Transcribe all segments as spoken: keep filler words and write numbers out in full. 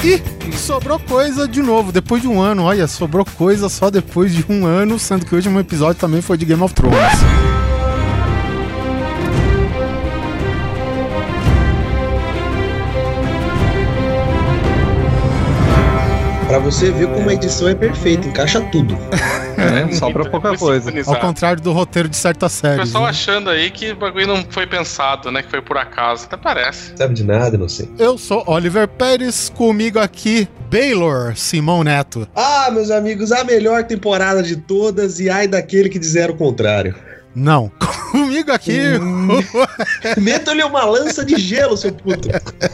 E sobrou coisa de novo, depois de um ano. Olha, sobrou coisa só depois de um ano, sendo que o último episódio também foi de Game of Thrones. Pra você ver como a edição é perfeita, encaixa tudo. É, só pra pouca coisa. Ao contrário do roteiro de certas séries. O pessoal né? achando aí que o bagulho não foi pensado, né? Que foi por acaso. Até parece. Sabe de nada, não sei. Eu sou Oliver Pérez, comigo aqui, Baylor Simão Neto. Ah, meus amigos, a melhor temporada de todas e ai daquele que dizer o contrário. Não. Comigo aqui... Hum. Meta-lhe uma lança de gelo, seu puto.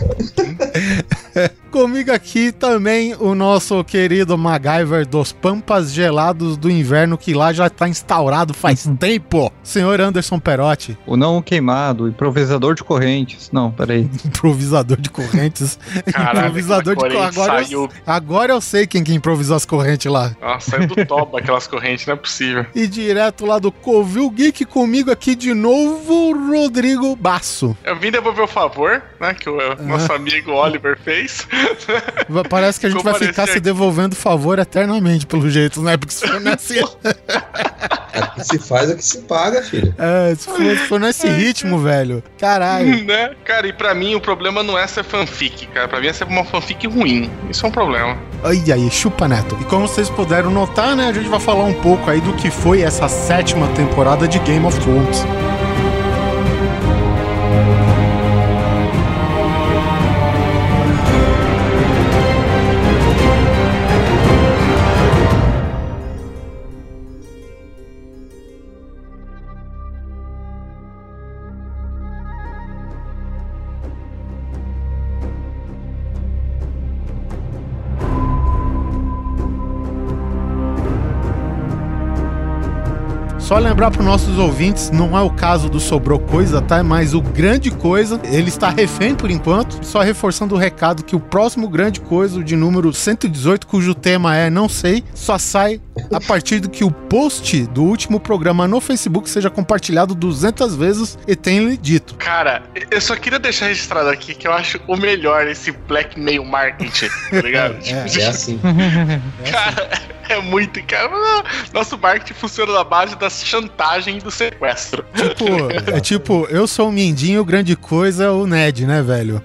Comigo aqui também o nosso querido MacGyver dos Pampas Gelados do Inverno, que lá já tá instaurado faz tempo. Senhor Anderson Perotti. O não queimado, improvisador de correntes. Não, peraí. Improvisador de correntes. Caralho, improvisador de correntes. Agora, saiu... eu, agora eu sei quem que improvisou as correntes lá. Nossa, saiu do toba aquelas correntes, não é possível. E direto lá do Covil Geek, comigo aqui de novo, Rodrigo Basso. Eu vim devolver o favor, né, que o ah. nosso amigo Oliver fez. Parece que a gente vai ficar aqui se devolvendo favor eternamente, pelo jeito, né? Porque se for nesse... É que se faz é que se paga, filho. É, se for, se for nesse Ai, ritmo, cara. velho. Caralho. Né? Cara, e pra mim o problema não é ser fanfic, cara. Pra mim é ser uma fanfic ruim. Isso é um problema. Ai, aí, chupa, Neto. E como vocês puderam notar, né? A gente vai falar um pouco aí do que foi essa sétima temporada de Game of Thrones. Só lembrar para os nossos ouvintes, não é o caso do Sobrou Coisa, tá? Mas o Grande Coisa, ele está refém por enquanto. Só reforçando o recado que o próximo Grande Coisa, o de número cento e dezoito, cujo tema é não sei, só sai a partir do que o post do último programa no Facebook seja compartilhado duzentas vezes e tenha dito. Cara, eu só queria deixar registrado aqui que eu acho o melhor esse blackmail marketing, tá ligado? É, é assim. Cara, é muito... Cara, nosso marketing funciona na base das chantagem e do sequestro. Tipo, é tipo, eu sou o Mindinho, Grande Coisa é o Ned, né, velho?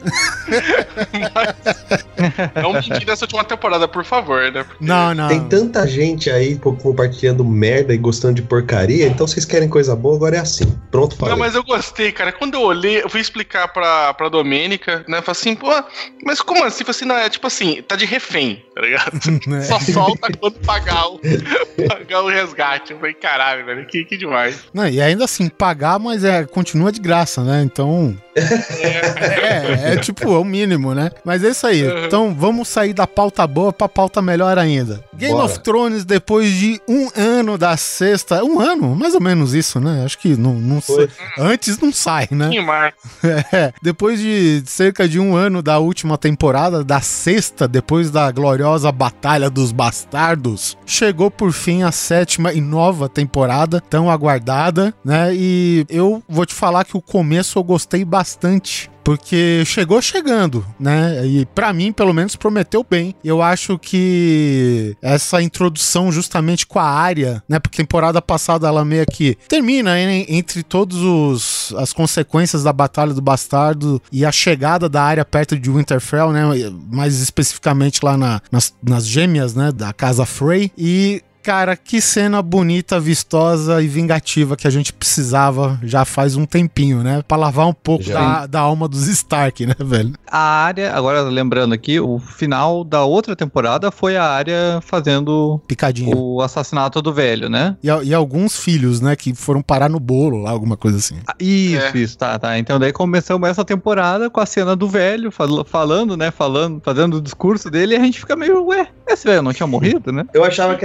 Mas, não mentir nessa última temporada, por favor, né? Porque... Não, não. Tem tanta gente aí compartilhando merda e gostando de porcaria, então vocês querem coisa boa, agora é assim. Pronto, falei. Não, mas eu gostei, cara. Quando eu olhei, eu fui explicar pra, pra Domênica, né? Falei assim, pô, mas como assim? Falei assim, não, é tipo assim, tá de refém, tá ligado? É. Só solta quando pagar o, pagar o resgate. Eu falei, caralho, velho, que, que demais. Não, e ainda assim, pagar, mas é, continua de graça, né? Então... É, é, é tipo, é o mínimo, né? Mas é isso aí. Uhum. Então vamos sair da pauta boa pra pauta melhor ainda. Game Bora. of Thrones, depois de um ano da sexta... Um ano? Mais ou menos isso, né? Acho que não, não sei. Antes não sai, né? É, depois de cerca de um ano da última temporada, da sexta, depois da gloriosa Batalha dos Bastardos, chegou por fim a sétima e nova temporada, tão aguardada, né? E eu vou te falar que o começo eu gostei bastante. Bastante, porque chegou chegando, né? E pra mim, pelo menos, prometeu bem. Eu acho que essa introdução justamente com a Arya, né? Porque temporada passada ela meio que termina hein, entre todos os as consequências da Batalha do Bastardo e a chegada da Arya perto de Winterfell, né? Mais especificamente lá na, nas, nas gêmeas, né? Da Casa Frey. E cara, que cena bonita, vistosa e vingativa que a gente precisava já faz um tempinho, né? Pra lavar um pouco da, da alma dos Stark, né, velho? A Arya, agora lembrando aqui, o final da outra temporada foi a Arya fazendo picadinho, o assassinato do velho, né? E, e alguns filhos, né, que foram parar no bolo lá, alguma coisa assim. Ah, isso, é. isso, tá, tá. Então daí começamos essa temporada com a cena do velho fal- falando, né, falando, fazendo o discurso dele e a gente fica meio, ué, esse velho não tinha morrido, né? Eu achava que era flashback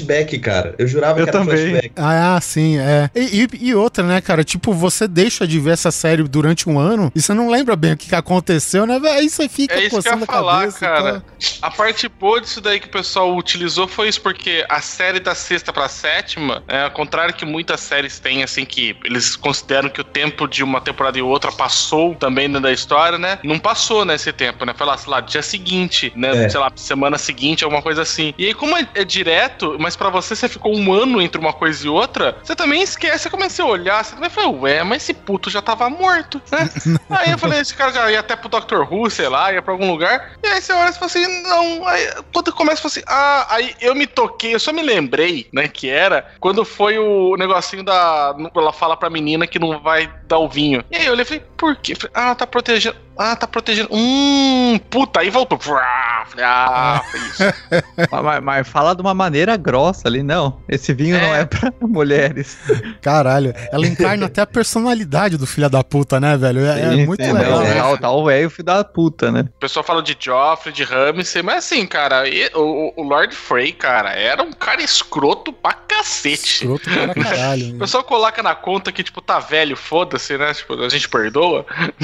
flashback, cara. Eu jurava Eu que era também. flashback. Ah, sim, é. E, e, e outra, né, cara? Tipo, você deixa de ver essa série durante um ano e você não lembra bem o que, que aconteceu, né? Aí você fica É isso que eu coçando ia a falar, cabeça. cara. Tá... A parte boa disso daí que o pessoal utilizou foi isso, porque a série da sexta pra sétima, é, ao contrário que muitas séries têm, assim, que eles consideram que o tempo de uma temporada e outra passou também dentro da história, né? Não passou, né, esse tempo, né? Foi lá, sei lá, dia seguinte, né? É. Sei lá, semana seguinte, alguma coisa assim. E aí, como é, é direto, mas pra você, você ficou um ano entre uma coisa e outra, você também esquece. Você começa a olhar, você também fala, ué, mas esse puto já tava morto, né? Aí eu falei, esse cara já ia até pro doutor Who, sei lá, ia pra algum lugar. E aí você olha e fala assim, não. Aí quando começa, fala assim, ah, aí eu me toquei, eu só me lembrei, né, que era quando foi o negocinho da. Ela fala pra menina que não vai dar o vinho. E aí eu olhei e falei, por quê? Falei, ah, tá protegendo. Ah, tá protegendo. Hum, puta, aí voltou. Falei, ah, foi isso. mas, mas fala de uma maneira grossa ali, não. Esse vinho É. não é pra mulheres. Caralho, ela encarna até a personalidade do filho da puta, né, velho? É, é Sim, muito sim, legal. não, né? Tá, tá o velho filho da puta, né? O pessoal fala de Joffrey, de Ramsay, mas assim, cara, e- o, o Lord Frey, cara, era um cara escroto pra cacete. Escroto para caralho. O pessoal coloca na conta que, tipo, tá velho, foda-se, né? Tipo, a gente perdoa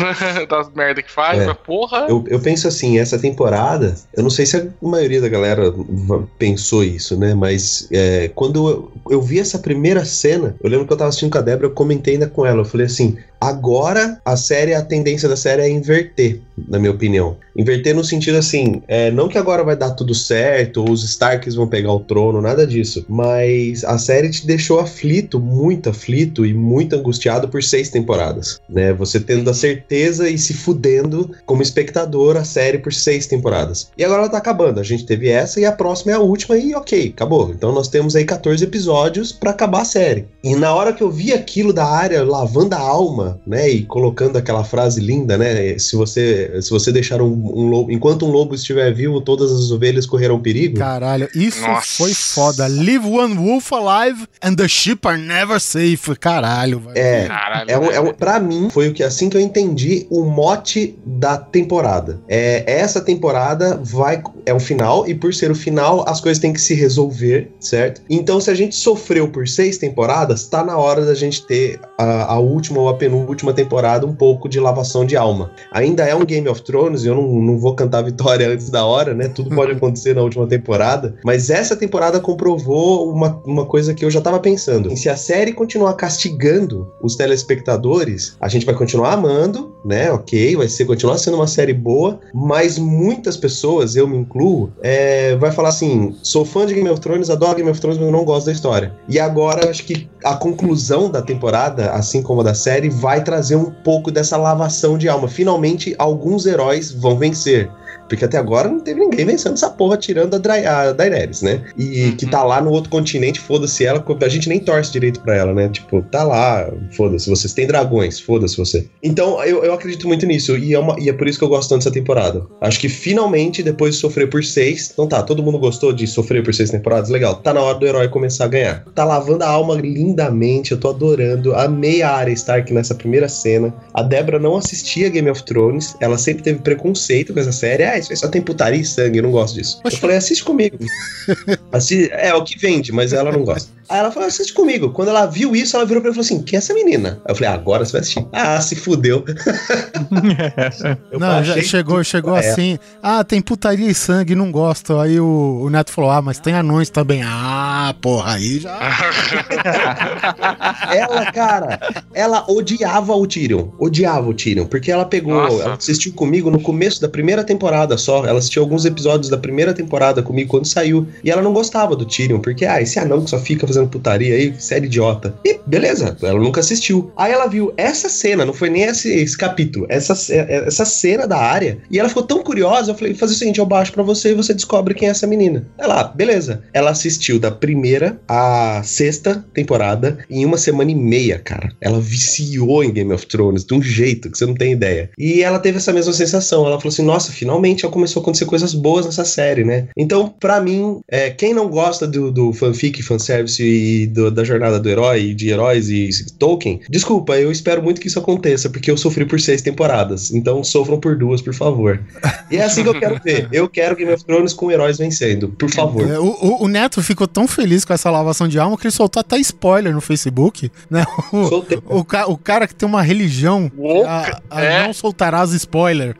das merda que faz, É. mas porra. Eu, eu penso assim, essa temporada, eu não sei se a maioria da galera v- pensou isso, né? Mas é, quando eu, eu vi essa primeira cena, eu lembro que eu tava assistindo com a Débora, eu comentei ainda com ela, eu falei assim, agora a série, a tendência da série é inverter, na minha opinião. Inverter no sentido assim, é, não que agora vai dar tudo certo, ou os Starks vão pegar o trono, nada disso, mas a série te deixou aflito, muito aflito e muito angustiado por seis temporadas, né? Você tendo a certeza e se fudendo como espectador a série por seis temporadas. E agora ela tá acabando, a gente teve essa e a próxima é a última e ok, acabou. Então nós temos aí catorze episódios pra acabar a série. E na hora que eu vi aquilo da área lavando a alma, né, e colocando aquela frase linda, né, se você, se você deixar um, um lobo, enquanto um lobo estiver vivo, todas as ovelhas correrão perigo. Caralho, isso Nossa. foi foda. Leave one wolf alive and the sheep are never safe. Caralho, velho. É, Caralho, é um, é um, velho. pra mim, foi o que assim que eu entendi o mote da temporada. É, essa temporada vai é um final, e por ser o final, as coisas têm que se resolver, certo? Então, se a gente sofreu por seis temporadas, tá na hora da gente ter a, a última ou a penúltima temporada um pouco de lavação de alma. Ainda é um Game of Thrones, eu não, não vou cantar a vitória antes da hora, né? Tudo pode acontecer na última temporada, mas essa temporada comprovou uma, uma coisa que eu já tava pensando. E se a série continuar castigando os telespectadores, a gente vai continuar amando, né? Ok, vai ser, continuar sendo uma série boa, mas muitas pessoas, eu me incluo, é, vai falar assim, sou fã de Game of Thrones, adoro Game of Thrones, mas eu não gosto da história. E agora, acho que a conclusão da temporada, assim como a da série, vai trazer um pouco dessa lavação de alma. Finalmente, alguns heróis vão vencer. Porque até agora não teve ninguém vencendo essa porra, tirando a, Dra- a Daenerys, né? E Uhum. que tá lá no outro continente, foda-se ela, a gente nem torce direito pra ela, né? Tipo, tá lá, foda-se, vocês têm dragões, foda-se você. Então, eu, eu acredito muito nisso, e é, uma, e é por isso que eu gosto tanto dessa temporada. Acho que finalmente, depois de sofrer por seis, então tá, todo mundo gostou de sofrer por seis temporadas? Legal, tá na hora do herói começar a ganhar. Tá lavando a alma lindamente, eu tô adorando, amei a Arya Stark nessa primeira cena. A Débora não assistia Game of Thrones, ela sempre teve preconceito com essa série, ah, isso aí só tem putaria e sangue, eu não gosto disso. Eu falei, assiste comigo. Assi- é, o que vende, mas ela não gosta. Aí ela falou, assiste comigo. Quando ela viu isso, ela virou pra mim e falou assim, quem é essa menina? Aí eu falei, ah, agora você vai assistir. Ah, se fudeu. Eu Não, já achei chegou, tudo chegou pra ela. assim. Ah, tem putaria e sangue, não gosto. Aí o, o Neto falou: ah, mas tem anões também. Ah, porra, aí já. Ela, cara, ela odiava o Tyrion. Odiava o Tyrion. Porque ela pegou, Nossa. ela assistiu comigo no começo da primeira temporada só. Ela assistiu alguns episódios da primeira temporada comigo quando saiu. E ela não gostava do Tyrion. Porque, ah, esse anão que só fica fazendo putaria aí, série idiota. E beleza, ela nunca assistiu. Aí ela viu essa cena, não foi nem esse, esse capítulo, essa, essa cena da área. E ela ficou tão curiosa, eu falei, faz o seguinte, eu baixo pra você e você descobre quem é essa menina. Ela, beleza. Ela assistiu da primeira à sexta temporada em uma semana e meia, cara. Ela viciou em Game of Thrones de um jeito que você não tem ideia. E ela teve essa mesma sensação. Ela falou assim, nossa, finalmente começou a acontecer coisas boas nessa série, né? Então, pra mim, é, quem não gosta do, do fanfic, fanservice Universe e do, da jornada do herói, de heróis e Tolkien, desculpa, eu espero muito que isso aconteça, porque eu sofri por seis temporadas. Então sofram por duas, por favor. E é assim que eu quero ver. Eu quero Game of Thrones com heróis vencendo, por favor. É, o, o, o Neto ficou tão feliz com essa lavação de alma que ele soltou até spoiler no Facebook, né? O, Soltei. o, o, o cara que tem uma religião, a, a É. não soltarás spoiler.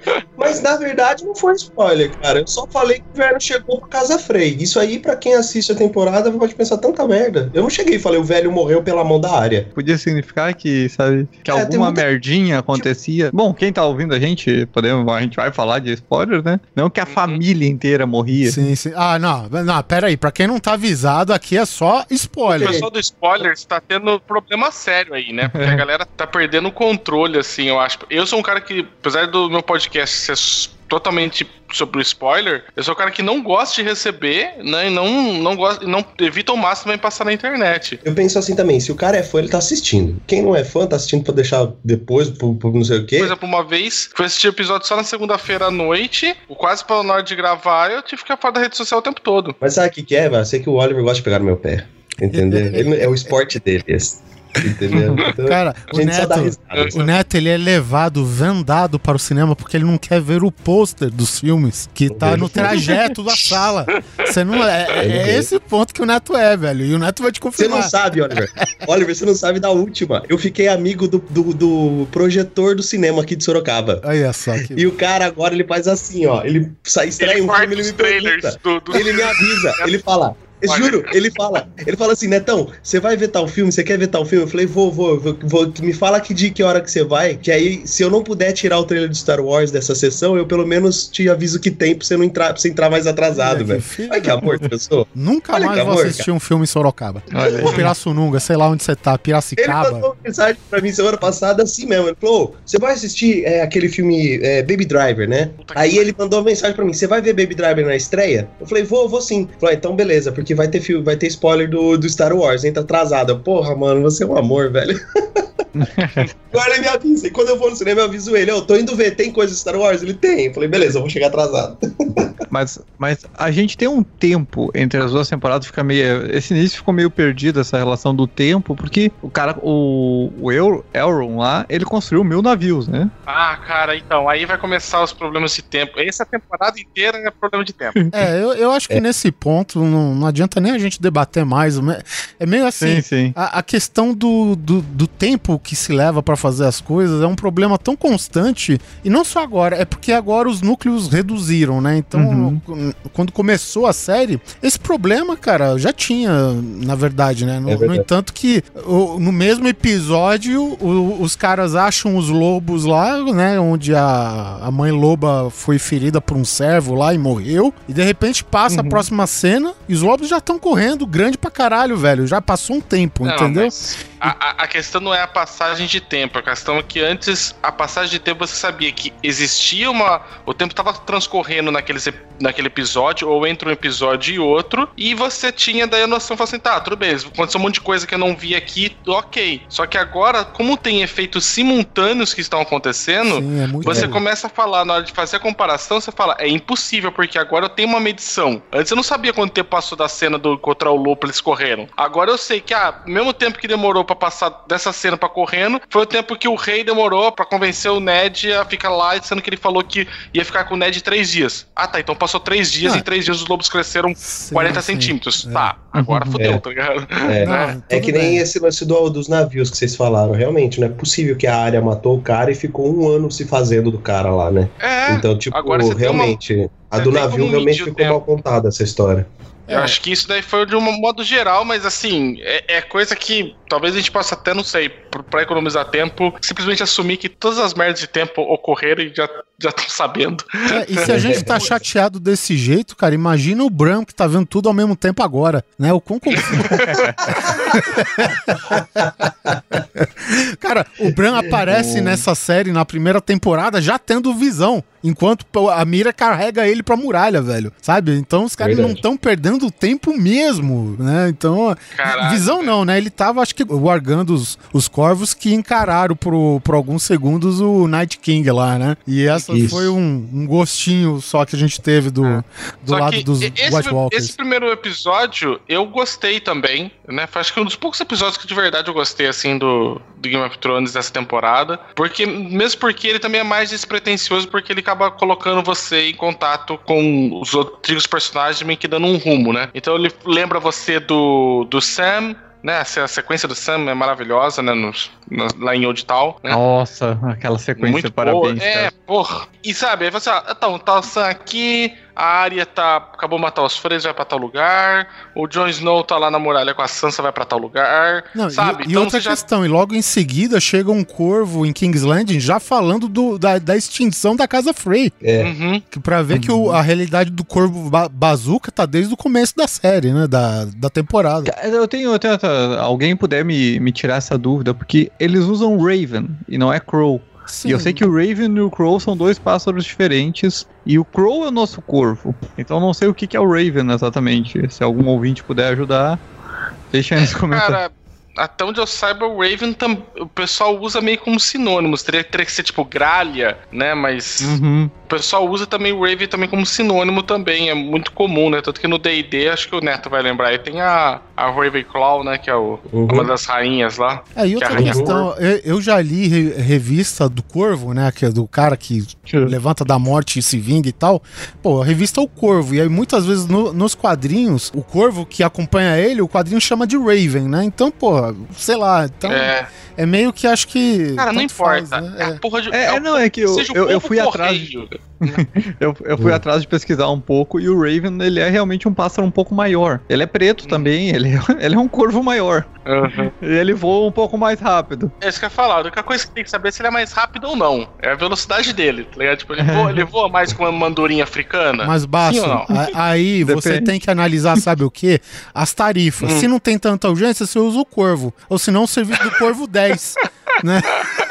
Mas na verdade não foi spoiler, cara. Eu só falei que o velho chegou pra Casa Frey. Isso aí, pra quem assiste a temporada, pode pensar tanta merda. Eu não cheguei e falei o velho morreu pela mão da área. Podia significar que, sabe, que É, tem alguma muita- merdinha acontecia. Bom, quem tá ouvindo a gente, podemos, a gente vai falar de spoiler, né? Não que a família inteira morria. Sim, sim. Ah, não, não, pera aí. Pra quem não tá avisado, aqui é só O spoiler. pessoal do spoiler está tendo problema sério aí, né? Porque a galera tá perdendo o controle, assim, eu acho. Eu sou um cara que, apesar do meu podcast ser totalmente sobre o spoiler, eu sou um cara que não gosta de receber, né? E não, não, gosta, não evita ao máximo em passar na internet. Eu penso assim também, se o cara é fã, ele tá assistindo. Quem não é fã, tá assistindo pra deixar depois, pro, pro não sei o quê. Por exemplo, uma vez, fui assistir o episódio só na segunda-feira à noite, quase pra na hora de gravar, eu tive que ficar fora da rede social o tempo todo. Mas sabe o que que é, velho? Eu sei que o Oliver gosta de pegar no meu pé. Entendeu? Ele, é o esporte dele, esse. Entendeu? Então, Cara, a o gente só dá Neto, risada. o Neto, ele é levado, vendado para o cinema porque ele não quer ver o pôster dos filmes que tá no trajeto da sala. Você não é, é, é esse ponto que o Neto é, velho. E o Neto vai te Você confirmar. não sabe, Oliver. Oliver, você não sabe da última. Eu fiquei amigo do, do, do projetor do cinema aqui de Sorocaba. Olha só que... E o cara agora, ele faz assim, ó. Ele sai, extrai Ele um corta filme, ele os me trailers pergunta. do, do... Ele me avisa, ele fala... Eu juro, ele fala, ele fala assim, Netão, você vai ver tal filme, você quer ver tal filme? Eu falei, vou, vou, vou, vou, me fala que dia, que hora que você vai, que aí, se eu não puder tirar o trailer de Star Wars dessa sessão, eu pelo menos te aviso que tem pra você não entrar, pra você entrar mais atrasado, Olha, velho. que filho Olha que da amor que eu sou. Nunca Olha mais que vou amor, assistir um filme em Sorocaba. Olha aí. Ou Pirassununga, sei lá onde você tá, Ele Piracicaba. mandou uma mensagem pra mim semana passada assim mesmo. Ele falou: você vai assistir é, aquele filme é, Baby Driver, né? Aí ele mandou uma mensagem pra mim: você vai ver Baby Driver na estreia? Eu falei: vou, vou sim. Ele falou: então beleza, porque vai ter, filme, vai ter spoiler do, do Star Wars, hein? Tá atrasado. Eu, Porra, mano, você é um amor, velho. Agora ele me avisa. E quando eu vou no cinema, eu aviso ele: eu tô indo ver, tem coisa de Star Wars? Ele tem. Eu falei: beleza, eu vou chegar atrasado. Mas, mas a gente tem um tempo entre as duas temporadas, fica meio. Esse início ficou meio perdido, essa relação do tempo, porque o cara, o, o El, Elrond lá, ele construiu mil navios, né? Ah, cara, então, aí vai começar os problemas de tempo. Essa temporada inteira é problema de tempo. É, eu, eu acho que nesse ponto não, não adianta nem a gente debater mais. É meio assim, Sim, sim. A, a questão do, do, do tempo que se leva pra fazer as coisas é um problema tão constante, e não só agora, é porque agora os núcleos reduziram, né? Então, Uhum. no- quando começou a série, esse problema, cara, já tinha, na verdade, né? No, É verdade. no entanto que o- no mesmo episódio, o- os caras acham os lobos lá, né? Onde a, a mãe loba foi ferida por um servo lá e morreu, e de repente passa a próxima cena e os lobos já estão correndo grande pra caralho, velho. Já passou um tempo, Não, entendeu? mas A, a- a questão não é a passagem de tempo, a questão é que antes, a passagem de tempo você sabia que existia uma... O tempo estava transcorrendo naqueles, ep- naquele episódio, ou entre um episódio e outro, e você tinha daí a noção, falou assim, tá, tudo bem, aconteceu um monte de coisa que eu não vi aqui, ok. Só que agora, como tem efeitos simultâneos que estão acontecendo, Sim, é muito você doido. começa a falar, na hora de fazer a comparação, você fala, é impossível, porque agora eu tenho uma medição. Antes eu não sabia quanto tempo passou da cena do encontrar o lobo, eles correram. Agora eu sei que, ah, mesmo tempo que demorou pra passar dessa cena pra correndo, foi o tempo que o rei demorou pra convencer o Ned a ficar lá, sendo que ele falou que ia ficar com o Ned três dias. Ah, tá, então passou três dias, Ah. e em três dias os lobos cresceram Sim, quarenta sim. centímetros. É. Tá, agora fodeu, É. tá ligado? É, Não, é tudo que nem bem. esse lance do- dos navios que vocês falaram. Realmente, não é possível que a área matou o cara e ficou um ano se fazendo do cara lá, né? É, Então, tipo, agora você tem uma- realmente, a você do tem navio como realmente medir o ficou tempo. mal contada essa história. Eu É. acho que isso daí foi de um modo geral, mas assim, é, é coisa que talvez a gente possa até, não sei, pra- pra economizar tempo, simplesmente assumir que todas as merdas de tempo ocorreram e já já estão sabendo. É, e se a gente tá chateado desse jeito, cara, imagina o Bram que tá vendo tudo ao mesmo tempo agora, né? O quão confuso. Cara, o Bran aparece nessa série na primeira temporada já tendo visão, enquanto a Mira carrega ele pra muralha, velho, sabe? Então os caras não Verdade. estão perdendo tempo mesmo, né? Então, Caralho, visão não, né? Ele tava, acho que, wargando os, os corvos que encararam por, por alguns segundos o Night King lá, né? E essa Essa Isso. foi um, um gostinho só que a gente teve do, é. do lado dos esse, White Walkers. Esse primeiro episódio eu gostei também, né? Acho que um dos poucos episódios que de verdade eu gostei, assim, do, do Game of Thrones dessa temporada. Porque, mesmo porque ele também é mais despretensioso, porque ele acaba colocando você em contato com os outros personagens, meio que dando um rumo, né? Então ele lembra você do, do Sam, né? A sequência do Sam é maravilhosa, né? Nos, no, lá em Old Town, né? Nossa, aquela sequência, muito parabéns. Boa. É, porra. E sabe, aí você, ah, então, tá o Sam aqui, a Arya tá, acabou de matar os Freys, vai pra tal lugar, o Jon Snow tá lá na muralha com a Sansa, vai pra tal lugar, não, sabe? E, então, e outra já... questão, e logo em seguida chega um corvo em King's Landing já falando do, da, da extinção da Casa Frey. É. Uhum. Que pra ver uhum. que o, a realidade do corvo ba bazuca tá desde o começo da série, né? Da, da temporada. Eu tenho, eu tenho alguém puder me, me tirar essa dúvida, porque eles usam Raven e não é Crow. Sim. E eu sei que o Raven e o Crow são dois pássaros diferentes, e o Crow é o nosso corvo. Então não sei o que, que é o Raven exatamente. Se algum ouvinte puder ajudar, deixa aí nos comentários. Cara, até onde eu saiba, o Raven tam, o pessoal usa meio como sinônimos. Teria, teria que ser tipo gralha, né? Mas uhum. o pessoal usa também o Raven também como sinônimo também. É muito comum, né? Tanto que no D e D, acho que o Neto vai lembrar, aí tem a, a Ravenclaw, né? Que é o, uhum. uma das rainhas lá. É, e outra que é questão, eu, eu já li re, revista do Corvo, né? Que é do cara que Sim. levanta da morte e se vinga e tal. Pô, a revista é o Corvo. E aí muitas vezes no, nos quadrinhos, o Corvo que acompanha ele, o quadrinho chama de Raven, né? Então, pô, sei lá, então é, é meio que acho que... Cara, não importa. Faz, né? É a porra de... É, é, não, é que eu, eu, eu fui atrás... eu, eu fui hum. atrás de pesquisar um pouco, e o Raven, ele é realmente um pássaro um pouco maior. Ele é preto hum. também, ele é, ele é um corvo maior. Uhum. E ele voa um pouco mais rápido. É isso que eu ia falar, a única coisa que tem que saber é se ele é mais rápido ou não. É a velocidade dele, tá ligado? Tipo, ele, voa, ele voa mais com uma mandurinha africana. Mas basta, aí você tem que analisar, sabe o quê? As tarifas. Hum. Se não tem tanta urgência, você usa o corvo. Ou se não, o serviço do corvo dez, né?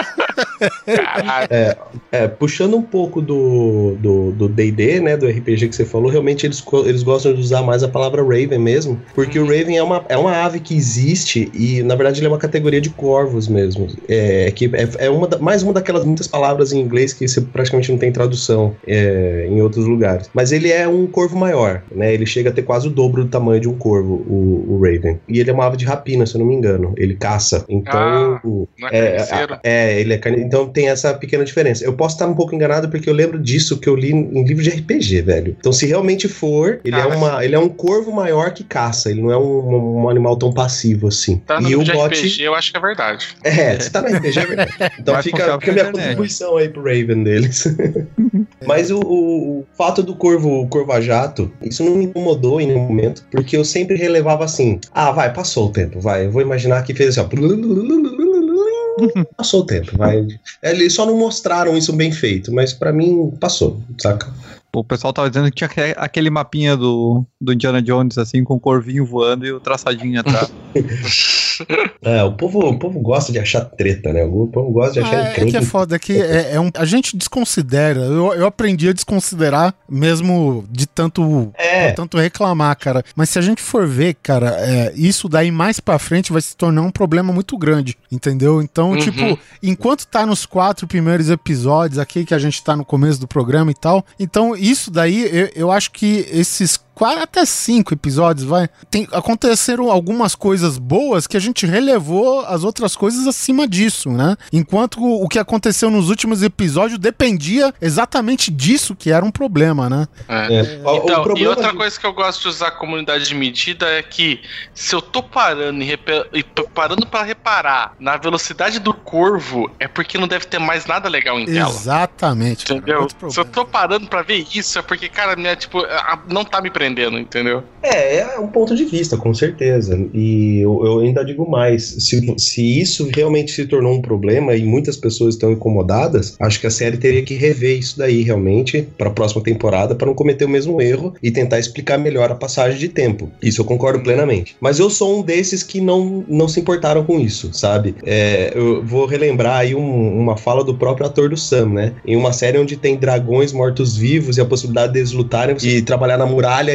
É, é, puxando um pouco do do D e D, né, do R P G que você falou, realmente eles, eles gostam de usar mais a palavra Raven mesmo, porque uhum. o Raven é uma, é uma ave que existe e, na verdade, ele é uma categoria de corvos mesmo. É, que é, é uma da, mais uma daquelas muitas palavras em inglês que você praticamente não tem tradução é, em outros lugares. Mas ele é um corvo maior, né, ele chega a ter quase o dobro do tamanho de um corvo, o, o Raven. E ele é uma ave de rapina, se eu não me engano. Ele caça. Então, ah, o, é, é, é, ele é carne. Então tem essa pequena diferença. Eu posso estar um pouco enganado porque eu lembro disso que eu li em livro de R P G, velho. Então se realmente for, ele, ah, é, uma, ele é um corvo maior que caça. Ele não é um, um animal tão passivo assim. Tá no e livro o de bot... R P G, eu acho que é verdade. É, se tá no R P G é verdade. Então fica, fica a minha contribuição aí pro Raven deles. Mas o, o, o fato do corvo, o corva-jato, isso não me incomodou em nenhum momento, porque eu sempre relevava assim, ah, vai, passou o tempo, vai. Eu vou imaginar que fez assim, ó... Passou o tempo, vai. Eles só não mostraram isso bem feito, mas pra mim passou, saca? O pessoal tava dizendo que tinha aquele mapinha do, do Indiana Jones, assim, com o corvinho voando e o traçadinho atrás. É, o povo, o povo gosta de achar treta, né? O povo gosta de achar ah, treta. É que é foda, é que é, é um, a gente desconsidera, eu, eu aprendi a desconsiderar mesmo de tanto, é. de tanto reclamar, cara. Mas se a gente for ver, cara, é, isso daí mais pra frente vai se tornar um problema muito grande, entendeu? Então, uhum. tipo, enquanto tá nos quatro primeiros episódios aqui, que a gente tá no começo do programa e tal, então isso daí, eu, eu acho que esses quatro até cinco episódios, vai. Tem, aconteceram algumas coisas boas que a gente relevou as outras coisas acima disso, né? Enquanto o, o que aconteceu nos últimos episódios dependia exatamente disso que era um problema, né? É. É. Então, o problema e outra de... coisa que eu gosto de usar a comunidade de medida é que se eu tô parando e, e parando pra reparar na velocidade do corvo, é porque não deve ter mais nada legal em tela. Exatamente. Entendeu? Cara, se eu tô parando pra ver isso, é porque, cara, minha, tipo, não tá me prendendo. Entendeu? É, é um ponto de vista, com certeza. E eu, eu ainda digo mais, se, se isso realmente se tornou um problema e muitas pessoas estão incomodadas, acho que a série teria que rever isso daí realmente para a próxima temporada, para não cometer o mesmo erro e tentar explicar melhor a passagem de tempo. Isso eu concordo plenamente. Mas eu sou um desses que não, não se importaram com isso, sabe? É, eu vou relembrar aí um, uma fala do próprio ator do Sam, né? Em uma série onde tem dragões mortos-vivos e a possibilidade deles lutarem e trabalhar na muralha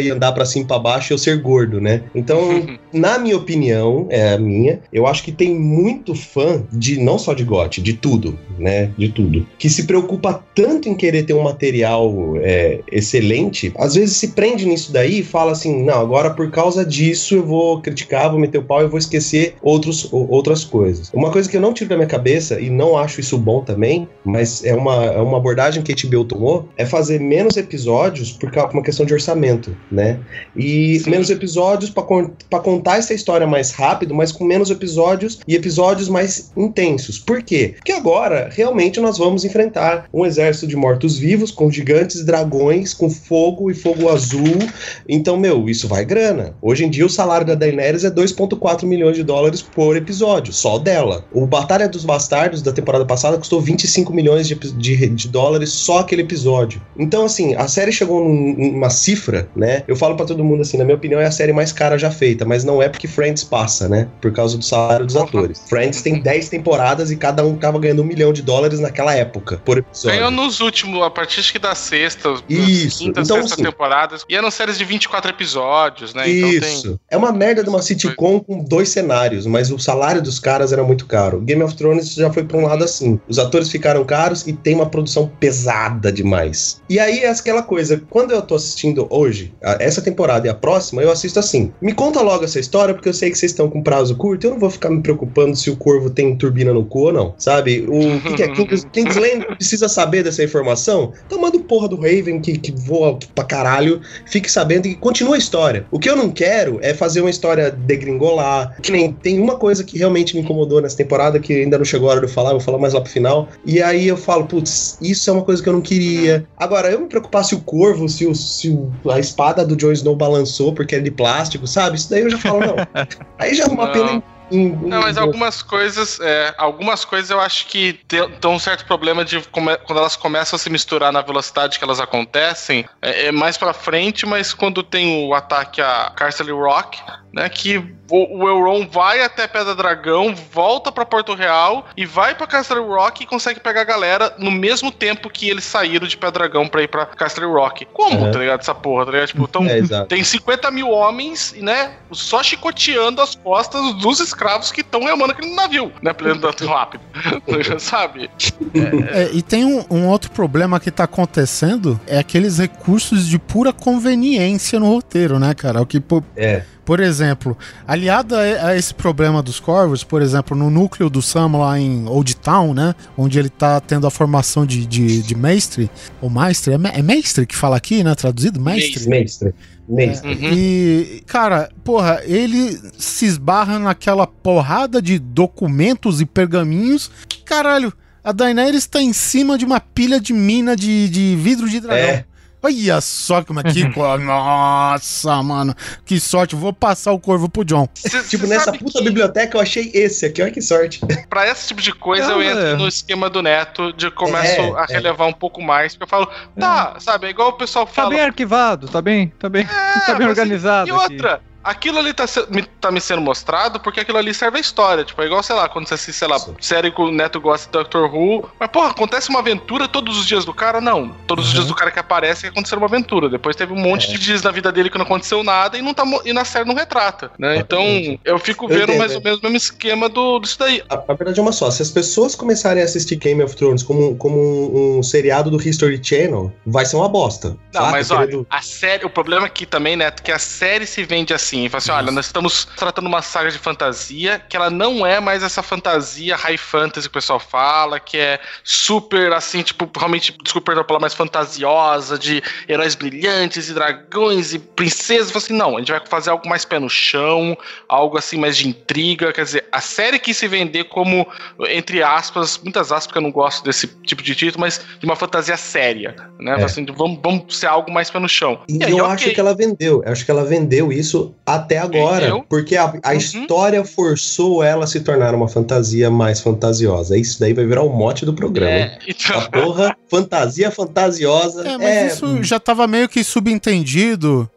e andar pra cima e pra baixo e eu ser gordo, né? Então, na minha opinião, é a minha, eu acho que tem muito fã de, não só de G O T, de tudo, né? De tudo. Que se preocupa tanto em querer ter um material é, excelente, às vezes se prende nisso daí e fala assim, não, agora por causa disso eu vou criticar, vou meter o pau e vou esquecer outros, outras coisas. Uma coisa que eu não tiro da minha cabeça, e não acho isso bom também, mas é uma, é uma abordagem que a H B O tomou, é fazer menos episódios por uma questão de orçamento, né? E Sim. menos episódios pra, pra contar essa história mais rápido, mas com menos episódios e episódios mais intensos. Por quê? Porque agora, realmente, nós vamos enfrentar um exército de mortos-vivos com gigantes dragões, com fogo e fogo azul. Então, meu, isso vai grana. Hoje em dia, o salário da Daenerys é dois vírgula quatro milhões de dólares por episódio, só dela. O Batalha dos Bastardos da temporada passada custou vinte e cinco milhões de, de, de dólares só aquele episódio. Então, assim, a série chegou num, numa cifra, né? Eu falo pra todo mundo assim, na minha opinião, é a série mais cara já feita, mas não é porque Friends passa, né? Por causa do salário dos atores. Friends tem dez temporadas e cada um tava ganhando um milhão de dólares naquela época, por episódio. Ganhou nos últimos, a partir acho que da sexta, Isso. quinta, então, sexta assim, temporadas. E eram séries de vinte e quatro episódios, né? Isso. Então tem... É uma merda de uma sitcom com dois cenários, mas o salário dos caras era muito caro. Game of Thrones já foi pra um lado assim. Os atores ficaram caros e tem uma produção pesada demais. E aí é aquela coisa, quando eu tô assistindo hoje, essa temporada e a próxima, eu assisto assim. Me conta logo essa história, porque eu sei que vocês estão com prazo curto, eu não vou ficar me preocupando se o corvo tem turbina no cu ou não, sabe? O que, que é Kings, Kingsland precisa saber dessa informação? Então manda o porra do Raven que, que voa pra caralho, fique sabendo e continua a história. O que eu não quero é fazer uma história degringolar, que nem tem uma coisa que realmente me incomodou nessa temporada, que ainda não chegou a hora de eu falar, vou falar mais lá pro final, e aí eu falo, putz, isso é uma coisa que eu não queria. Agora, eu me preocupar se o corvo, se, o, se o, a espada do Jon Snow balançou porque é de plástico, sabe? Isso daí eu já falo, não. Aí já é uma pena... Não, mas algumas coisas, é, algumas coisas eu acho que tem, tem um certo problema de come, quando elas começam a se misturar na velocidade que elas acontecem, é, é mais pra frente, mas quando tem o ataque a Castle Rock, né, que o, o Euron vai até Pedra Dragão, volta pra Porto Real e vai pra Castle Rock e consegue pegar a galera no mesmo tempo que eles saíram de Pedra Dragão pra ir pra Castle Rock. Como, uhum. tá ligado? Essa porra, tá ligado? Tipo, então, é, tem cinquenta mil homens, né, só chicoteando as costas dos escravos que estão remando aquele navio, né, pra ele andar tão rápido, sabe? É, e tem um, um outro problema que tá acontecendo, é aqueles recursos de pura conveniência no roteiro, né, cara? O que, por, é. por exemplo, aliado a, a esse problema dos corvos, por exemplo, no núcleo do Sam lá em Old Town, né, onde ele tá tendo a formação de, de, de mestre, ou maestre, é, é mestre que fala aqui, né, traduzido? Mestre? Mestre. É, uhum. E, cara, porra, ele se esbarra naquela porrada de documentos e pergaminhos. Caralho, a Daenerys tá em cima de uma pilha de mina de, de vidro de dragão. É. Olha só como aqui, nossa, mano, que sorte, vou passar o corvo pro John. Cê, tipo, cê nessa puta que... biblioteca eu achei esse aqui, olha que sorte. Pra esse tipo de coisa é, eu entro é. no esquema do Neto, de começo é, a relevar é. um pouco mais, porque eu falo, tá, é. sabe, é igual o pessoal fala... Tá bem arquivado, tá bem, tá bem, é, tá bem organizado. E outra... Aqui. Aquilo ali tá, me, tá me sendo mostrado porque aquilo ali serve a história. Tipo, é igual, sei lá, quando você assiste, sei lá, Sim. série que o Neto gosta de Doctor Who. Mas, porra, acontece uma aventura todos os dias do cara? Não. Todos uhum. os dias do cara que aparece que aconteceu uma aventura. Depois teve um monte é. de dias na vida dele que não aconteceu nada e, não tá, e na série não retrata, né? Então, eu fico vendo eu mais ou menos o mesmo esquema do, disso daí. A, a verdade é uma só. Se as pessoas começarem a assistir Game of Thrones como, como um, um seriado do History Channel, vai ser uma bosta. Não, sabe? Mas olha, Querendo... a série... O problema aqui também, Neto, que a série se vende assim. Fala assim, olha, nós estamos tratando uma saga de fantasia que ela não é mais essa fantasia high fantasy que o pessoal fala, que é super, assim, tipo, realmente, desculpa a palavra, mais fantasiosa, de heróis brilhantes e dragões e princesas. Assim, não, a gente vai fazer algo mais pé no chão, algo assim mais de intriga. Quer dizer, a série quis se vender como, entre aspas, muitas aspas, porque eu não gosto desse tipo de título, mas de uma fantasia séria, né? É. Assim, vamos, vamos ser algo mais pé no chão. E, e aí, eu okay. acho que ela vendeu, eu acho que ela vendeu isso até agora. Entendeu? Porque a, a uhum. história forçou ela a se tornar uma fantasia mais fantasiosa. Isso daí vai virar o mote do programa. É, então... A porra, fantasia fantasiosa. É, mas é... isso já tava meio que subentendido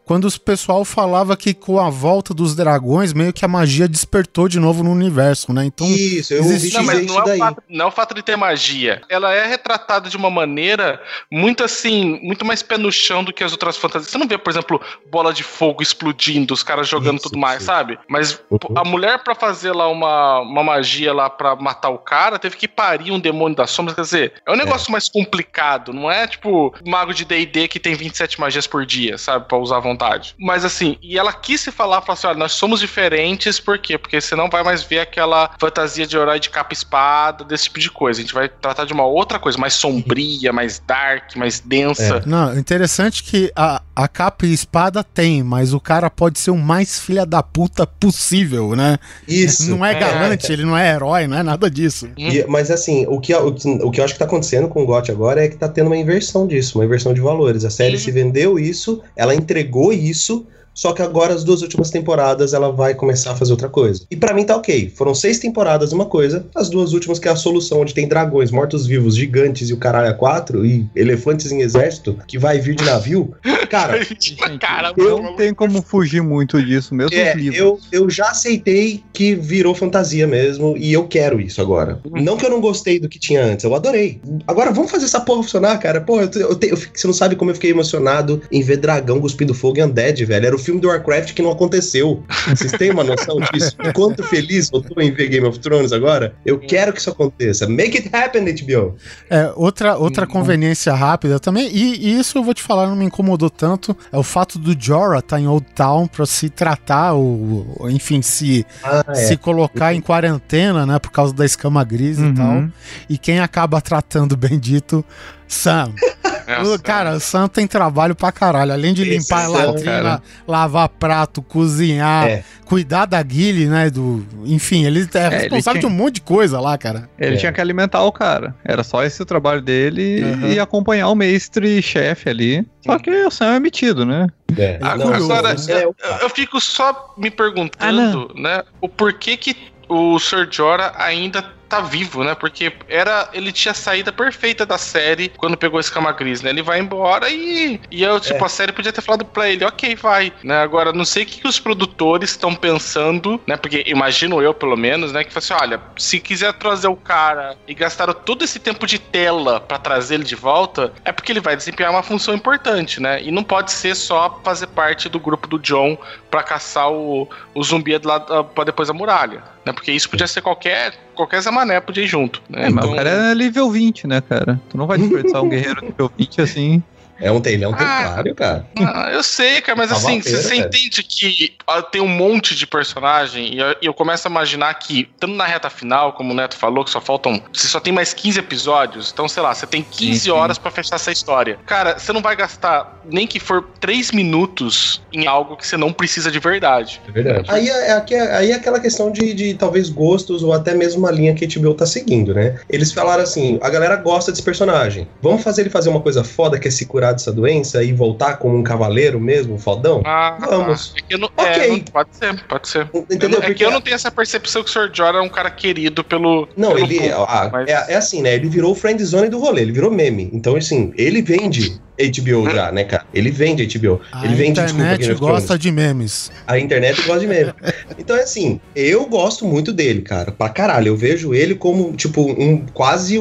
quando o pessoal falava que com a volta dos dragões, meio que a magia despertou de novo no universo, né? Então, isso, eu ouvi não, mas isso não é, daí. o fato, não é o fato de ter magia. Ela é retratada de uma maneira muito assim, muito mais pé no chão do que as outras fantasias. Você não vê, por exemplo, bola de fogo explodindo, os caras jogando isso, tudo mais, sim. sabe? Mas uhum. a mulher, pra fazer lá uma, uma magia lá pra matar o cara, teve que parir um demônio das sombras. Quer dizer, é um negócio é. mais complicado, não é tipo mago de D e D que tem vinte e sete magias por dia, sabe? Pra usar à vontade. Mas assim, e ela quis se falar, falar assim, olha, nós somos diferentes, por quê? Porque você não vai mais ver aquela fantasia de herói de capa e espada, desse tipo de coisa. A gente vai tratar de uma outra coisa, mais sombria, mais dark, mais densa. É. Não, interessante que a, a capa e espada tem, mas o cara pode ser o mais filha da puta possível, né? Isso. Não é galante, é. ele não é herói, não é nada disso. E, mas assim, o que, o, o que eu acho que tá acontecendo com o G O T agora é que tá tendo uma inversão disso, uma inversão de valores. A série Sim. se vendeu isso, ela entregou isso, só que agora as duas últimas temporadas ela vai começar a fazer outra coisa. E pra mim tá ok. Foram seis temporadas uma coisa, as duas últimas que é a solução, onde tem dragões, mortos-vivos, gigantes e o caralho a quatro, e elefantes em exército, que vai vir de navio. Cara, cara eu não tem como fugir muito disso, mesmo é, os livros. Eu, eu já aceitei que virou fantasia mesmo, e eu quero isso agora. Hum. Não que eu não gostei do que tinha antes, eu adorei. Agora vamos fazer essa porra funcionar, cara. Porra, eu, eu, eu, você não sabe como eu fiquei emocionado em ver dragão cuspindo fogo e Undead, velho. Era o filme do Warcraft que não aconteceu. Vocês têm uma noção disso? Quanto feliz eu tô em ver Game of Thrones agora? Eu quero que isso aconteça. Make it happen, H B O. É, outra, outra hum. conveniência rápida também, e, e isso eu vou te falar, não me incomodou tanto, é o fato do Jorah estar tá em Old Town pra se tratar, ou, ou enfim, se, ah, é. se colocar em quarentena, né, por causa da escama gris uhum. e tal. E quem acaba tratando o bendito Sam. É, cara, o Sam tem trabalho pra caralho. Além de Esse limpar a latrina, lavar prato, cozinhar, é. cuidar da Gilly, né? Do, enfim, ele é, é responsável ele tinha... de um monte de coisa lá, cara. Ele é. tinha que alimentar o cara. Era só esse o trabalho dele uhum. e acompanhar o mestre-chefe ali. Só que o Sam é metido, né? É. Agora, eu, eu fico só me perguntando, ah, né? O porquê que o Ser Jorah ainda tá vivo, né? Porque era, ele tinha a saída perfeita da série quando pegou a escama gris, né? Ele vai embora e, e eu, tipo, é. a série podia ter falado pra ele, ok, vai, né? Agora, não sei o que, que os produtores estão pensando, né? Porque imagino eu, pelo menos, né? Que foi assim, olha, se quiser trazer o cara e gastaram todo esse tempo de tela pra trazer ele de volta, é porque ele vai desempenhar uma função importante, né? E não pode ser só fazer parte do grupo do Jon pra caçar o, o zumbi lá pra depois da muralha, né? Porque isso podia ser qualquer, qualquer Zamané podia ir junto, né? É, mas então... o cara é nível vinte, né, cara? Tu não vai desperdiçar um guerreiro nível vinte assim... É um, ele é um templário, ah, cara. Ah, eu sei, cara, mas assim, você entende que ah, tem um monte de personagem e eu, eu começo a imaginar que, estando na reta final, como o Neto falou, que só faltam... Você só tem mais quinze episódios, então, sei lá, você tem quinze sim, sim. horas pra fechar essa história. Cara, você não vai gastar nem que for três minutos em algo que você não precisa de verdade. É verdade. Aí é, é, aí é aquela questão de, de talvez gostos ou até mesmo uma linha que a H B O tá seguindo, né? Eles falaram assim, a galera gosta desse personagem. Vamos fazer ele fazer uma coisa foda que é se curar dessa doença e voltar como um cavaleiro mesmo, fodão? Ah, vamos. É que não, ok. É, não, pode ser, pode ser. Entendeu? É que eu não tenho essa percepção que o Ser Jorah é um cara querido pelo... Não, pelo ele... Público, ah, mas... é, é assim, né? Ele virou o friendzone do rolê, ele virou meme. Então, assim, ele vende H B O já, né, cara? Ele vende H B O. A ele vende, internet desculpa, gosta de memes. A internet gosta de memes. Então, é assim, eu gosto muito dele, cara. Pra caralho. Eu vejo ele como, tipo, um quase um...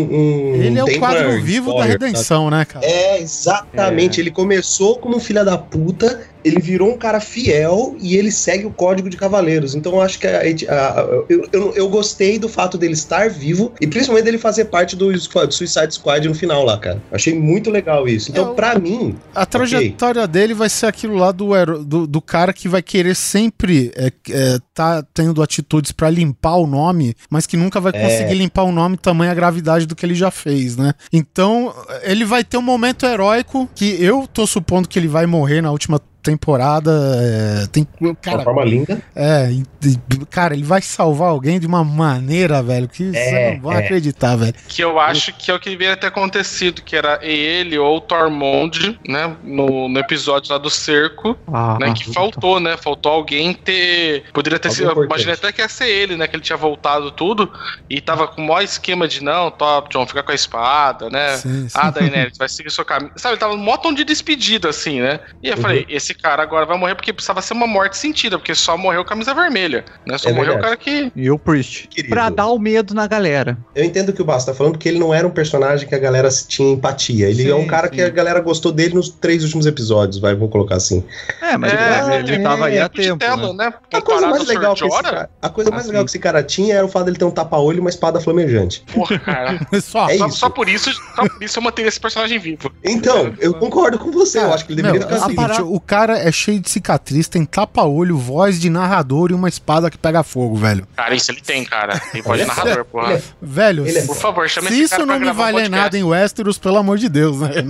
um ele é o quadro vivo da redenção, sabe? Né, cara? É, exatamente. É. Ele começou como um filho da puta, ele virou um cara fiel e ele segue o código de cavaleiros. Então eu acho que a, a, a, eu, eu, eu gostei do fato dele estar vivo e principalmente dele fazer parte do, do Suicide Squad no final lá, cara. Achei muito legal isso. Então, é, pra mim... A trajetória okay. dele vai ser aquilo lá do, do, do cara que vai querer sempre é, é, tá tendo atitudes pra limpar o nome, mas que nunca vai conseguir é. limpar o nome tamanha a gravidade do que ele já fez, né? Então, ele vai ter um momento heróico que eu tô supondo que ele vai morrer na última temporada, é, tem, cara, uma forma linda. É, cara, ele vai salvar alguém de uma maneira, velho, que é, você não vai é. acreditar, velho. Que eu acho que é o que deveria ter acontecido, que era ele ou o Tormund, né, no, no episódio lá do cerco, ah, né, que faltou, né, faltou alguém ter, poderia ter sido, imaginei até que ia ser ele, né, que ele tinha voltado tudo e tava com o maior esquema de, não, top, John, fica com a espada, né, sim, sim. Ah, Daenerys, vai seguir o seu caminho, sabe, ele tava um mó tom de despedida, assim, né, e eu uhum. falei, esse esse cara agora vai morrer porque precisava ser uma morte sentida, porque só morreu camisa vermelha, né? Só É morreu verdade. o cara que... E o Priest. Querido. Pra dar o medo na galera. Eu entendo o que o Basso tá falando, porque ele não era um personagem que a galera tinha empatia. Ele Sim, é um cara sim. que a galera gostou dele nos três últimos episódios, vai, vamos colocar assim. É, mas É, ele, ele tava aí é, há tempo, tela, né? né? A coisa Comparado mais ao legal que esse Jorah, cara, a coisa mais Assim. legal que esse cara tinha era o fato dele ter um tapa-olho e uma espada flamejante. porra, cara. Só. É Só, isso. só por isso, só por isso eu manteria esse personagem vivo. Então, eu concordo com você, eu acho que ele deveria Meu, ter é o sido. seguinte, o cara é cheio de cicatriz, tem tapa-olho, voz de narrador e uma espada que pega fogo, velho. Cara, isso ele tem, cara. Tem voz de narrador, porra. Ele é- Velho, Ele é se- Por favor, chama se esse isso cara pra não me gravar um valer podcast. nada em Westeros, pelo amor de Deus, né?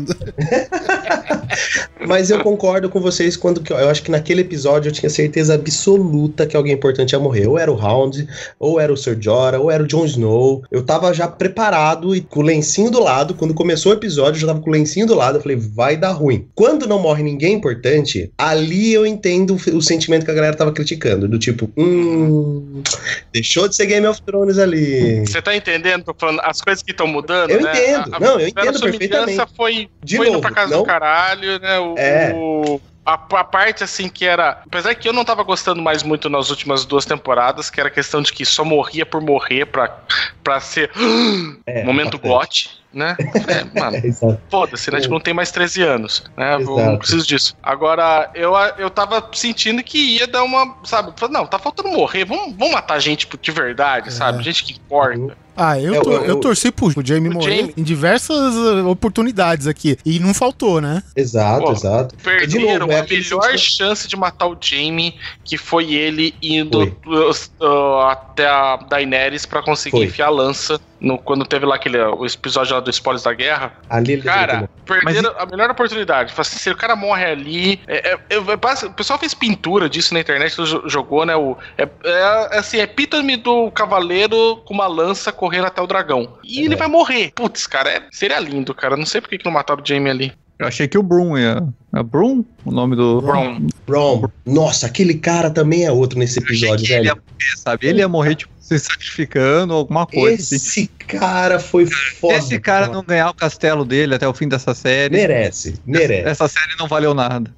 Mas eu concordo com vocês quando que eu acho que naquele episódio eu tinha certeza absoluta que alguém importante ia morrer. Ou era o Hound, ou era o Ser Jorah, ou era o Jon Snow. Eu tava já preparado e com o lencinho do lado. Quando começou o episódio, eu já tava com o lencinho do lado. Eu falei, vai dar ruim. Quando não morre ninguém importante, ali eu entendo o, o sentimento que a galera tava criticando. Do tipo, hum. Deixou de ser Game of Thrones ali. Você tá entendendo? Tô falando as coisas que estão mudando, Eu né? entendo. Não, eu entendo perfeitamente. Foi, De foi indo novo, pra casa não- do caralho, né? O, É. o- a, a parte, assim, que era... Apesar que eu não tava gostando mais muito nas últimas duas temporadas, que era a questão de que só morria por morrer pra, pra ser... É, momento bastante. gote, né? É, mano, É, exato. foda-se, né? A gente não tem mais treze anos, né? Eu Exato. não preciso disso. Agora, eu, eu tava sentindo que ia dar uma, sabe? Falei, não, tá faltando morrer, vamos, vamos matar gente de verdade, sabe? Gente que importa. Ah, eu, É, tor- o- eu o- torci pro, pro Jaime o morrer Jaime. em diversas uh, oportunidades aqui. E não faltou, né? Exato, Pô, exato. Perderam novo, é a aquele melhor sentimento- chance de matar o Jaime, que foi ele indo Foi. uh, uh, até a Daenerys pra conseguir Foi. enfiar a lança no, quando teve lá aquele o episódio lá do Spoilers da Guerra. Ali ele Cara, deveria perderam a melhor oportunidade. Fala assim, se o cara morre ali. É, é, é, é basi- o pessoal fez pintura disso na internet, jo- jogou, né? O, é, é assim, é epítome do cavaleiro com uma lança correndo até o dragão. E É. ele vai morrer. Putz, cara, é, seria lindo, cara. Não sei por que que não mataram o Jaime ali. Eu achei que o Brum ia... É Brum? O nome do... Brown. Brom. Nossa, aquele cara também é outro nesse Eu achei episódio, que ele ia velho. morrer, sabe? Ele ia morrer, tipo, se sacrificando, alguma coisa assim. Esse cara foi foda. Se esse cara não ganhar o castelo dele até o fim dessa série, Merece, merece. essa série não valeu nada.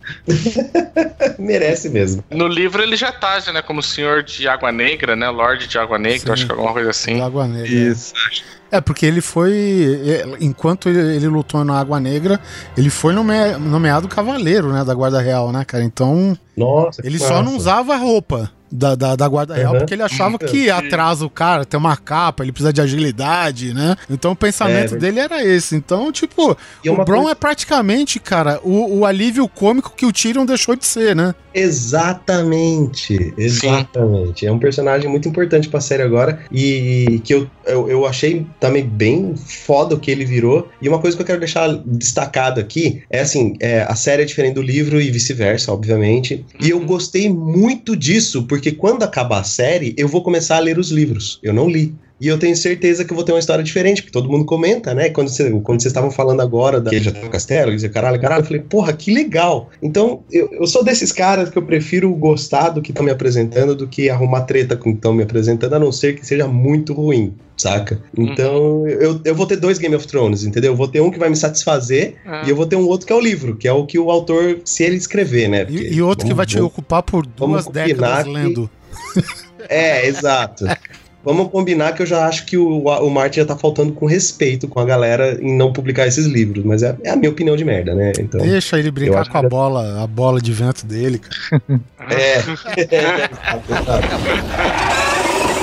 Merece mesmo. No livro ele já tá, já, né? Como senhor de Água Negra, né? Lorde de Água Negra, Sim. acho que alguma coisa assim. Água Negra. Isso. É, porque ele foi. é, Enquanto ele, ele lutou na Água Negra, ele foi nome- nomeado cavaleiro, né? Da Guarda Real, né, cara? Então, Nossa, ele que só massa. não usava a roupa da, da, da Guarda Real, Uhum. porque ele achava que atrasa o cara, tem uma capa, ele precisa de agilidade, né? Então o pensamento É, dele era esse. Então, tipo, E o uma Bron coisa- é praticamente, cara, o, o alívio cômico que o Tyrion deixou de ser, né? Exatamente, exatamente. É um personagem muito importante pra série agora e que eu, eu, eu achei também bem foda o que ele virou. E uma coisa que eu quero deixar destacado aqui é assim, é, a série é diferente do livro e vice-versa, obviamente. E eu gostei muito disso, porque quando acabar a série, eu vou começar a ler os livros. Eu não li. E eu tenho certeza que eu vou ter uma história diferente, porque todo mundo comenta, né? Quando, você, quando vocês estavam falando agora da, que ele já tá no castelo, e dizer caralho, caralho, eu falei, porra, que legal. Então, eu, eu sou desses caras que eu prefiro gostar do que estão me apresentando do que arrumar treta com o que estão me apresentando, a não ser que seja muito ruim, saca? Então, eu, eu vou ter dois Game of Thrones, entendeu? Eu vou ter um que vai me satisfazer É. e eu vou ter um outro que é o livro, que é o que o autor, se ele escrever, né? Porque E, e outro que vamos- vai te vamos- ocupar por duas vamos combinar décadas que- lendo. É, exato. Vamos combinar que eu já acho que o, o Martin já tá faltando com respeito com a galera em não publicar esses livros, mas é, é a minha opinião de merda, né? Então, Deixa ele eu brincar acho com a que já- bola, a bola de vento dele, cara. é. Exato, exato.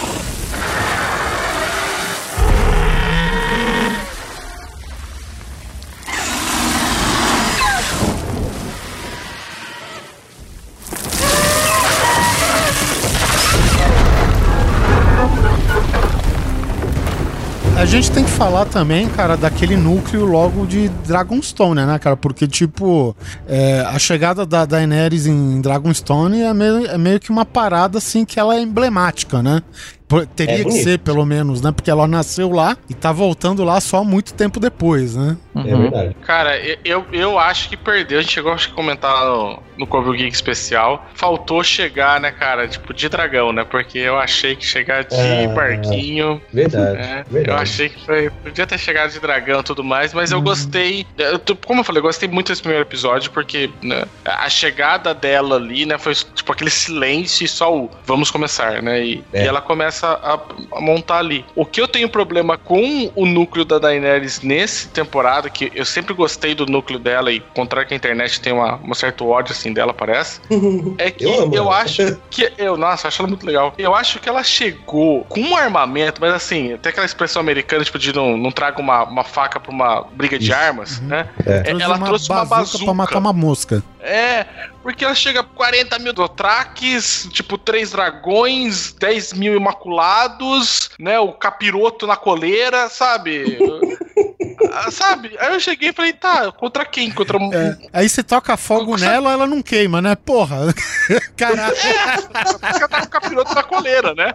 A gente tem que falar também, cara, daquele núcleo logo de Dragonstone, né, cara? Porque, tipo, é, a chegada da Daenerys em Dragonstone é meio, é meio que uma parada, assim, que ela é emblemática, né? Teria é que ser, pelo menos, né? Porque ela nasceu lá e tá voltando lá só muito tempo depois, né? Uhum. É verdade. Cara, eu, eu acho que perdeu. A gente chegou a comentar no, no Covil Geek especial. Faltou chegar, né, cara? Tipo, de dragão, né? Porque eu achei que chegar de ah, barquinho. Verdade, né? verdade. Eu achei que foi. Podia ter chegado de dragão e tudo mais, mas eu gostei. Eu, como eu falei, eu gostei muito desse primeiro episódio, porque né, a chegada dela ali, né? Foi tipo aquele silêncio e só o vamos começar, né? E, é. e ela começa a, a montar ali. O que eu tenho problema com o núcleo da Daenerys nesse temporada, que eu sempre gostei do núcleo dela, e contrário que a internet tem uma, um certo ódio assim dela, parece, é que eu, eu acho que eu, nossa, acho ela muito legal. Eu acho que ela chegou com um armamento, mas assim, tem aquela expressão americana, tipo, de não, não traga uma, uma faca pra uma briga de Isso. armas, uhum. né? É. Ela uma trouxe uma bazuca pra matar uma mosca. É, porque ela chega a quarenta mil dothraques, tipo, três dragões, dez mil imaculados, né? O capiroto na coleira, sabe? Sabe? Aí eu cheguei e falei, tá, contra quem? Contra um... É. Aí você toca fogo contra... nela, ela não queima, né? Porra! Caralho! É, ela tá com o capiroto na coleira, né?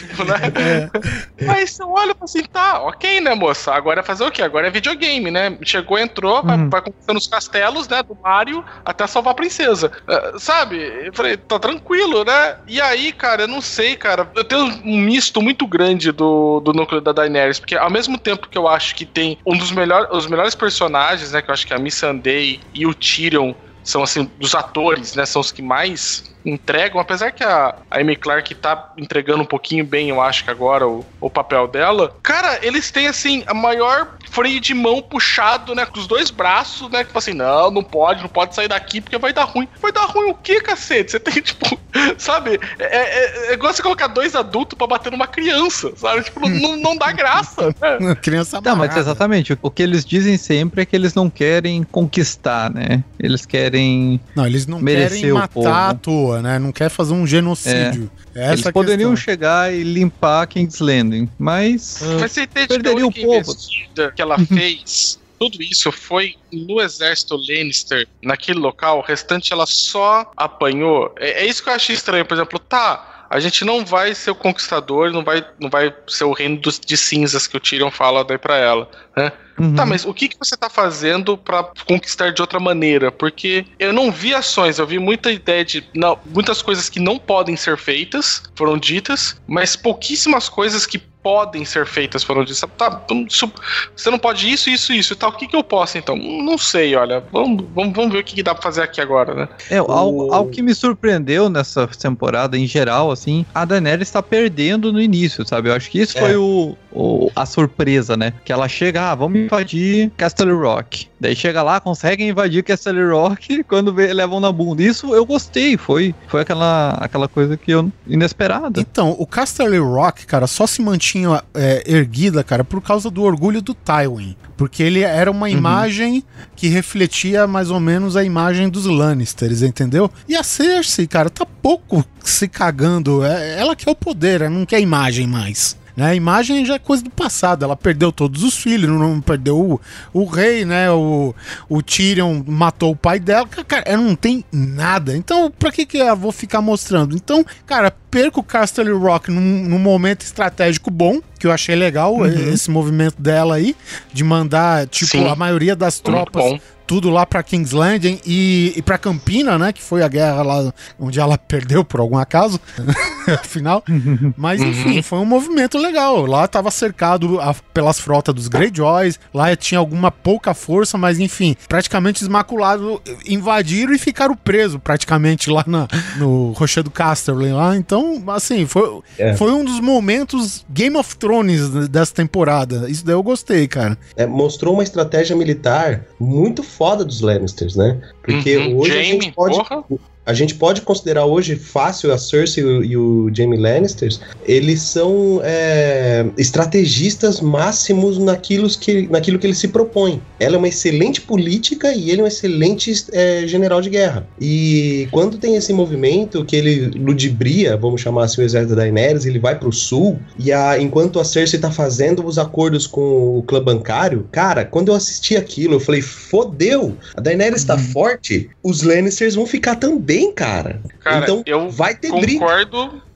É. Mas você olha e fala assim, tá, ok, né, moça? Agora é fazer o quê? Agora é videogame, né? Chegou, entrou, uhum. vai, vai conquistando os castelos, né, do Mario, até salvar a princesa. Uh, sabe? Eu falei, tá tranquilo, né? E aí, cara, eu não sei, cara, eu tenho um misto muito grande do, do núcleo da Daenerys, porque ao mesmo tempo que eu acho que tem um dos melhores, os melhores personagens, né, que eu acho que a Missandei e o Tyrion são, assim, dos atores, né, são os que mais entregam, apesar que a, a Amy Clarke tá entregando um pouquinho bem, eu acho que agora, o, o papel dela. Cara, eles têm, assim, a maior freio de mão puxado, né, com os dois braços, né, que fala assim, não, não pode, não pode sair daqui porque vai dar ruim. Vai dar ruim o quê, cacete? Você tem, tipo, sabe, é, é, é igual você colocar dois adultos pra bater numa criança, sabe, tipo, não, não dá graça, né? Criança Não, mas exatamente, o que eles dizem sempre é que eles não querem conquistar, né, eles querem Não, eles não merecer querem matar o povo. à toa, né, não quer fazer um genocídio. É. Essa eles poderiam questão. chegar e limpar King's Landing, mas uh, mas você perderia o povo. Que ela fez, tudo isso foi no exército Lannister, naquele local, o restante ela só apanhou. É, é isso que eu achei estranho, por exemplo, tá, a gente não vai ser o conquistador, não vai, não vai ser o reino dos, de cinzas que o Tyrion fala daí pra ela, né? Uhum. Tá, mas o que, que você tá fazendo pra conquistar de outra maneira? Porque eu não vi ações, eu vi muita ideia de... Não, muitas coisas que não podem ser feitas foram ditas, mas pouquíssimas coisas que podem ser feitas foram ditas. Tá, você não pode isso, isso, isso e tal. O que, que eu posso, então? Não sei, olha. Vamos, vamos, vamos ver o que, que dá pra fazer aqui agora, né? É, algo, algo que me surpreendeu nessa temporada, em geral, assim, a Daenerys tá perdendo no início, sabe? Eu acho que isso é. foi o, o, a surpresa, né? Que ela chega, ah, vamos invadir Castle Rock. Daí chega lá, conseguem invadir Castle Rock, quando vê, levam na bunda. Isso eu gostei, foi, foi aquela, aquela coisa que eu inesperada. Então, o Castle Rock, cara, só se mantinha é, erguida, cara, por causa do orgulho do Tywin. Porque ele era uma uhum. imagem que refletia mais ou menos a imagem dos Lannisters, entendeu? E a Cersei, cara, tá pouco se cagando. É, ela quer o poder, ela não quer imagem mais. Né, a imagem já é coisa do passado, ela perdeu todos os filhos, não perdeu o, o rei, né, o, o Tyrion matou o pai dela, cara, ela não tem nada, então pra que que eu vou ficar mostrando? Então, cara, perca o Castle Rock num, num momento estratégico bom, que eu achei legal, uhum. esse movimento dela aí, de mandar, tipo, Sim. a maioria das tropas... tudo lá pra King's Landing e, e pra Campina, né, que foi a guerra lá onde ela perdeu por algum acaso, afinal, mas enfim, foi um movimento legal, lá tava cercado a, pelas frotas dos Greyjoys, lá tinha alguma pouca força, mas enfim, praticamente esmaculado, invadiram e ficaram presos praticamente lá na, no Rochedo Casterly lá, então, assim, foi, é. foi um dos momentos Game of Thrones dessa temporada, isso daí eu gostei, cara. É, mostrou uma estratégia militar muito foda dos Lannisters, né? Porque uhum. hoje Jamie, a gente pode... Porra. A gente pode considerar hoje fácil a Cersei e o, e o Jaime Lannisters, eles são é, estrategistas máximos naquilo que, naquilo que eles se propõem. Ela é uma excelente política e ele é um excelente é, general de guerra. E quando tem esse movimento que ele ludibria, vamos chamar assim, o exército da Daenerys, ele vai pro sul, e a, enquanto a Cersei tá fazendo os acordos com o clã bancário, cara, quando eu assisti aquilo, eu falei, fodeu, a Daenerys tá hum. forte, os Lannisters vão ficar também, cara. Cara, então eu vai ter concordo, briga.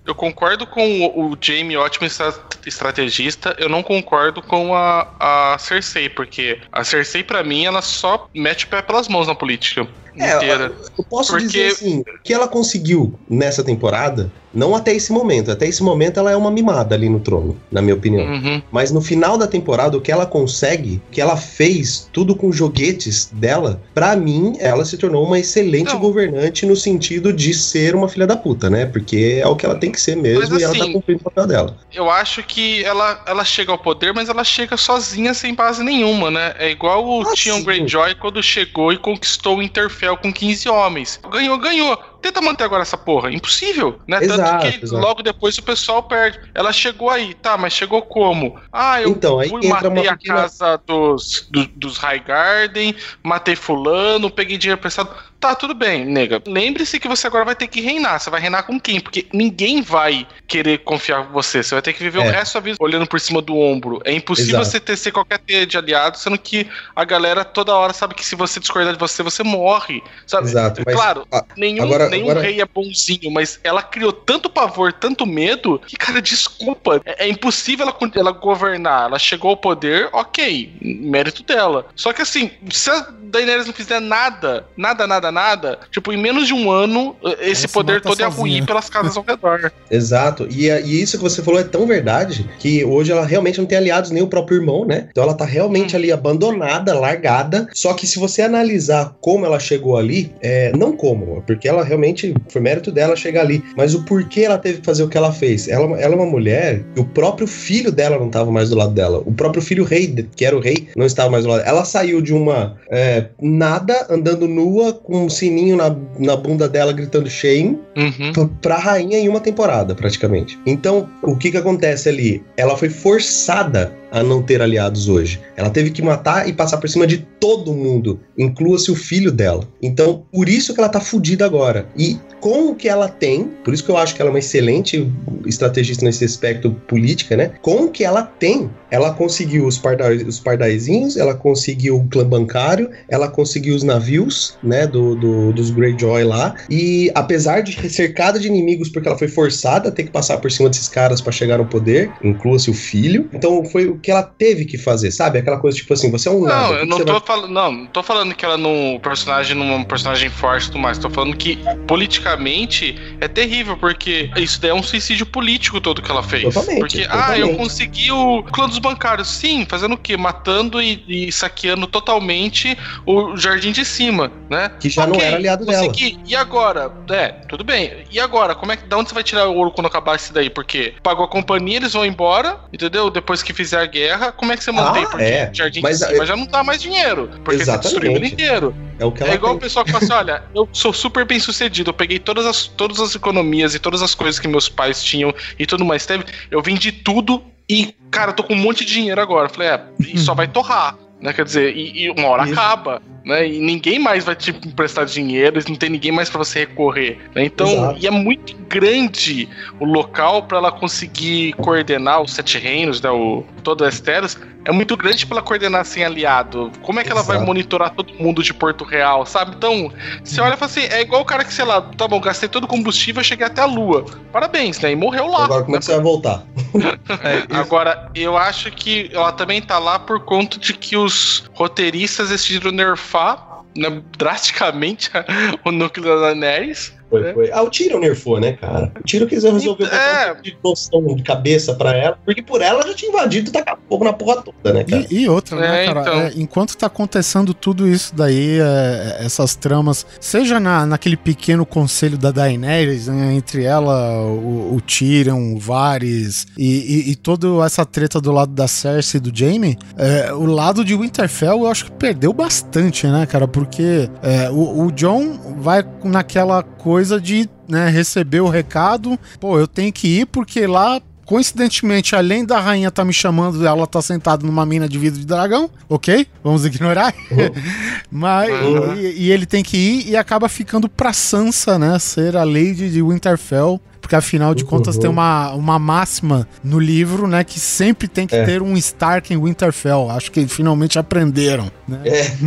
eu concordo com o, o Jaime, ótimo estrategista, eu não concordo com a, a Cersei, porque a Cersei, pra mim, ela só mete o pé pelas mãos na política inteira. É, eu posso porque... dizer assim, o que ela conseguiu nessa temporada, não até esse momento, até esse momento ela é uma mimada ali no trono, na minha opinião. Uhum. Mas no final da temporada, o que ela consegue, o que ela fez, tudo com joguetes dela, pra mim, ela se tornou uma excelente não. governante no sentido de ser uma filha da puta, né? Porque é o que ela tem que ser mesmo. Mas, e assim, ela tá cumprindo o papel dela. Eu acho que ela, ela chega ao poder, mas ela chega sozinha, sem base nenhuma, né? É igual o ah, Theon Greyjoy quando chegou e conquistou o Winterfell com quinze homens. Ganhou, ganhou. Tenta manter agora essa porra. Impossível, né? Exato, Tanto que exato. logo depois o pessoal perde. Ela chegou aí, tá, mas chegou como? Ah, eu então, aí fui, matei a pequena... casa dos, do, dos Highgarden, matei fulano, peguei dinheiro prestado. Tá, tudo bem, nega. Lembre-se que você agora vai ter que reinar. Você vai reinar com quem? Porque ninguém vai querer confiar em você. Você vai ter que viver é. o resto da vida olhando por cima do ombro. É impossível Exato. você ter ser qualquer teia de aliado, sendo que a galera toda hora sabe que se você discordar de você, você morre. Sabe? Exato. Mas, claro, a, nenhum, agora, nenhum agora... rei é bonzinho, mas ela criou tanto pavor, tanto medo, que, cara, desculpa. É, é impossível ela, ela governar. Ela chegou ao poder, ok, mérito dela. Só que assim, se a Daenerys não fizer nada, nada, nada, nada, tipo, em menos de um ano, esse Ela poder todo ia ruir pelas casas ao redor. Exato, e, e isso que você falou é tão verdade, que hoje ela realmente não tem aliados, nem o próprio irmão, né? Então ela tá realmente ali abandonada, largada, só que se você analisar como ela chegou ali, é, não como, porque ela realmente, foi mérito dela chegar ali, mas o porquê ela teve que fazer o que ela fez. Ela, ela é uma mulher, e o próprio filho dela não tava mais do lado dela, o próprio filho rei, que era o rei, não estava mais do lado. Ela saiu de uma é, nada, andando nua, com um sininho na, na bunda dela, gritando shame, uhum. pra rainha em uma temporada, praticamente. Então, o que que acontece ali? Ela foi forçada a não ter aliados hoje. Ela teve que matar e passar por cima de todo mundo, inclua-se o filho dela. Então, por isso que ela tá fudida agora. E com o que ela tem, por isso que eu acho que ela é uma excelente estrategista nesse aspecto política, né? Com o que ela tem, ela conseguiu os, pardais, os pardaizinhos, ela conseguiu o clã bancário, ela conseguiu os navios, né, do, do, dos Greyjoy lá, e apesar de ser cercada de inimigos, porque ela foi forçada a ter que passar por cima desses caras pra chegar no poder, inclua-se o filho, então foi o que ela teve que fazer, sabe? Aquela coisa tipo assim, você é um nada. Não, eu não tô, vai... fal- não, não tô falando que ela não, o personagem não é um personagem forte e tudo mais, tô falando que politicamente é terrível, porque isso daí é um suicídio político todo que ela fez. Totalmente. Porque, totalmente. ah, eu consegui o clã dos bancários. Sim, fazendo o quê? Matando e, e saqueando totalmente o jardim de cima, né? Que já okay, não era aliado consegui. dela. E agora? É, tudo bem. E agora? Como é que, da onde você vai tirar o ouro quando acabar isso daí? Porque pagou a companhia, eles vão embora, entendeu? Depois que fizer a guerra, como é que você mantém? Ah, porque é. jardim mas, de cima eu... já não dá mais dinheiro. Porque você destruiu ele inteiro. É, o que ela é igual tem. o pessoal que fala assim, olha, eu sou super bem sucedido, eu peguei todas as, todas as economias e todas as coisas que meus pais tinham e tudo mais teve, eu vendi tudo e, cara, eu tô com um monte de dinheiro agora. Eu falei, é, e só vai torrar, né? Quer dizer, e, e uma hora Isso. acaba, né? E ninguém mais vai te emprestar dinheiro, não tem ninguém mais pra você recorrer, né? Então, Exato. E é muito grande o local pra ela conseguir coordenar os Sete Reinos, né? O, todo o Westeros, é muito grande pra ela coordenar sem aliado. Como é que Exato. ela vai monitorar todo mundo de Porto Real, sabe? Então, você olha e fala assim, é igual o cara que, sei lá, tá bom, gastei todo o combustível, cheguei até a Lua. Parabéns, né? E morreu lá. Agora como é que você vai voltar? é, agora, eu acho que ela também tá lá por conta de que os roteiristas decidiram nerfar, né, drasticamente o núcleo da Daenerys. Foi, é. foi. Ah, o Tyrion nerfou, né, cara? O Tyrion quis resolver é. um de noção de cabeça pra ela, porque por ela já tinha invadido e tacado fogo na porra toda, né, cara? E, e outra, né, é, cara? Então. É, enquanto tá acontecendo tudo isso daí, é, essas tramas, seja na, naquele pequeno conselho da Daenerys, né, entre ela, o, o Tyrion, o Varys e, e, e toda essa treta do lado da Cersei e do Jaime, é, o lado de Winterfell eu acho que perdeu bastante, né, cara? Porque é, o, o Jon vai naquela coisa de, né, receber o recado, pô, eu tenho que ir porque lá, coincidentemente, além da rainha tá me chamando, ela tá sentada numa mina de vidro de dragão, ok? Vamos ignorar. Uhum. Mas, uhum. e, e ele tem que ir e acaba ficando pra Sansa, né, ser a Lady de Winterfell, Porque afinal de contas Uhum. tem uma, uma máxima no livro, né, que sempre tem que É. ter um Stark em Winterfell. Acho que finalmente aprenderam, né?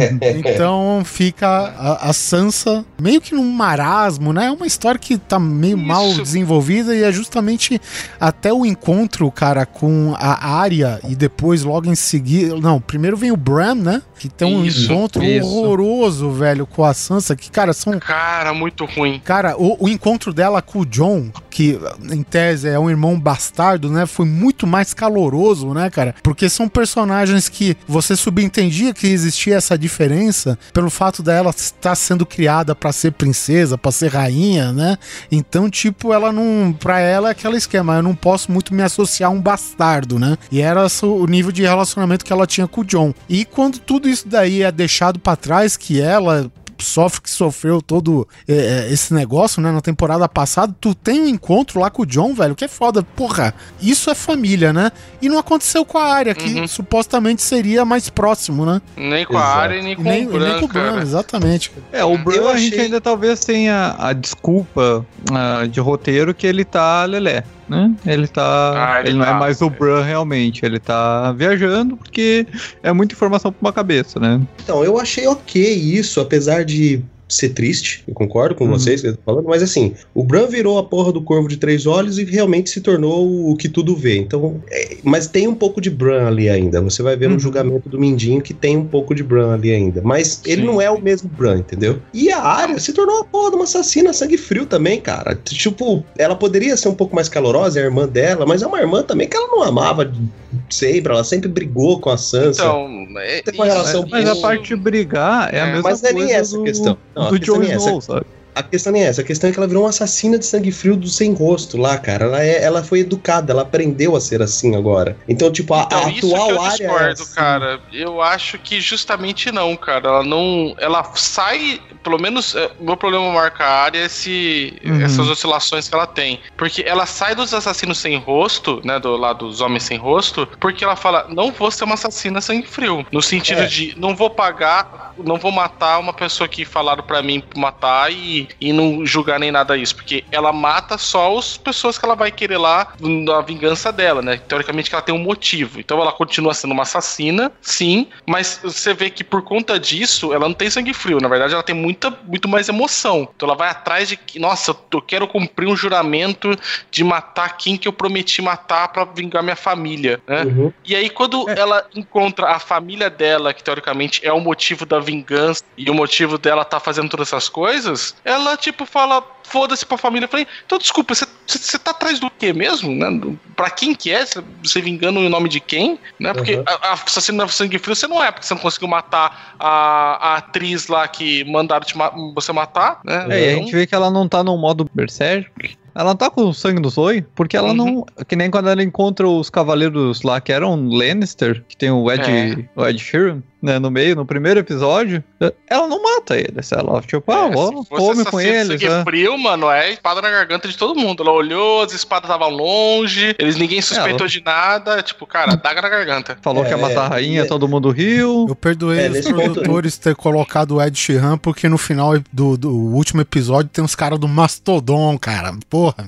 Então fica a, a Sansa meio que num marasmo, né? É uma história que tá meio Isso. mal desenvolvida e é justamente até o encontro, cara, com a Arya e depois logo em seguida... Não, primeiro vem o Bran, né? Que tem um Isso, encontro isso. horroroso, velho, com a Sansa, que, cara, são... Cara, muito ruim. Cara, o, o encontro dela com o Jon, que em tese é um irmão bastardo, né? Foi muito mais caloroso, né, cara? Porque são personagens que você subentendia que existia essa diferença pelo fato dela estar sendo criada pra ser princesa, pra ser rainha, né? Então, tipo, ela não... Pra ela é aquele esquema, eu não posso muito me associar a um bastardo, né? E era o nível de relacionamento que ela tinha com o Jon. E quando tudo isso daí é deixado pra trás, que ela... sofre que sofreu todo é, esse negócio, né, na temporada passada, tu tem um encontro lá com o Jon, velho, que é foda, porra, isso é família, né, e não aconteceu com a Arya, que Uhum. supostamente seria mais próximo, né, Nem com a Exato. Arya, nem com nem, o Bran, nem com o Bran, cara. exatamente. É, o Bran Eu a gente achei- ainda talvez tenha a desculpa ah, de roteiro que ele tá lelé, né? Ele tá... Ah, ele ele não tá. é mais o Bran realmente, ele tá viajando porque é muita informação pra uma cabeça, né? Então, eu achei ok isso, apesar de ser triste, eu concordo com Uhum. vocês que eu tô falando, mas assim, o Bran virou a porra do Corvo de Três Olhos e realmente se tornou o que tudo vê. Então, é, mas tem um pouco de Bran ali ainda. Você vai ver Uhum. no julgamento do Mindinho que tem um pouco de Bran ali ainda. Mas ele Sim. não é o mesmo Bran, entendeu? E a Arya se tornou a porra de uma assassina sangue frio também, cara. Tipo, ela poderia ser um pouco mais calorosa, é a irmã dela, mas é uma irmã também que ela não amava sempre, ela sempre brigou com a Sansa. Então, é, Tem uma isso- relação Mas a isso- parte de brigar é a É, mesma mas não é coisa nem essa a do, questão. Não, a do questão Jon nem é essa. Snow, sabe? A questão nem é essa, a questão é que ela virou uma assassina de sangue frio do sem rosto lá, cara. Ela, é, ela foi educada, ela aprendeu a ser assim agora. Então, tipo, a, Então, a isso que atual eu área. discordo, é assim. cara. Eu acho que justamente não, cara. Ela não. Ela sai. Pelo menos, é, o meu problema marca a área é esse, Uhum. essas oscilações que ela tem. Porque ela sai dos assassinos sem rosto, né? Do lado dos homens sem rosto, porque ela fala: não vou ser uma assassina sangue frio. No sentido É. de não vou pagar, não vou matar uma pessoa que falaram pra mim matar e, e não julgar nem nada disso. Porque ela mata só as pessoas que ela vai querer lá na vingança dela, né? Teoricamente que ela tem um motivo. Então ela continua sendo uma assassina, sim, mas você vê que por conta disso, ela não tem sangue frio. Na verdade, ela tem muita, muito mais emoção. Então ela vai atrás de que, nossa, eu quero cumprir um juramento de matar quem que eu prometi matar pra vingar minha família, né? Uhum. E aí, quando ela encontra a família dela, que teoricamente é o motivo da vingança e o motivo dela tá fazendo todas essas coisas, ela, tipo, fala: foda-se pra família. Eu falei: então, desculpa, você, você tá atrás do quê mesmo? Né? Pra quem que é? Você vingando em nome de quem? Né? Porque Uhum. a, a assassino de sangue frio você não é, porque você não conseguiu matar a, a atriz lá que mandaram te ma- você matar, né? É, e a Então- gente vê que ela não tá no modo berserk. Ela não tá com o sangue no zóio, porque ela Uhum. não... Que nem quando ela encontra os cavaleiros lá, que eram Lannister, que tem o Ed, É. o Ed Sheeran, né, no meio, no primeiro episódio, ela não mata eles. Ela, tipo, ah, É, vó, se fosse come com assassino de eles, sangue né? frio, mano, é espada na garganta de todo mundo. Ela olhou, as espadas estavam longe, eles ninguém suspeitou Ela- de nada, tipo, cara, daga na garganta. Falou É, que ia matar a rainha, é. todo mundo riu. Eu perdoei É, os nesse ponto- produtores ter colocado o Ed Sheeran, porque no final do, do último episódio tem os caras do Mastodon, cara, porra.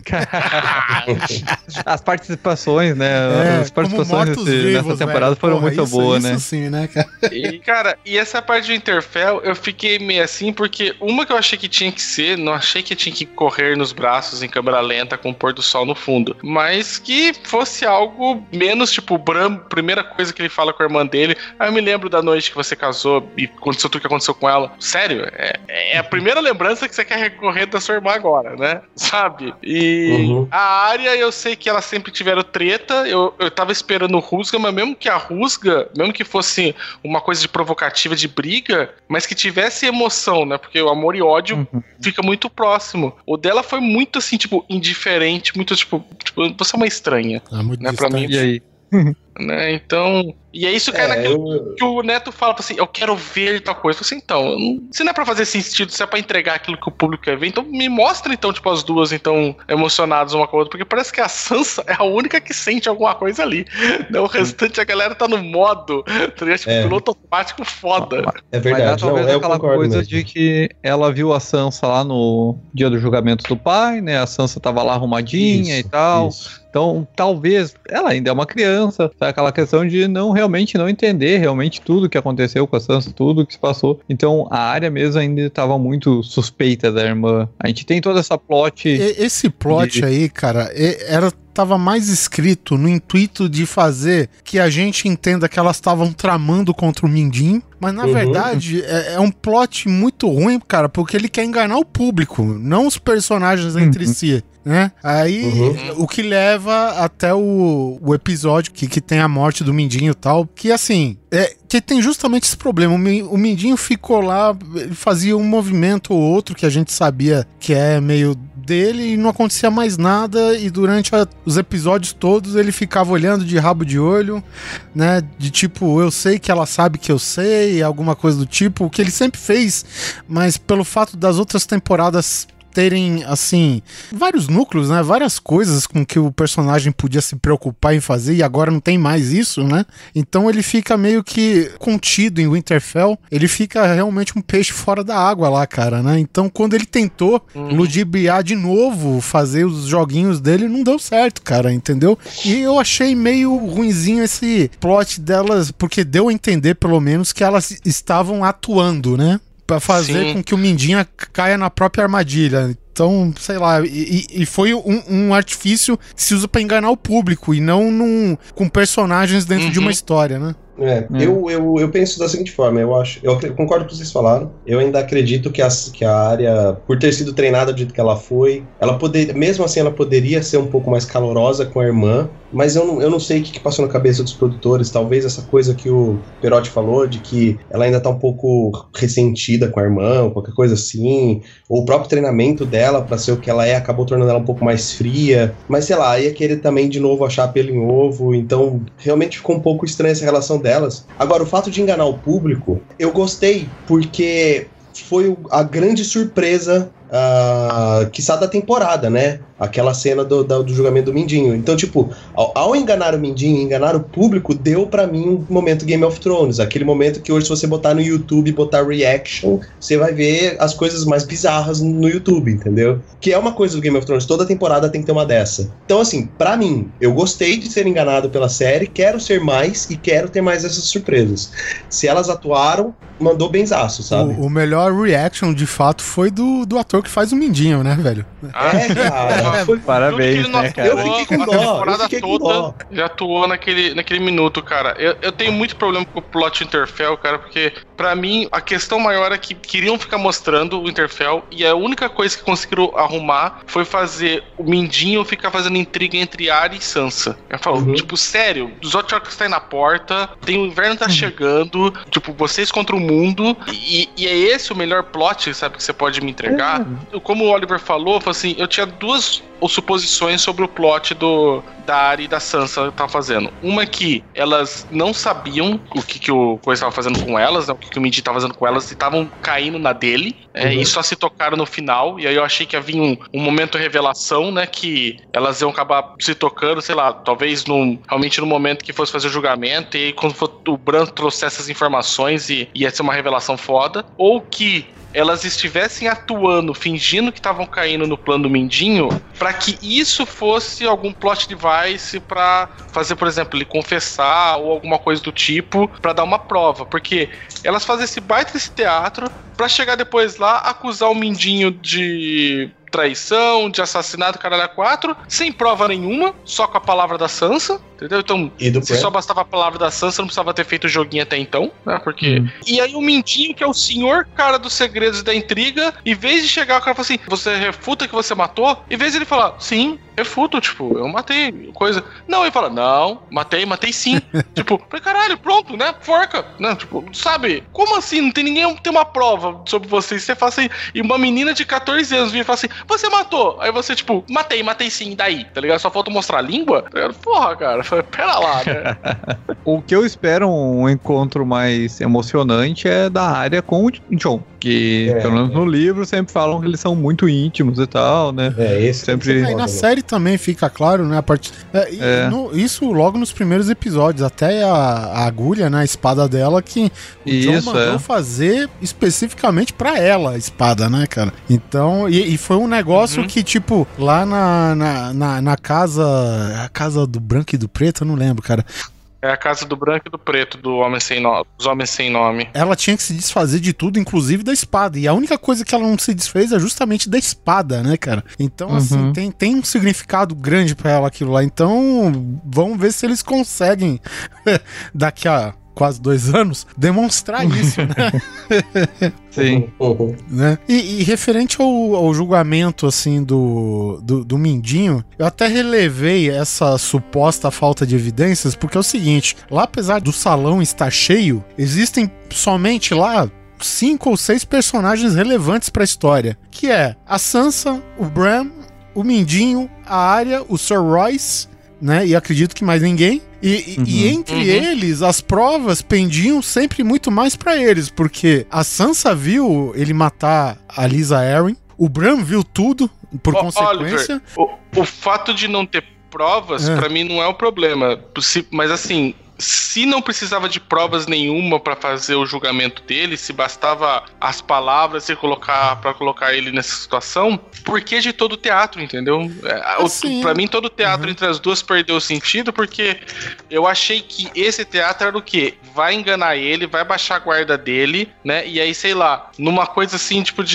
As participações, né? É, As participações como desse- mortos-vivos, nessa temporada velho. foram Porra, muito isso- boas, isso né? sim, né, cara? E, cara, e essa parte de Interfell, eu fiquei meio assim, porque uma que eu achei que tinha que ser, não achei que tinha que correr nos braços em câmera lenta com o pôr do sol no fundo, mas que fosse algo menos, tipo, o Bran, primeira coisa que ele fala com a irmã dele: ah, eu me lembro da noite que você casou e aconteceu tudo que aconteceu com ela. Sério, é, é a primeira lembrança que você quer recorrer da sua irmã agora, né? Sabe? E Uhum. a Arya, eu sei que elas sempre tiveram treta, eu, eu tava esperando Rusga, mas mesmo que a Rusga, mesmo que fosse uma coisa de provocativa, de briga, mas que tivesse emoção, né? Porque o amor e ódio Uhum. fica muito próximo. O dela foi muito assim, tipo, indiferente, muito tipo, tipo você é uma estranha, É muito né? Pra mim, distante. E aí? né? Então... E é isso que é, é naquilo eu... que o Neto fala assim, eu quero ver tal coisa. Eu falo assim, então, não, se não é pra fazer sentido, se é pra entregar aquilo que o público quer ver, então me mostra, então, tipo, as duas, então, emocionadas uma com a outra, porque parece que a Sansa é a única que sente alguma coisa ali. Né? O restante, a galera tá no modo, tá ligado? Tipo, é. piloto automático foda. É verdade, não, é aquela coisa mesmo. De que ela viu a Sansa lá no dia do julgamento do pai, né? A Sansa tava lá arrumadinha isso, e tal. Isso. Então, talvez, ela ainda é uma criança, tá? Aquela questão de não realmente não entender realmente tudo que aconteceu com a Sansa, tudo que se passou. Então, a Arya mesmo ainda estava muito suspeita da irmã. A gente tem toda essa plot... Esse plot de... aí, cara, era... Tava mais escrito no intuito de fazer que a gente entenda que elas estavam tramando contra o Mindinho, mas na uhum. verdade é, é um plot muito ruim, cara, porque ele quer enganar o público, não os personagens uhum. entre si, né? Aí uhum. o que leva até o, o episódio que, que tem a morte do Mindinho e tal, que assim, é, que tem justamente esse problema, o, o Mindinho ficou lá, ele fazia um movimento ou outro que a gente sabia que é meio dele e não acontecia mais nada, e durante a, os episódios todos ele ficava olhando de rabo de olho, né, de tipo, eu sei que ela sabe que eu sei, alguma coisa do tipo, o que ele sempre fez, mas pelo fato das outras temporadas terem, assim, vários núcleos, né, várias coisas com que o personagem podia se preocupar em fazer, e agora não tem mais isso, né, então ele fica meio que contido em Winterfell, ele fica realmente um peixe fora da água lá, cara, né, então quando ele tentou uhum. ludibriar de novo, fazer os joguinhos dele, não deu certo, cara, entendeu, e eu achei meio ruinzinho esse plot delas, porque deu a entender, pelo menos, que elas estavam atuando, né, pra fazer Sim. com que o Mindinho caia na própria armadilha. Então, sei lá, e, e foi um, um artifício que se usa pra enganar o público e não num, com personagens dentro uhum. de uma história, né? É, hum. eu, eu, eu penso da seguinte forma, eu acho, eu concordo com o que vocês falaram, eu ainda acredito que a, que a Arya, por ter sido treinada do jeito que ela foi, ela poder, mesmo assim ela poderia ser um pouco mais calorosa com a irmã, mas eu não, eu não sei o que, que passou na cabeça dos produtores, talvez essa coisa que o Perotti falou, de que ela ainda tá um pouco ressentida com a irmã, ou qualquer coisa assim, ou o próprio treinamento dela pra ser o que ela é, acabou tornando ela um pouco mais fria, mas sei lá, ia querer também de novo achar pelo em ovo, então realmente ficou um pouco estranha essa relação delas. Agora, o fato de enganar o público, eu gostei, porque foi a grande surpresa uh, quiçá da temporada, né? Aquela cena do, do, do julgamento do Mindinho. Então, tipo, ao, ao enganar o Mindinho, enganar o público, deu pra mim um momento Game of Thrones. Aquele momento que hoje, se você botar no YouTube, botar reaction, você vai ver as coisas mais bizarras no YouTube, entendeu? Que é uma coisa do Game of Thrones. Toda temporada tem que ter uma dessa. Então, assim, pra mim, eu gostei de ser enganado pela série, quero ser mais e quero ter mais essas surpresas. Se elas atuaram, mandou benzaço, sabe? O, o melhor reaction, de fato, foi do, do ator que faz o Mindinho, né, velho? É, cara. Foi... Parabéns, né, cara? Eu fiquei com dó, a temporada toda já atuou naquele, naquele minuto, cara. Eu, eu tenho muito problema com o plot Winterfell, cara, porque pra mim a questão maior é que queriam ficar mostrando o Winterfell e a única coisa que conseguiram arrumar foi fazer o Mindinho ficar fazendo intriga entre Arya e Sansa. Eu falo, uhum. tipo, sério, os Otterlocks estão aí na porta, tem o inverno tá uhum. chegando, tipo, vocês contra o mundo, e, e é esse o melhor plot, sabe, que você pode me entregar? Uhum. Como o Oliver falou, assim, eu tinha duas ou suposições sobre o plot do, da Arya e da Sansa estavam fazendo. Uma é que elas não sabiam o que, que o Coisa estava fazendo com elas, né, o que, que o Mindinho estava fazendo com elas, e estavam caindo na dele, uhum. é, e só se tocaram no final, e aí eu achei que havia um, um momento de revelação, né, que elas iam acabar se tocando, sei lá, talvez num, realmente no momento que fosse fazer o julgamento, e aí quando for, o Bran trouxesse essas informações e ia ser uma revelação foda, ou que elas estivessem atuando, fingindo que estavam caindo no plano do Mindinho, pra que isso fosse algum plot device pra fazer, por exemplo, ele confessar ou alguma coisa do tipo, pra dar uma prova, porque elas fazem esse baita desse teatro pra chegar depois lá, acusar o Mindinho de traição, de assassinato, caralho, a quatro, sem prova nenhuma, só com a palavra da Sansa, entendeu? Então, se pré? só bastava a palavra da Sansa, não precisava ter feito o joguinho até então, né? Porque... Hum. E aí o Mindinho, que é o senhor cara dos segredos e da intriga, em vez de chegar, o cara fala assim, você refuta que você matou? Em vez de ele falar, sim, refuto, tipo, eu matei, coisa. Não, ele fala, não, matei, matei sim. Tipo, falei, caralho, pronto, né? Forca. Não, tipo, sabe? Como assim? Não tem ninguém, tem uma prova sobre você. Você fala assim, e uma menina de catorze anos vira e fala assim, você matou. Aí você, tipo, matei, matei sim, daí, tá ligado? Só falta mostrar a língua. Tá ligado? Porra, cara, pera lá, né? O que eu espero um encontro mais emocionante é da área com o John. Que, é, pelo menos é. no livro, sempre falam que eles são muito íntimos e tal, né? É, esse sempre. Aí na série também fica claro, né? A part... é, é. No, isso logo nos primeiros episódios, até a, a agulha, né? A espada dela, que o isso, John mandou é. fazer especificamente pra ela a espada, né, cara? Então, e, e foi um negócio uhum. que, tipo, lá na, na, na, na casa. A casa do branco e do preto, eu não lembro, cara. É a casa do branco e do preto, do homem sem nome, dos homens sem nome. Ela tinha que se desfazer de tudo, inclusive da espada. E a única coisa que ela não se desfez é justamente da espada, né, cara? Então, uhum. assim, tem, tem um significado grande pra ela aquilo lá. Então, vamos ver se eles conseguem, daqui a quase dois anos, demonstrar isso, né? Sim. Né? E, e referente ao, ao julgamento, assim, do, do, do Mindinho, eu até relevei essa suposta falta de evidências, porque é o seguinte, lá apesar do salão estar cheio, existem somente lá cinco ou seis personagens relevantes pra história, que é a Sansa, o Bran, o Mindinho, a Arya, o Sir Royce, né? E acredito que mais ninguém. E, uhum. e entre uhum. eles, as provas pendiam sempre muito mais pra eles, porque a Sansa viu ele matar a Lysa Arryn, o Bran viu tudo, por oh, consequência. Oliver, o, o fato de não ter provas, é. pra mim, não é o problema. Mas assim, se não precisava de provas nenhuma pra fazer o julgamento dele, se bastava as palavras e colocar para colocar ele nessa situação, por que de todo o teatro, entendeu? Assim, pra mim, todo o teatro uhum. entre as duas perdeu o sentido, porque eu achei que esse teatro era o quê? Vai enganar ele, vai baixar a guarda dele, né? E aí, sei lá, numa coisa assim, tipo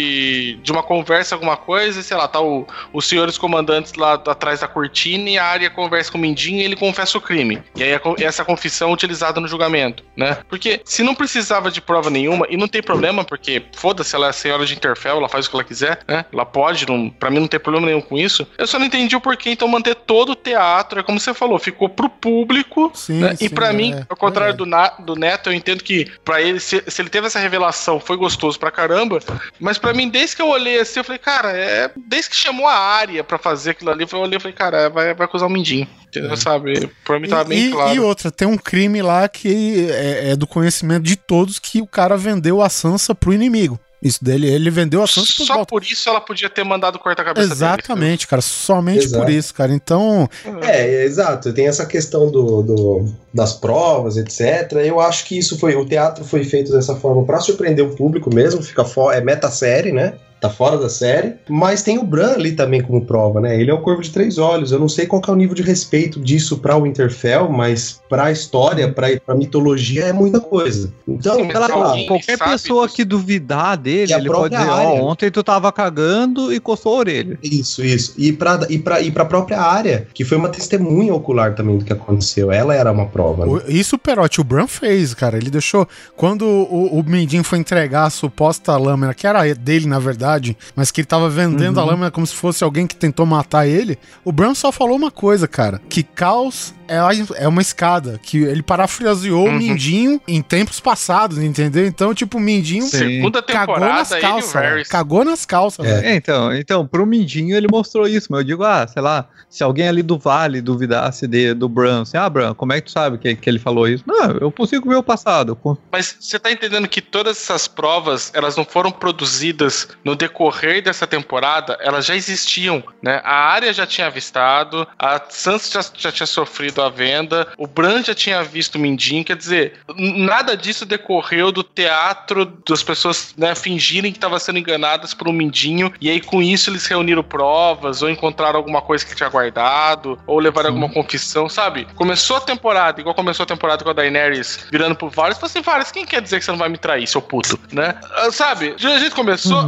de de uma conversa, alguma coisa, sei lá, tá o, os senhores comandantes lá atrás da cortina e a Arya conversa com o Mindinho e ele confessa o crime. E aí a essa confissão utilizada no julgamento, né? Porque se não precisava de prova nenhuma, e não tem problema, porque foda-se, ela é a senhora de Interfell, ela faz o que ela quiser, né? Ela pode, não, pra mim não tem problema nenhum com isso. Eu só não entendi o porquê, então, manter todo o teatro, é como você falou, ficou pro público, sim, né? Sim, e pra é, mim, ao contrário é. do, Na, do Neto, eu entendo que pra ele, se, se ele teve essa revelação, foi gostoso pra caramba, mas pra mim, desde que eu olhei assim, eu falei, cara, é... desde que chamou a Arya pra fazer aquilo ali, eu olhei e falei, cara, vai, vai acusar o Mindinho. É. Sabe? Pra mim tá bem e, claro. E outra, tem um crime lá que é, é do conhecimento de todos, que o cara vendeu a Sansa pro inimigo. Isso dele, ele vendeu a Sansa pro Só volta. Por isso ela podia ter mandado cortar a cabeça Exatamente, dele, cara, somente exato. Por isso, cara. Então... É, é, exato, tem essa questão do, do, das provas, etcétera. Eu acho que isso foi, o teatro foi feito dessa forma pra surpreender o público mesmo, fica fo- é meta-série, né? Tá fora da série, mas tem o Bran ali também como prova, né? Ele é o Corvo de Três Olhos. Eu não sei qual que é o nível de respeito disso pra Winterfell, mas pra história, pra, pra mitologia, é muita coisa. Então, sim, ela, qualquer pessoa que duvidar dele, ele pode dizer, ó, oh, ontem tu tava cagando e coçou a orelha. Isso, isso. E pra, e, pra, e pra própria Arya, que foi uma testemunha ocular também do que aconteceu. Ela era uma prova, né? Isso, Perotti, o Bran fez, cara. Ele deixou... Quando o, o Mindinho foi entregar a suposta lâmina, que era dele, na verdade, mas que ele tava vendendo uhum. a lâmina como se fosse alguém que tentou matar ele, o Bran só falou uma coisa, cara, que caos é uma escada, que ele parafraseou uhum. o Mindinho em tempos passados, entendeu? Então, tipo, o Mindinho Segunda cagou nas calças, né? Cagou nas calças. É. Então, então, pro Mindinho ele mostrou isso, mas eu digo, ah, sei lá, se alguém ali do Vale duvidasse de, do Bran, assim, ah, Bran, como é que tu sabe que, que ele falou isso? Não, eu consigo ver o passado. Mas você tá entendendo que todas essas provas, elas não foram produzidas no decorrer dessa temporada, elas já existiam, né? A Arya já tinha avistado, a Sansa já, já tinha sofrido a venda, o Bran já tinha visto o Mindinho, quer dizer, nada disso decorreu do teatro das pessoas, né, fingirem que estavam sendo enganadas por um Mindinho, e aí com isso eles reuniram provas, ou encontraram alguma coisa que tinha guardado, ou levaram Sim. alguma confissão, sabe? Começou a temporada, igual começou a temporada com a Daenerys virando pro Varys, falou assim, Varys, quem quer dizer que você não vai me trair, seu puto, né? Sabe? A gente começou, uhum. a primeira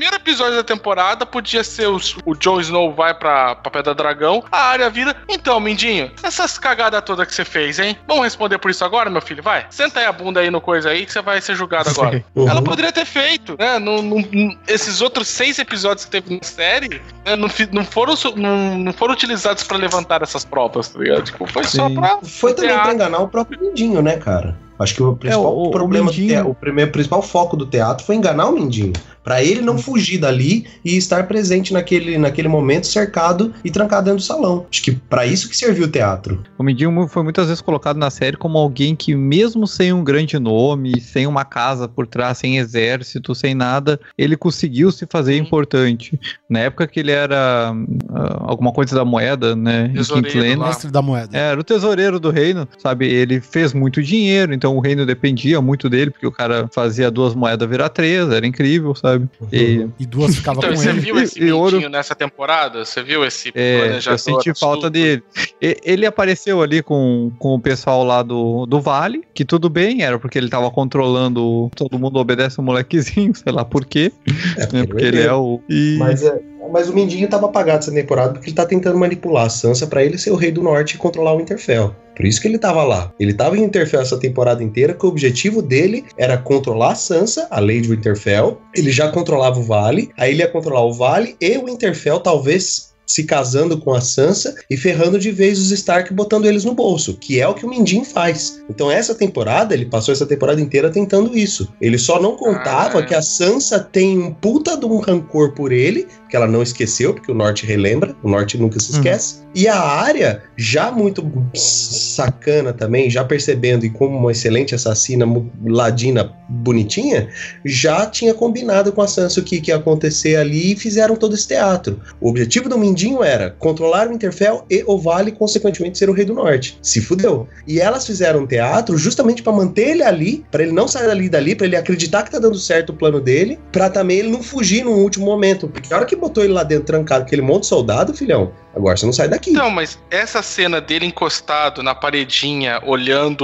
primeiro episódio da temporada podia ser os, o Jon Snow vai pra, pra Pedra Dragão, a Arya vira, então, Mindinho, essas cagadas todas que você fez, hein? Vamos responder por isso agora, meu filho? Vai, senta aí a bunda aí no coisa aí que você vai ser julgado agora. Uhum. Ela poderia ter feito, né? Não, não, não, esses outros seis episódios que teve na série, né, não, não, foram, não, não foram utilizados pra levantar essas provas, tá ligado? Tipo, foi Sim. só pra... Foi também pra enganar o próprio Mindinho, né, cara? Acho que o principal é, o, problema, o, Mindinho... do te... o primeiro, principal foco do teatro foi enganar o Mindinho. Pra ele não fugir dali e estar presente naquele, naquele momento, cercado e trancado dentro do salão. Acho que pra isso que serviu o teatro. O Mindinho foi muitas vezes colocado na série como alguém que, mesmo sem um grande nome, sem uma casa por trás, sem exército, sem nada, ele conseguiu se fazer importante. Na época que ele era uh, alguma coisa da moeda, né? Tesoureiro, mestre da moeda. É, era o tesoureiro do reino, sabe? Ele fez muito dinheiro, então o reino dependia muito dele, porque o cara fazia duas moedas virar três, era incrível, sabe? E, e duas ficavam então, com você ele. Viu esse e ouro nessa temporada? Você viu esse é, planejador? Eu senti falta tudo. dele. Ele apareceu ali com, com o pessoal lá do, do Vale, que tudo bem, era porque ele tava controlando, todo mundo obedece o molequezinho, sei lá por quê. É, porque, né, porque ele é o... E... Mas, é, mas o Mindinho tava apagado essa temporada porque ele tá tentando manipular a Sansa pra ele ser o rei do norte e controlar o Winterfell. Por isso que ele tava lá. Ele tava em Winterfell essa temporada inteira, que o objetivo dele era controlar a Sansa, a Lady Winterfell. Ele já controlava o Vale, aí ele ia controlar o Vale e o Winterfell, talvez se casando com a Sansa e ferrando de vez os Stark, botando eles no bolso, que é o que o Mindinho faz. Então essa temporada, ele passou essa temporada inteira tentando isso. Ele só não contava ah, que a Sansa tem um puta de um rancor por ele, que ela não esqueceu, porque o Norte relembra, o Norte nunca se esquece. Uhum. E a Arya, já muito sacana também, já percebendo e como uma excelente assassina, ladina, bonitinha, já tinha combinado com a Sansa o que, que ia acontecer ali e fizeram todo esse teatro. O objetivo do Mindinho era controlar o Winterfell e o Vale, consequentemente ser o Rei do Norte. Se fudeu. E elas fizeram um teatro justamente pra manter ele ali, pra ele não sair dali e dali, pra ele acreditar que tá dando certo o plano dele, pra também ele não fugir num último momento. Porque a hora que botou ele lá dentro trancado, aquele monte de soldado, filhão, agora você não sai daqui. Não, mas essa cena dele encostado na paredinha, olhando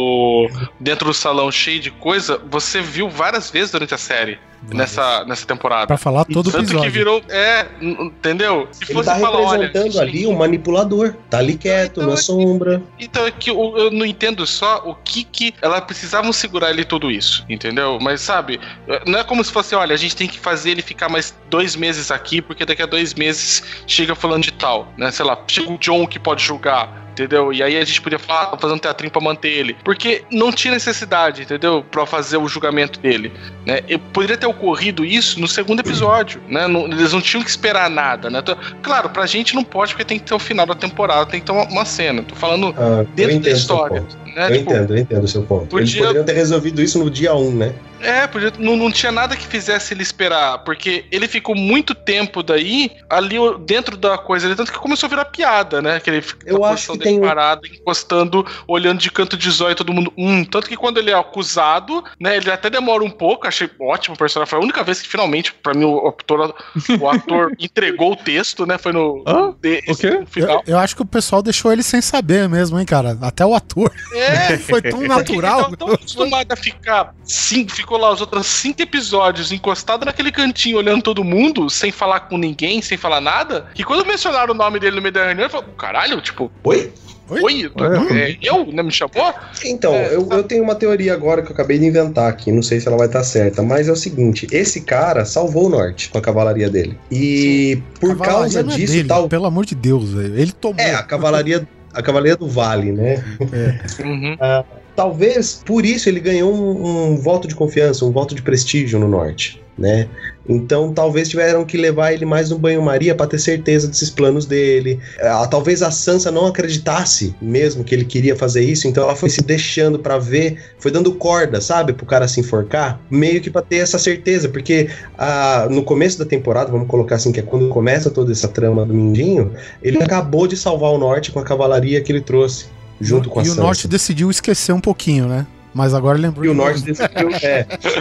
o dentro do salão cheio de coisa, você viu várias vezes durante a série. Nessa, nessa temporada. Pra falar todo o episódio. Tanto que virou... É, entendeu? Se ele fosse tá falar, representando olha, ali o um manipulador. Tá ali quieto, então, na é sombra. Que, então é que eu, eu não entendo só o que que... Elas precisavam segurar ele tudo isso, entendeu? Mas, sabe, não é como se fosse, olha, a gente tem que fazer ele ficar mais dois meses aqui, porque daqui a dois meses chega falando de tal, né? Sei lá, chega o Jon que pode julgar, entendeu? E aí a gente podia falar, fazer um teatrinho pra manter ele. Porque não tinha necessidade, entendeu? Pra fazer o julgamento dele, né? Eu poderia ter ocorrido isso no segundo episódio, né? Não, eles não tinham que esperar nada, né? Então, claro, pra gente não pode, porque tem que ter o final da temporada, tem que ter uma, uma cena. Tô falando ah, dentro da história. Né? Eu tipo, entendo, eu entendo o seu ponto. Podia... Eles poderiam ter resolvido isso no dia um, né? É, podia, não, não tinha nada que fizesse ele esperar, porque ele ficou muito tempo daí, ali dentro da coisa ali, tanto que começou a virar piada, né? Que ele eu acho que tem parado, encostando, olhando de canto de zóio, todo mundo, hum, tanto que quando ele é acusado, né, ele até demora um pouco, achei ótimo o personagem, foi a única vez que finalmente, pra mim, o ator, o ator entregou o texto, né, foi no, ah, de, o quê? no final. Eu, eu acho que o pessoal deixou ele sem saber mesmo, hein, cara, até o ator. É. Foi tão natural. Ele tão acostumado a ficar, sim, ficou lá os outros cinco episódios encostado naquele cantinho, olhando todo mundo, sem falar com ninguém, sem falar nada, que quando mencionaram o nome dele no meio da reunião, ele falou, caralho, tipo... Oi? Oi? Oi? É, eu? Né, me chamou? Então, é, eu, eu tenho uma teoria agora que eu acabei de inventar aqui, não sei se ela vai estar certa, mas é o seguinte, esse cara salvou o Norte com a cavalaria dele. E sim, por causa disso... Dele, tal... Pelo amor de Deus, velho. Ele tomou... É, a cavalaria, a cavalaria do Vale, né? É. Uhum. ah, talvez, por isso, ele ganhou um, um voto de confiança, um voto de prestígio no Norte, né? Então, talvez tiveram que levar ele mais no banho-maria para ter certeza desses planos dele. Ah, talvez a Sansa não acreditasse mesmo que ele queria fazer isso, então ela foi se deixando para ver, foi dando corda, sabe, pro cara se enforcar, meio que para ter essa certeza, porque ah, no começo da temporada, vamos colocar assim, que é quando começa toda essa trama do Mindinho, ele acabou de salvar o Norte com a cavalaria que ele trouxe. Junto com a e Sansa. O Norte decidiu esquecer um pouquinho, né? Mas agora lembrou. E o Norte decidiu, é.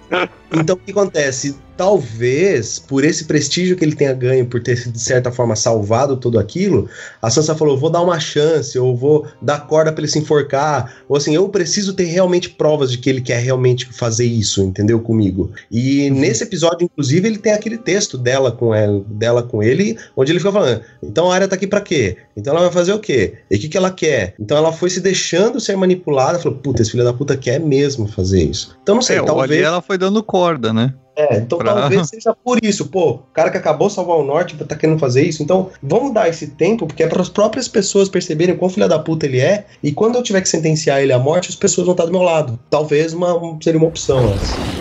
Então o que acontece? Talvez, por esse prestígio que ele tenha ganho, por ter, de certa forma, salvado tudo aquilo, a Sansa falou, vou dar uma chance, ou vou dar corda pra ele se enforcar, ou assim, eu preciso ter realmente provas de que ele quer realmente fazer isso, entendeu, comigo. E uhum. nesse episódio, inclusive, ele tem aquele texto dela com, ela, dela com ele, onde ele fica falando, então a Arya tá aqui pra quê? Então ela vai fazer o quê? E o que que ela quer? Então ela foi se deixando ser manipulada, falou, puta, esse filho da puta quer mesmo fazer isso. Então não sei, é, talvez... Ali ela foi dando corda, né? É, então pra... talvez seja por isso, pô, o cara que acabou de salvar o norte tá querendo fazer isso, então vamos dar esse tempo, porque é para as próprias pessoas perceberem quão filha da puta ele é, e quando eu tiver que sentenciar ele à morte, as pessoas vão estar do meu lado. Talvez uma, um, seria uma opção essa.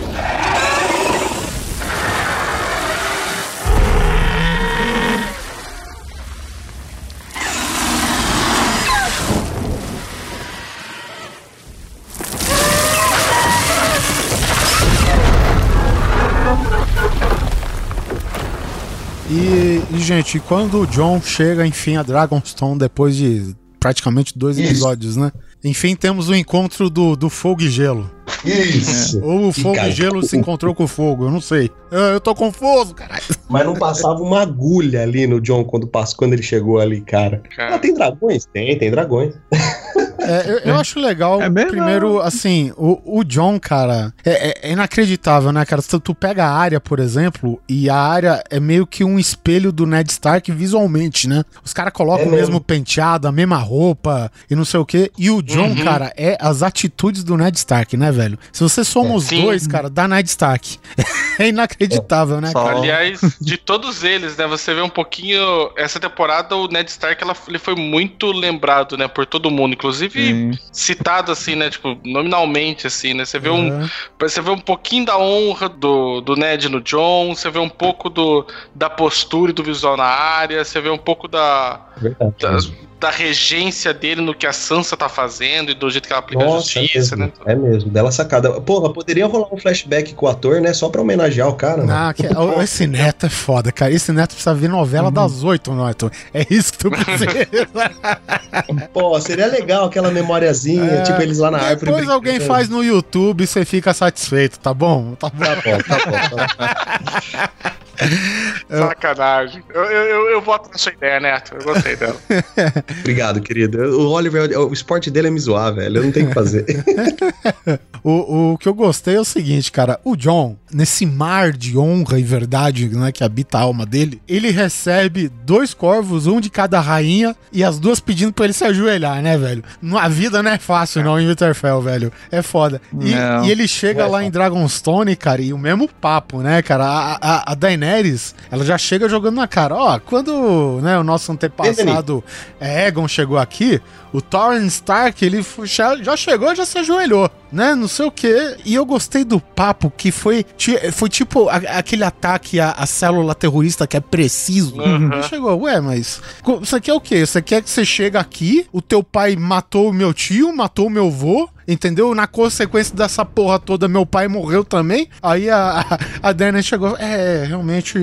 E, e, gente, quando o Jon chega, enfim, a Dragonstone, depois de praticamente dois Isso. episódios, né? Enfim, temos o encontro do, do fogo e gelo. Isso. É. Ou o fogo e, e gelo se encontrou com o fogo, eu não sei. Eu, eu tô confuso, caralho. Mas não passava uma agulha ali no Jon quando, passou, quando ele chegou ali, cara. cara. Ah, tem dragões? Tem, tem dragões. É, eu, eu acho legal, é primeiro, assim, o, o Jon, cara, é, é inacreditável, né, cara? Tu, tu pega a Arya, por exemplo, e a Arya é meio que um espelho do Ned Stark visualmente, né? Os caras colocam é o mesmo, mesmo penteado, a mesma roupa e não sei o quê. E o Jon, uhum. cara, é as atitudes do Ned Stark, né, velho? Se você soma os dois, cara, dá Ned Stark. É inacreditável, é. né, cara? Aliás, de todos eles, né, você vê um pouquinho, essa temporada o Ned Stark, ela, ele foi muito lembrado, né, por todo mundo, inclusive Sim. citado assim, né, tipo, nominalmente, assim, né, você vê, uhum. um, você vê um pouquinho da honra do, do Ned no Jon, você vê um pouco do, da postura e do visual na área, você vê um pouco da, da, da regência dele no que a Sansa tá fazendo e do jeito que ela aplica Nossa, a justiça, é mesmo, né? É mesmo, bela sacada. Porra, poderia rolar um flashback com o ator, né, só pra homenagear o cara, né? Ah, que, esse Neto é foda, cara, esse Neto precisa ver novela uhum. das oito, Neto. É isso que tu precisa. Pô, seria legal aquela memoriazinha, é, tipo eles lá na árvore. Depois alguém faz no YouTube e você fica satisfeito, tá bom? Tá bom, tá bom. Tá bom, tá bom. Sacanagem. Eu, eu, eu voto na sua ideia, Neto. Eu gostei dela. Obrigado, querido. O Oliver, o esporte dele é me zoar, velho. Eu não tenho o que fazer. o, o que eu gostei é o seguinte, cara. O Jon, nesse mar de honra e verdade, né, que habita a alma dele, ele recebe dois corvos, um de cada rainha, e as duas pedindo pra ele se ajoelhar, né, velho? A vida não é fácil, não, em Winterfell, velho. É foda. E, e ele chega lá em Dragonstone, cara, e o mesmo papo, né, cara? A, a, a Daenerys, ela já chega jogando na cara. Ó, quando, né, o nosso antepassado Aegon chegou aqui, o Torrhen Stark, ele já chegou, já se ajoelhou, né, não sei o que. E eu gostei do papo que foi, foi tipo a, aquele ataque à, à célula terrorista que é preciso. Uhum. Ele chegou, ué, mas isso aqui é o quê? Você quer que você chegue aqui, o teu pai matou o meu tio, matou o meu avô, entendeu? Na consequência dessa porra toda, meu pai morreu também. Aí a, a, a Dana chegou, é, realmente,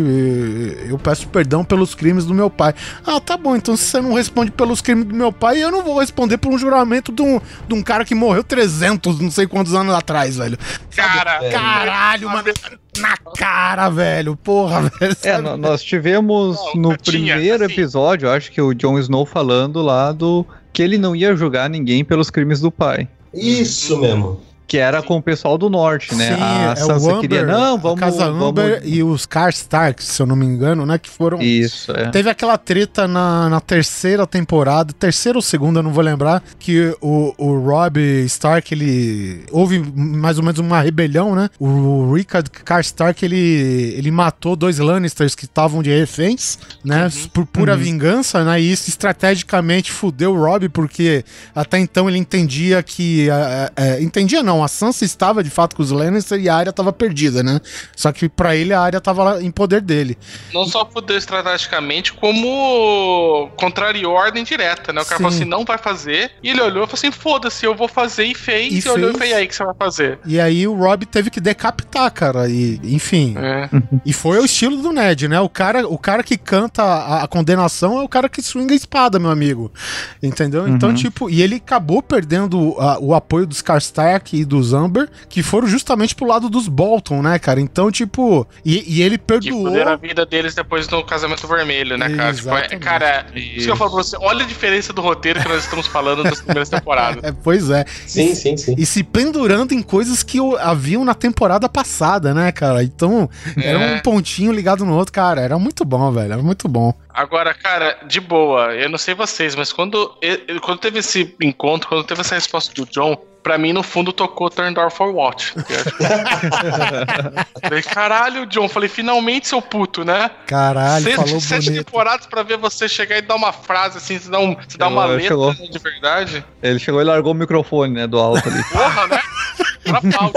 eu peço perdão pelos crimes do meu pai. Ah, tá bom, então se você não responde pelos crimes do meu pai, eu não vou responder por um juramento de um, de um cara que morreu trezentos, não sei quantos anos atrás, velho. Cara, é. Caralho, mano. Na cara, velho. Porra, velho. É, nós tivemos não, no primeiro assim. episódio, acho que o Jon Snow falando lá do que ele não ia julgar ninguém pelos crimes do pai. Isso mesmo. Que era com o pessoal do norte, né? Sim, a é Sansa o Amber, queria, não, vamos... A Casa Amber vamos... e os Karstark, se eu não me engano, né? Que foram... Isso, é. Teve aquela treta na, na terceira temporada, terceira ou segunda, não vou lembrar, que o, o Robb Stark, ele... Houve mais ou menos uma rebelião, né? O Rickard Karstark, ele, ele matou dois Lannisters que estavam de reféns, né? Uhum. Por pura uhum. vingança, né? E isso estrategicamente fudeu o Robb, porque até então ele entendia que... É, é, entendia não, a Sansa estava de fato com os Lannister e a Arya estava perdida, né? Só que pra ele a Arya estava em poder dele. Não só fudeu estrategicamente, como contrariou a ordem direta, né? O cara Sim. falou assim, não vai fazer, e ele olhou e falou assim, foda-se, eu vou fazer, e fez, e, e fez. olhou e fez, aí que você vai fazer. E aí o Robb teve que decapitar, cara, e enfim. É. E foi o estilo do Ned, né? O cara, o cara que canta a, a condenação é o cara que swinga a espada, meu amigo. Entendeu? Uhum. Então, tipo, e ele acabou perdendo a, o apoio dos Karstark e dos Amber, que foram justamente pro lado dos Bolton, né, cara? Então, tipo, e, e ele perdoou... Que fuderam a vida deles depois do Casamento Vermelho, né, cara? Tipo, é, cara, isso. isso que eu falo pra você, olha a diferença do roteiro que nós estamos falando das primeiras temporadas. É, pois é. Sim, e, sim, sim. E se pendurando em coisas que haviam na temporada passada, né, cara? Então, é. era um pontinho ligado no outro, cara. Era muito bom, velho. Era muito bom. Agora, cara, de boa, eu não sei vocês, mas quando, quando teve esse encontro, quando teve essa resposta do Jon, pra mim, no fundo, tocou Turn Door for What. Falei, caralho, Jon. Falei, finalmente, seu puto, né? Caralho, sete, falou sete bonito. temporadas pra ver você chegar e dar uma frase, assim, se dar, um, se dar uma letra chegou. de verdade. Ele chegou e largou o microfone, né, do alto ali. Porra, né? Pra pau.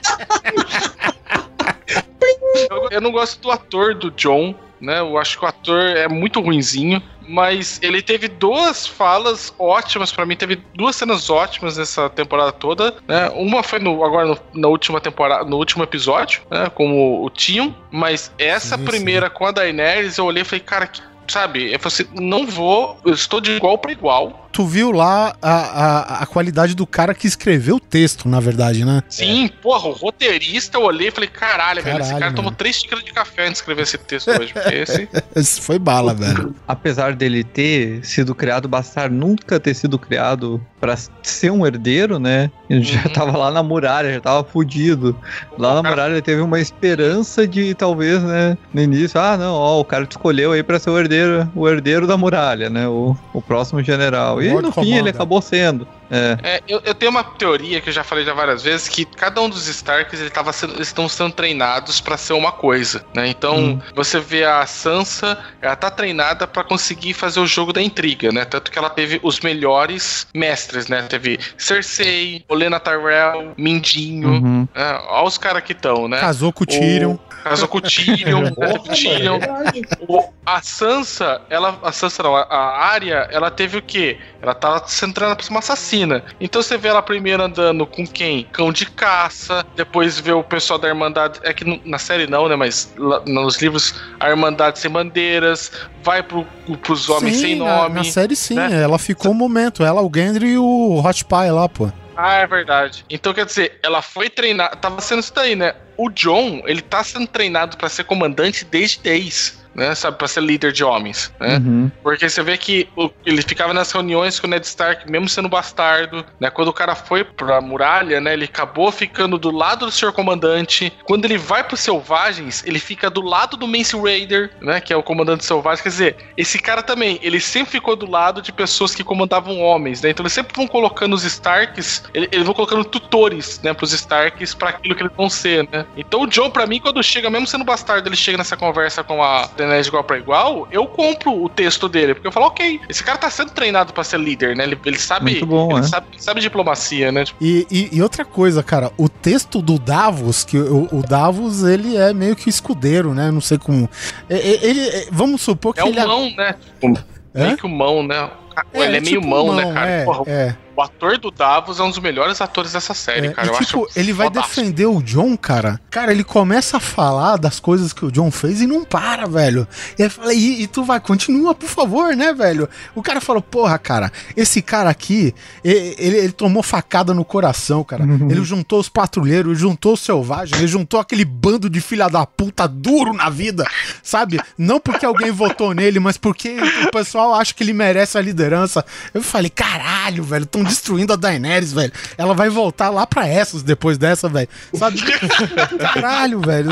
eu, eu não gosto do ator do Jon, né? Eu acho que o ator é muito ruinzinho. Mas ele teve duas falas ótimas pra mim, teve duas cenas ótimas nessa temporada toda, né? Uma foi no, agora no, na última temporada, no último episódio, né? Com o, o Tion, mas essa sim, primeira sim. com a Daenerys, eu olhei e falei, cara, que, sabe? Eu falei assim, não vou, eu estou de igual pra igual. Tu viu lá a, a, a qualidade do cara que escreveu o texto, na verdade, né? Sim, é. porra, o roteirista, eu olhei e falei, caralho, caralho velho, esse cara mano. tomou três xícaras de café antes de escrever esse texto hoje. Esse... esse foi bala, velho. Apesar dele ter sido criado bastardo, nunca ter sido criado pra ser um herdeiro, né? Ele uhum. já tava lá na muralha, já tava fudido. Lá o na cara... muralha ele teve uma esperança de, talvez, né, no início, ah, não, ó, o cara te escolheu aí pra ser o herdeiro, o herdeiro da muralha, né? O, o próximo general. E no fim ele acabou sendo. É. É, eu, eu tenho uma teoria que eu já falei já várias vezes, que cada um dos Starks ele tava sendo, eles estão sendo treinados pra ser uma coisa, né? Então hum. você vê a Sansa, ela tá treinada pra conseguir fazer o jogo da intriga, né? Tanto que ela teve os melhores mestres, né? Teve Cersei, Olenna Tyrell, Mindinho, uhum. né? Olha os caras que estão, né? Casou com o Tyrion. O... Casou com o Tyrion, teve Tyrion. O, a Sansa, ela, a Sansa não, a Arya, ela teve o quê? Ela tava sendo treinada pra ser uma assassina. Então você vê ela primeiro andando com quem? Cão de caça, depois vê o pessoal da Irmandade, é que na série não, né, mas lá, nos livros, a Irmandade Sem Bandeiras, vai pro, pros Homens sim, Sem Nome. Na, na série sim, né? Ela ficou um momento, ela, o Gendry e o Hot Pie lá, pô. Ah, é verdade. Então, quer dizer, ela foi treinada... Tava sendo isso daí, né? O Jon, ele tá sendo treinado pra ser comandante desde dez, né? Sabe? Pra ser líder de homens, né? Uhum. Porque você vê que o, ele ficava nas reuniões com o Ned Stark, mesmo sendo bastardo, né? Quando o cara foi pra muralha, né? Ele acabou ficando do lado do senhor comandante. Quando ele vai pros Selvagens, ele fica do lado do Mance Rayder, né? Que é o comandante selvagem. Quer dizer, esse cara também, ele sempre ficou do lado de pessoas que comandavam homens, né? Então eles sempre vão colocando os Starks, eles, eles vão colocando tutores, né? Pros Starks pra aquilo que eles vão ser, né? Então o Jon, pra mim, quando chega, mesmo sendo bastardo, ele chega nessa conversa com a Daenerys de igual pra igual, eu compro o texto dele, porque eu falo, ok, esse cara tá sendo treinado pra ser líder, né? Ele, ele sabe, muito bom, ele é? sabe, sabe diplomacia, né? E, e, e outra coisa, cara, o texto do Davos, que o, o Davos, ele é meio que escudeiro, né? Não sei como... Ele, ele vamos supor que é ele... É o mão, né? Tipo, meio que o mão, né? É, ele é, é meio tipo mão, mão, né, cara? É, Porra, é. O ator do Davos é um dos melhores atores dessa série, é, cara. E, eu tipo, acho ele vai fodástico. defender o Jon, cara. Cara, ele começa a falar das coisas que o Jon fez e não para, velho. E ele fala, e, e tu vai, continua, por favor, né, velho? O cara falou, porra, cara, esse cara aqui, ele, ele, ele tomou facada no coração, cara. Uhum. Ele juntou os patrulheiros, ele juntou os selvagens, ele juntou aquele bando de filha da puta duro na vida, sabe? Não porque alguém votou nele, mas porque o pessoal acha que ele merece a liderança. Eu falei, caralho, velho, estão destruindo a Daenerys, velho. Ela vai voltar lá pra Essos depois dessa, velho. Sabe? Caralho, velho.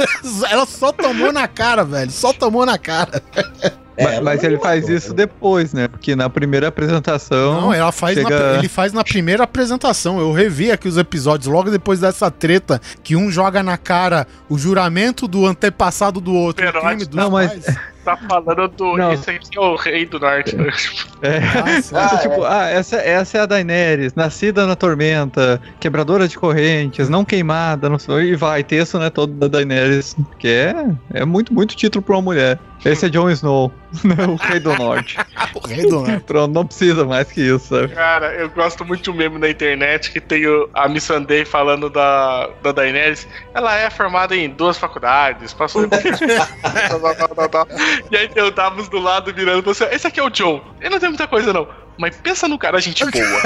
Ela só tomou na cara, velho. Só tomou na cara. É, mas, mas ele faz isso depois, né? Porque na primeira apresentação... Não, ela faz chega... na, ele faz na primeira apresentação. Eu revi aqui os episódios logo depois dessa treta, que um joga na cara o juramento do antepassado do outro. O crime dos não, mas... pais. Tá falando do... Não. Esse aqui é o rei do norte. É. Ah, ah, tipo, é. ah essa, essa é a Daenerys, nascida na tormenta, quebradora de correntes, não queimada, não sei, e vai, texto, né, todo da Daenerys, que é, é muito, muito título pra uma mulher. Esse é Jon Snow, o rei do norte. O rei do norte. Pronto, não precisa mais que isso, sabe? Cara, eu gosto muito de um meme na internet que tem o, a Missandei falando da, da Daenerys. Ela é formada em duas faculdades, passou... E aí tem o Davos do lado virando pra você. Esse aqui é o Jon. Ele não tem muita coisa, não. mas pensa no cara gente boa.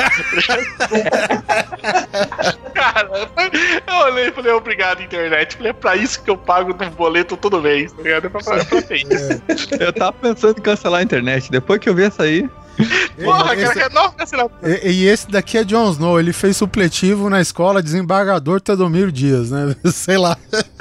Cara, eu olhei e falei, obrigado, internet. Falei, é pra isso que eu pago do boleto todo mês, tá ligado? É pra, é pra é. Eu tava pensando em cancelar a internet. Depois que eu vi essa aí. Porra, esse... cara, não, cancelar. E, e esse daqui é Jon Snow. Ele fez supletivo na escola, desembargador Teodomiro Dias, né? Sei lá.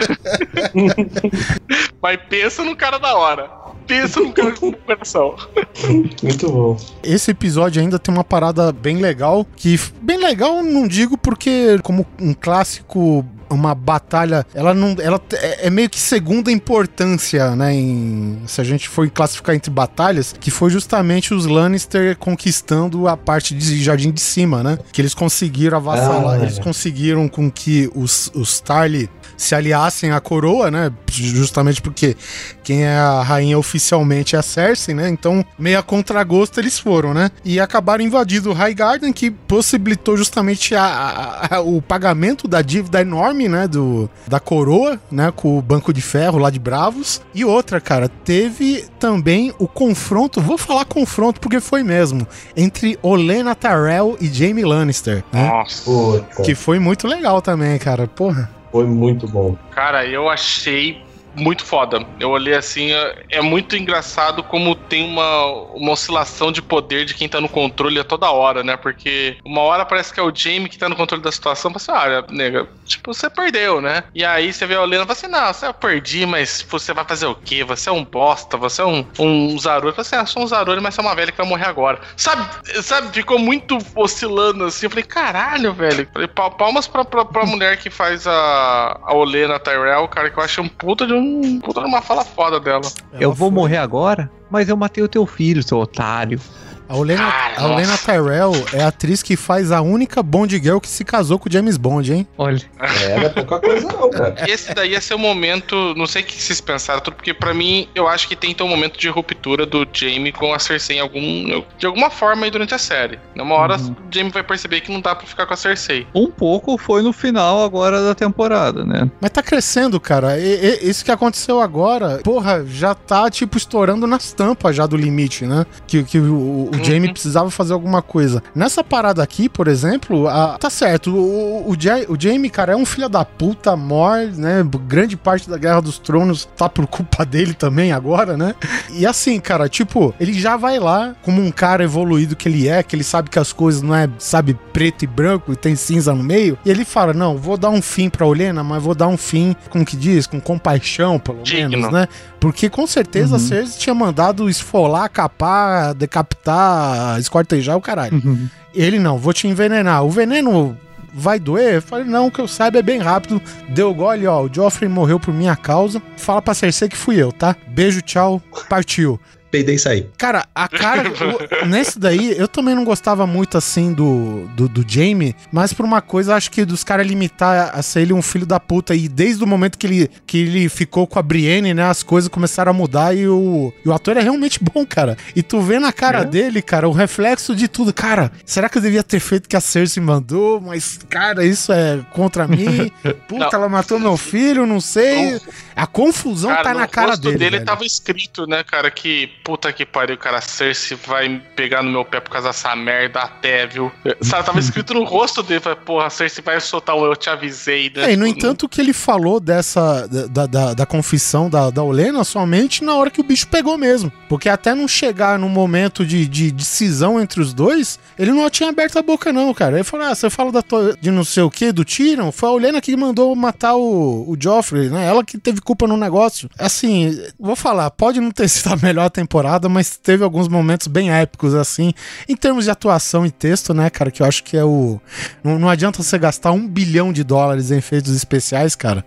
Mas pensa no cara da hora. Pensa no cara com coração. Muito bom. Esse episódio ainda tem uma parada bem legal, que bem legal não digo porque como um clássico, uma batalha, ela não, ela é meio que segunda importância, né, em, se a gente for classificar entre batalhas, que foi justamente os Lannister conquistando a parte de Jardim de Cima, né, que eles conseguiram avassalar, ah, eles conseguiram com que os, os Tarly se aliassem à coroa, né, justamente porque quem é a rainha oficialmente é a Cersei, né, então meio a contragosto eles foram, né, e acabaram invadindo o Highgarden, que possibilitou justamente a, a, a, o pagamento da dívida enorme, né, do, da coroa, né, com o Banco de Ferro lá de Bravos. E outra, cara, teve também o confronto, vou falar confronto porque foi mesmo, entre Olenna Tyrell e Jaime Lannister, né? Nossa. Que foi muito legal também, cara, porra. Foi muito bom. Cara, eu achei muito foda. Eu olhei assim, é muito engraçado como tem uma, uma oscilação de poder de quem tá no controle a toda hora, né? Porque uma hora parece que é o Jaime que tá no controle da situação, você olha, nega, tipo, você perdeu, né? E aí você vê a Olenna e fala assim, não, você eu perdi, mas você vai fazer o quê? Você é um bosta, você é um, um Zaruri. Eu falei assim, ah, sou um Zaruri, mas você é uma velha que vai morrer agora. Sabe, sabe, ficou muito oscilando assim, eu falei, caralho, velho. Falei, palmas pra, pra, pra mulher que faz a, a Olenna Tyrell, cara, que eu acho um puta de um puta numa fala foda dela. Eu vou morrer agora, mas eu matei o teu filho, seu otário. A Olenna, ah, a Olenna Tyrell é a atriz que faz a única Bond Girl que se casou com o James Bond, hein? Olha. É, não é pouca coisa não, cara. Esse daí ia ser o momento, não sei o que vocês pensaram tudo, porque pra mim, eu acho que tem que ter um momento de ruptura do Jaime com a Cersei em algum, de alguma forma aí durante a série. Numa hora, uhum. o Jaime vai perceber que não dá pra ficar com a Cersei. Um pouco foi no final agora da temporada, né? Mas tá crescendo, cara. E, e, isso que aconteceu agora, porra, já tá, tipo, estourando nas tampas já do limite, né? Que, que o, o uhum. Jaime precisava fazer alguma coisa. Nessa parada aqui, por exemplo, a, tá certo, o, o, o Jaime, cara, é um filho da puta, mor, né? Grande parte da Guerra dos Tronos tá por culpa dele também agora, né? E assim, cara, tipo, ele já vai lá como um cara evoluído que ele é, que ele sabe que as coisas não é, sabe, preto e branco e tem cinza no meio, e ele fala, não, vou dar um fim pra Olenna, mas vou dar um fim, como que diz, com compaixão, pelo Digno. menos, né? Porque com certeza uhum. a Cersei tinha mandado esfolar, capar, decapitar, esquartejar o caralho. Uhum. Ele não, vou te envenenar. O veneno vai doer? Eu falei, não, o que eu saiba é bem rápido. Deu gole, ó, o Joffrey morreu por minha causa. Fala pra Cersei que fui eu, tá? Beijo, tchau, partiu. Peidei e saí. Cara, a cara... o, nesse daí, eu também não gostava muito, assim, do, do, do Jaime, mas por uma coisa, acho que dos caras limitar a ser ele um filho da puta, e desde o momento que ele, que ele ficou com a Brienne, né, as coisas começaram a mudar, e o, e o ator é realmente bom, cara. E tu vê na cara é? dele, cara, o reflexo de tudo. Cara, será que eu devia ter feito o que a Cersei mandou? Mas, cara, isso é contra mim? Puta, não. Ela matou meu filho, não sei. A confusão cara, tá na cara dele. O rosto dele velho. Tava escrito, né, cara, que puta que pariu, cara, a Cersei vai pegar no meu pé por causa dessa merda até, viu? Sabe, tava escrito no rosto dele, porra, a Cersei vai soltar um eu te avisei, né? É, e no entanto que ele falou dessa, da, da, da confissão da, da Olenna somente na hora que o bicho pegou mesmo, porque até não chegar num momento de, de decisão entre os dois, ele não tinha aberto a boca não, cara. Ele falou, ah, você fala da tua, de não sei o que, do Tyrion, foi a Olenna que mandou matar o, o Joffrey, né? Ela que teve culpa no negócio. Assim, vou falar, pode não ter sido a melhor temporada, mas teve alguns momentos bem épicos, assim, em termos de atuação e texto, né, cara, que eu acho que é o... Não, não adianta você gastar um bilhão de dólares em efeitos especiais, cara,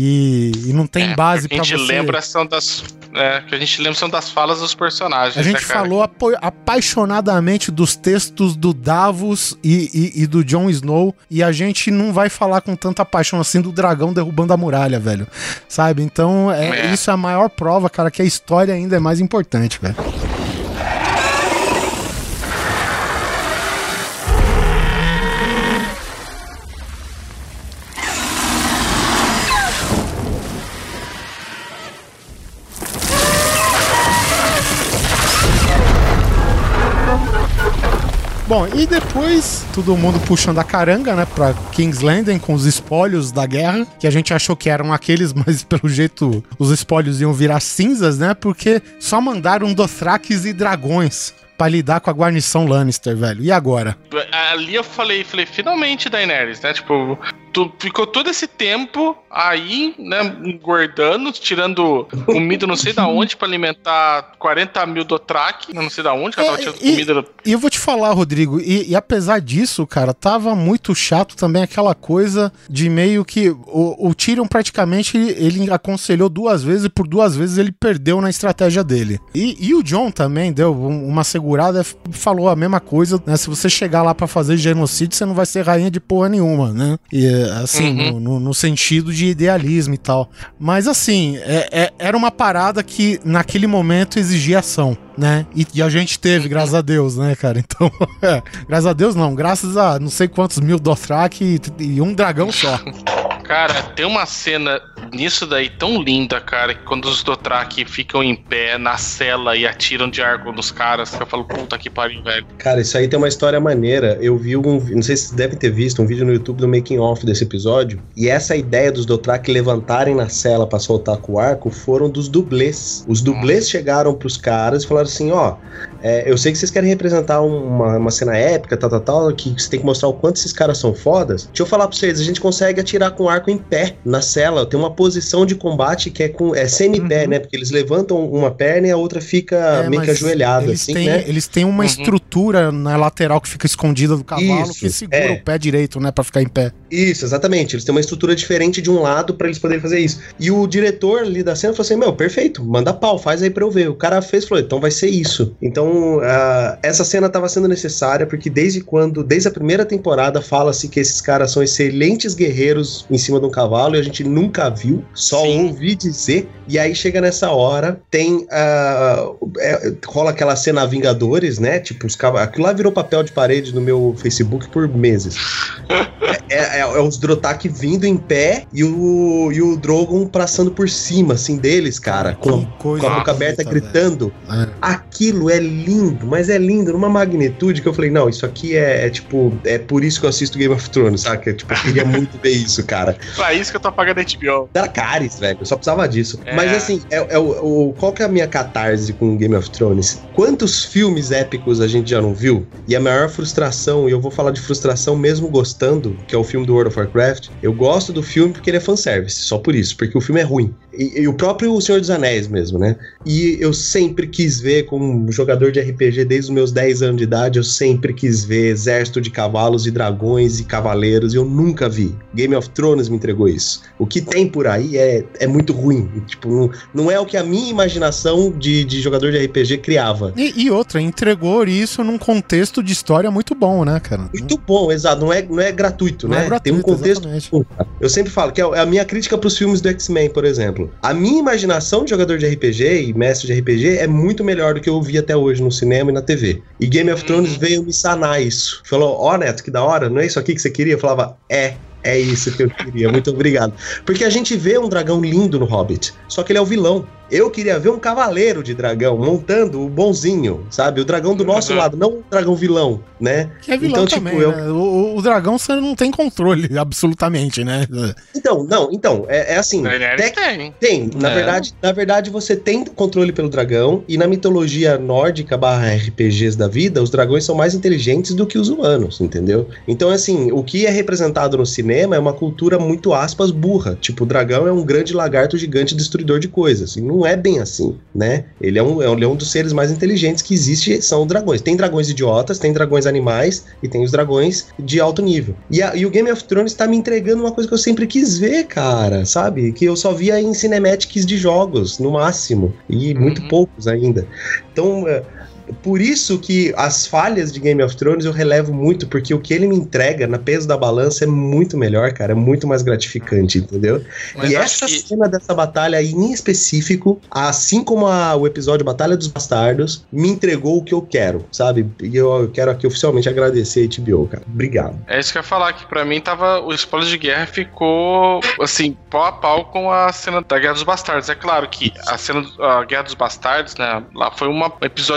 e, e não tem é, base pra você... A gente lembra são das... É, que a gente lembra são das falas dos personagens. A gente né, falou apo- apaixonadamente dos textos do Davos e, e, e do Jon Snow, e a gente não vai falar com tanta paixão assim do dragão derrubando a muralha, velho, sabe? Então, é, é. isso é a maior prova, cara, que a história ainda é mais importante, velho. Bom, e depois todo mundo puxando a caranga, né, pra King's Landing com os espólios da guerra, que a gente achou que eram aqueles, mas pelo jeito os espólios iam virar cinzas, né, porque só mandaram Dothrakis e dragões pra lidar com a guarnição Lannister, velho. E agora? Ali eu falei, falei, finalmente, Daenerys, né? Tipo, tu ficou todo esse tempo aí, né, engordando, tirando comida não sei da onde pra alimentar quarenta mil Dothraki, não sei da onde, que ela tava tirando e, comida. E eu vou te falar, Rodrigo, e, e apesar disso, cara, tava muito chato também aquela coisa de meio que o, o Tyrion praticamente, ele aconselhou duas vezes e por duas vezes ele perdeu na estratégia dele. E, e o Jon também deu uma segurada, falou a mesma coisa, né, se você chegar lá pra fazer genocídio, você não vai ser rainha de porra nenhuma, né? E assim, uhum. no, no, no sentido de idealismo e tal. Mas assim, é, é, era uma parada que naquele momento exigia ação, né? E, e a gente teve, graças a Deus, né, cara? Então, é, graças a Deus não, graças a não sei quantos mil Dothraki e, e um dragão só. Cara, tem uma cena nisso daí tão linda, cara, que quando os Dothraki ficam em pé na cela e atiram de arco nos caras, que eu falo, puta que pariu, velho. Cara, isso aí tem uma história maneira. Eu vi um, não sei se vocês devem ter visto, um vídeo no YouTube do making off desse episódio, e essa ideia dos Dothraki levantarem na cela pra soltar com o arco foram dos dublês. Os dublês chegaram pros caras e falaram assim, ó, é, eu sei que vocês querem representar uma, uma cena épica, tal, tal, tal, que você tem que mostrar o quanto esses caras são fodas. Deixa eu falar pra vocês, a gente consegue atirar com o arco em pé na cela, tem uma posição de combate que é com é semi-pé, uhum. né? Porque eles levantam uma perna e a outra fica é, meio que ajoelhada, eles assim, têm, né? Eles têm uma uhum. estrutura na lateral que fica escondida do cavalo, Isso, que segura é. o pé direito, né? Pra ficar em pé. Isso, exatamente. Eles têm uma estrutura diferente de um lado pra eles poderem fazer isso. E o diretor ali da cena falou assim, meu, perfeito, manda pau, faz aí pra eu ver. O cara fez e falou, então vai ser isso. Então, uh, essa cena tava sendo necessária porque desde quando, desde a primeira temporada fala-se que esses caras são excelentes guerreiros em cima de um cavalo e a gente nunca viu, só Sim. ouvi dizer. E aí chega nessa hora, tem uh, é, rola aquela cena Vingadores, né? Tipo, os cavalos, aquilo lá virou papel de parede no meu Facebook por meses. é, é, é os Dothraki vindo em pé e o, e o Drogon passando por cima, assim, deles, cara, com, com a boca aberta, bonita, gritando. É. Aquilo é lindo, mas é lindo numa magnitude que eu falei, não, isso aqui é, é tipo, é por isso que eu assisto Game of Thrones, sabe? Que, tipo, eu queria muito ver isso, cara. Pra isso que eu tô pagando H B O. Dracarys, velho, eu só precisava disso. É. Mas assim, é, é o, o, qual que é a minha catarse com Game of Thrones? Quantos filmes épicos a gente já não viu? E a maior frustração, e eu vou falar de frustração mesmo gostando, que é o filme do World of Warcraft, eu gosto do filme porque ele é fanservice, só por isso, porque o filme é ruim. E, e o próprio Senhor dos Anéis mesmo, né? E eu sempre quis ver, como jogador de R P G desde os meus dez anos de idade, eu sempre quis ver exército de cavalos e dragões e cavaleiros, e eu nunca vi. Game of Thrones me entregou isso. O que tem por aí é, é muito ruim. Tipo, não, não é o que a minha imaginação de, de jogador de R P G criava. E, e outra, entregou isso num contexto de história muito bom, né, cara? Muito bom, exato. Não é, não é gratuito, não né? É gratuito, tem um contexto. Bom, eu sempre falo que é a minha crítica pros filmes do X-Men, por exemplo. A minha imaginação de jogador de R P G e mestre de R P G é muito melhor do que eu vi até hoje no cinema e na T V. E Game of Thrones veio me sanar isso. Falou, ó, oh, Neto, que da hora, não é isso aqui que você queria? Eu falava, é. É isso que eu queria, muito obrigado. Porque a gente vê um dragão lindo no Hobbit, só que ele é o vilão. Eu queria ver um cavaleiro de dragão montando o bonzinho, sabe? O dragão do nosso uhum. lado, não o dragão vilão, né? Que é vilão então, também, tipo, eu... né? O, o dragão você não tem controle, absolutamente, né? Então, não, então, é, é assim... Tec... Tem. Tem, na, é. verdade, na verdade você tem controle pelo dragão, e na mitologia nórdica barra R P Gs da vida, os dragões são mais inteligentes do que os humanos, entendeu? Então, assim, o que é representado no cinema é uma cultura muito, aspas, burra. Tipo, o dragão é um grande lagarto gigante destruidor de coisas, e não Não é bem assim, né? Ele é, um, ele é um dos seres mais inteligentes que existe, são dragões. Tem dragões idiotas, tem dragões animais e tem os dragões de alto nível. E, a, e o Game of Thrones tá me entregando uma coisa que eu sempre quis ver, cara, sabe? Que eu só via em cinematics de jogos, no máximo. E muito uhum. poucos ainda. Então... Por isso que as falhas de Game of Thrones eu relevo muito, porque o que ele me entrega na peso da balança é muito melhor, cara, é muito mais gratificante, entendeu? Mas e essa que... cena dessa batalha aí em específico, assim como a, o episódio Batalha dos Bastardos, me entregou o que eu quero, sabe? E eu, eu quero aqui oficialmente agradecer a H B O, cara. Obrigado. É isso que eu ia falar, que pra mim tava, o spoiler de guerra ficou, assim, pau a pau com a cena da Guerra dos Bastardos. É claro que a cena da Guerra dos Bastardos, né, lá foi um episódio inteiro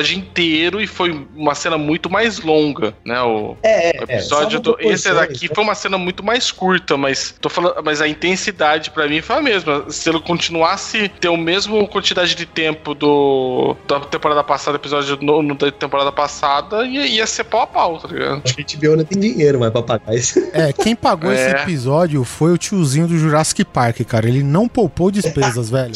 inteiro e foi uma cena muito mais longa, né? O, é, o episódio é, do, esse daqui foi uma cena muito mais curta, mas tô falando, mas a intensidade pra mim foi a mesma. Se ele continuasse ter o mesmo quantidade de tempo do da temporada passada, episódio no, no da temporada passada, ia, ia ser pau a pau, tá ligado? A H B O não tem dinheiro mais pra pagar isso. É, quem pagou é. esse episódio foi o tiozinho do Jurassic Park, cara. Ele não poupou despesas, velho.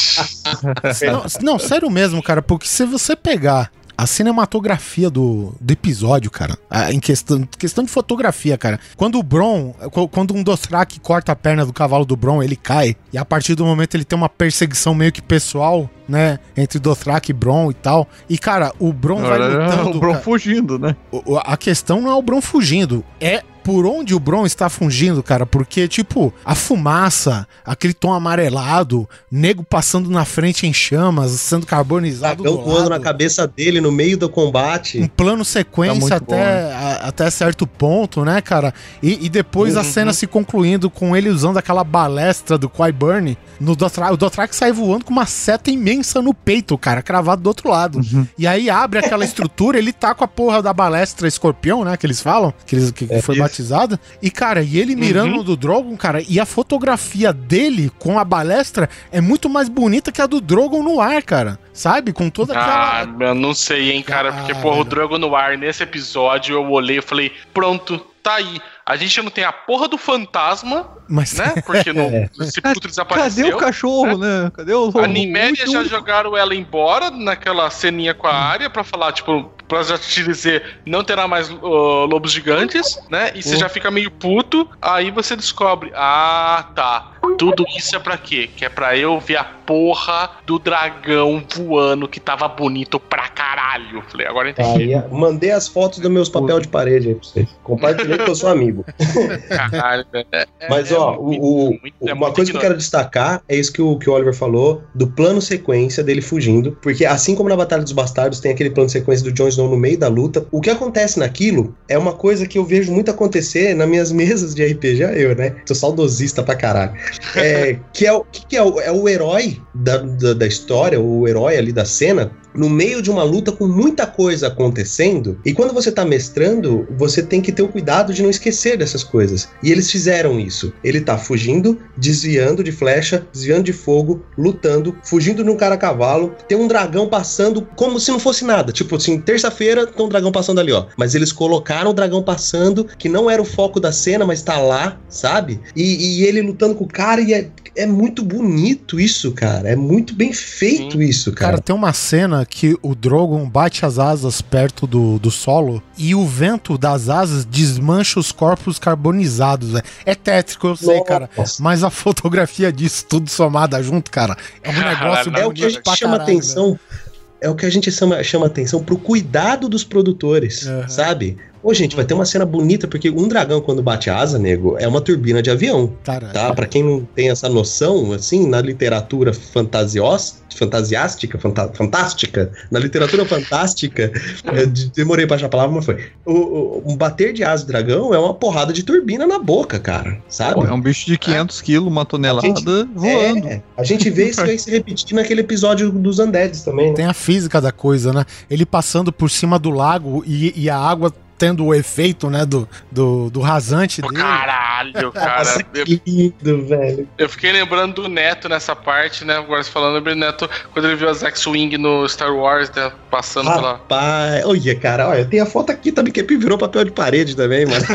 não, não, sério mesmo, cara, porque se você pegar a cinematografia do, do episódio, cara, a, em questão, questão de fotografia, cara, quando o Bron, quando um Dothraki corta a perna do cavalo do Bron, ele cai, e a partir do momento ele tem uma perseguição meio que pessoal, né, entre Dothraki e Bron e tal, e cara, o Bron vai lutando... O Bron cara, fugindo, né? A questão não é o Bron fugindo, é por onde o Bron está fugindo, cara, porque, tipo, a fumaça, aquele tom amarelado, nego passando na frente em chamas, sendo carbonizado do lado, voando na cabeça dele no meio do combate. Um plano sequência tá até, bom, né? a, até certo ponto, né, cara? E, e depois uhum. a cena se concluindo com ele usando aquela balestra do Qyburn no Dothraki. O Dothraki sai voando com uma seta imensa no peito, cara, cravado do outro lado. Uhum. E aí abre aquela estrutura, ele tá com a porra da balestra escorpião, né, que eles falam, que, eles, que é, foi isso. batizada. E, cara, e ele mirando uhum. do Drogon, cara, e a fotografia dele com a balestra é muito mais bonita que a do Drogon no ar, cara. Sabe? Com toda aquela... Ah, eu não sei, hein, cara, ah, porque, porra, o Drogon no ar, nesse episódio, eu olhei e falei, pronto, tá aí. A gente não tem a porra do fantasma, mas... né? Porque não, é. esse puto desapareceu. Cadê o cachorro, né? né? Cadê o... A Nimédia já jogaram ela embora naquela ceninha com a Arya pra falar, tipo, pra já te dizer, não terá mais uh, lobos gigantes, né? E você uh. já fica meio puto, aí você descobre, ah, tá. Tudo isso é pra quê? Que é pra eu ver a porra do dragão voando que tava bonito pra caralho. Falei, agora entendi. Ah, mandei as fotos dos meus papel de parede aí pra você. Compartilhei que eu sou amigo. Caralho, é, Mas, é, ó, é muito, o, muito, é uma coisa ignorante. Que eu quero destacar é isso que o, que o Oliver falou, do plano sequência dele fugindo, porque assim como na Batalha dos Bastardos tem aquele plano sequência do Jon Snow no meio da luta, o que acontece naquilo é uma coisa que eu vejo muito acontecer nas minhas mesas de R P G, eu, né? Tô saudosista pra caralho. É, que é o, que é o, é o herói da, da, da história, o herói ali da cena, no meio de uma luta com muita coisa acontecendo, e quando você tá mestrando, você tem que ter o cuidado de não esquecer dessas coisas. E eles fizeram isso. Ele tá fugindo, desviando de flecha, desviando de fogo, lutando, fugindo de um cara a cavalo, tem um dragão passando como se não fosse nada. Tipo assim, terça-feira tem um dragão passando ali, ó. Mas eles colocaram o dragão passando, que não era o foco da cena, mas tá lá, sabe? E, e ele lutando com o cara, e é, é muito bonito isso, cara. É muito bem feito Sim. isso, cara. Cara, tem uma cena que o Drogon bate as asas perto do, do solo e o vento das asas desmancha os corpos carbonizados, velho. É tétrico, eu sei, Nossa. cara. Mas a fotografia disso tudo somada junto, cara, é um negócio é, é o que a gente chama caralho, atenção. Véio. É o que a gente chama, chama atenção pro cuidado dos produtores, uhum. sabe? Ô, gente, vai ter uma cena bonita, porque um dragão, quando bate asa, nego, é uma turbina de avião, Caralho. tá? Pra quem não tem essa noção, assim, na literatura fantasiós, fantasiástica, fanta, fantástica, na literatura fantástica, eu demorei pra achar a palavra, mas foi. O, o, um bater de asa de dragão é uma porrada de turbina na boca, cara, sabe? Pô, é um bicho de quinhentos quilos, uma tonelada gente, voando. É, a gente vê isso aí se repetir naquele episódio dos Undeads também, né? Tem a física da coisa, né? Ele passando por cima do lago e, e a água tendo o efeito, né, do, do, do rasante dele. Caralho, cara. Nossa, que lindo, velho. Eu fiquei lembrando do Neto nessa parte, né, agora você falando sobre o Neto, quando ele viu as X-Wing no Star Wars, né, passando Rapaz, pela... Rapaz, olha, cara, olha, tem a foto aqui também, que virou papel de parede também, mano.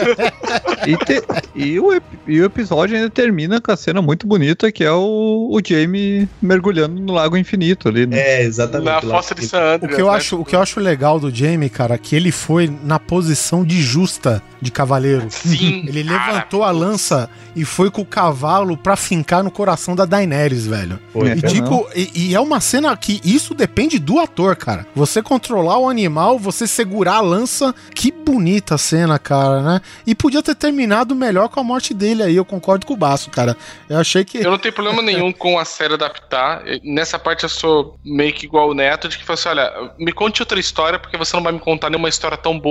e, te, e, o, e o episódio ainda termina com a cena muito bonita, que é o, o Jaime mergulhando no Lago Infinito ali, né? É, exatamente. Na fossa de San Andreas, o que eu né? acho, o que eu acho legal do Jaime, cara, que ele foi na posição de justa de cavaleiro. Sim, ele cara, levantou a lança e foi com o cavalo pra fincar no coração da Daenerys, velho. Foi, e, tipo, e, e é uma cena que isso depende do ator, cara. Você controlar o animal, você segurar a lança. Que bonita a cena, cara, né? E podia ter terminado melhor com a morte dele aí, eu concordo com o Baço, cara. Eu achei que... Eu não tenho problema nenhum com a série adaptar. Nessa parte eu sou meio que igual o Neto, de que fala assim, olha, me conte outra história, porque você não vai me contar nenhuma história tão boa quanto no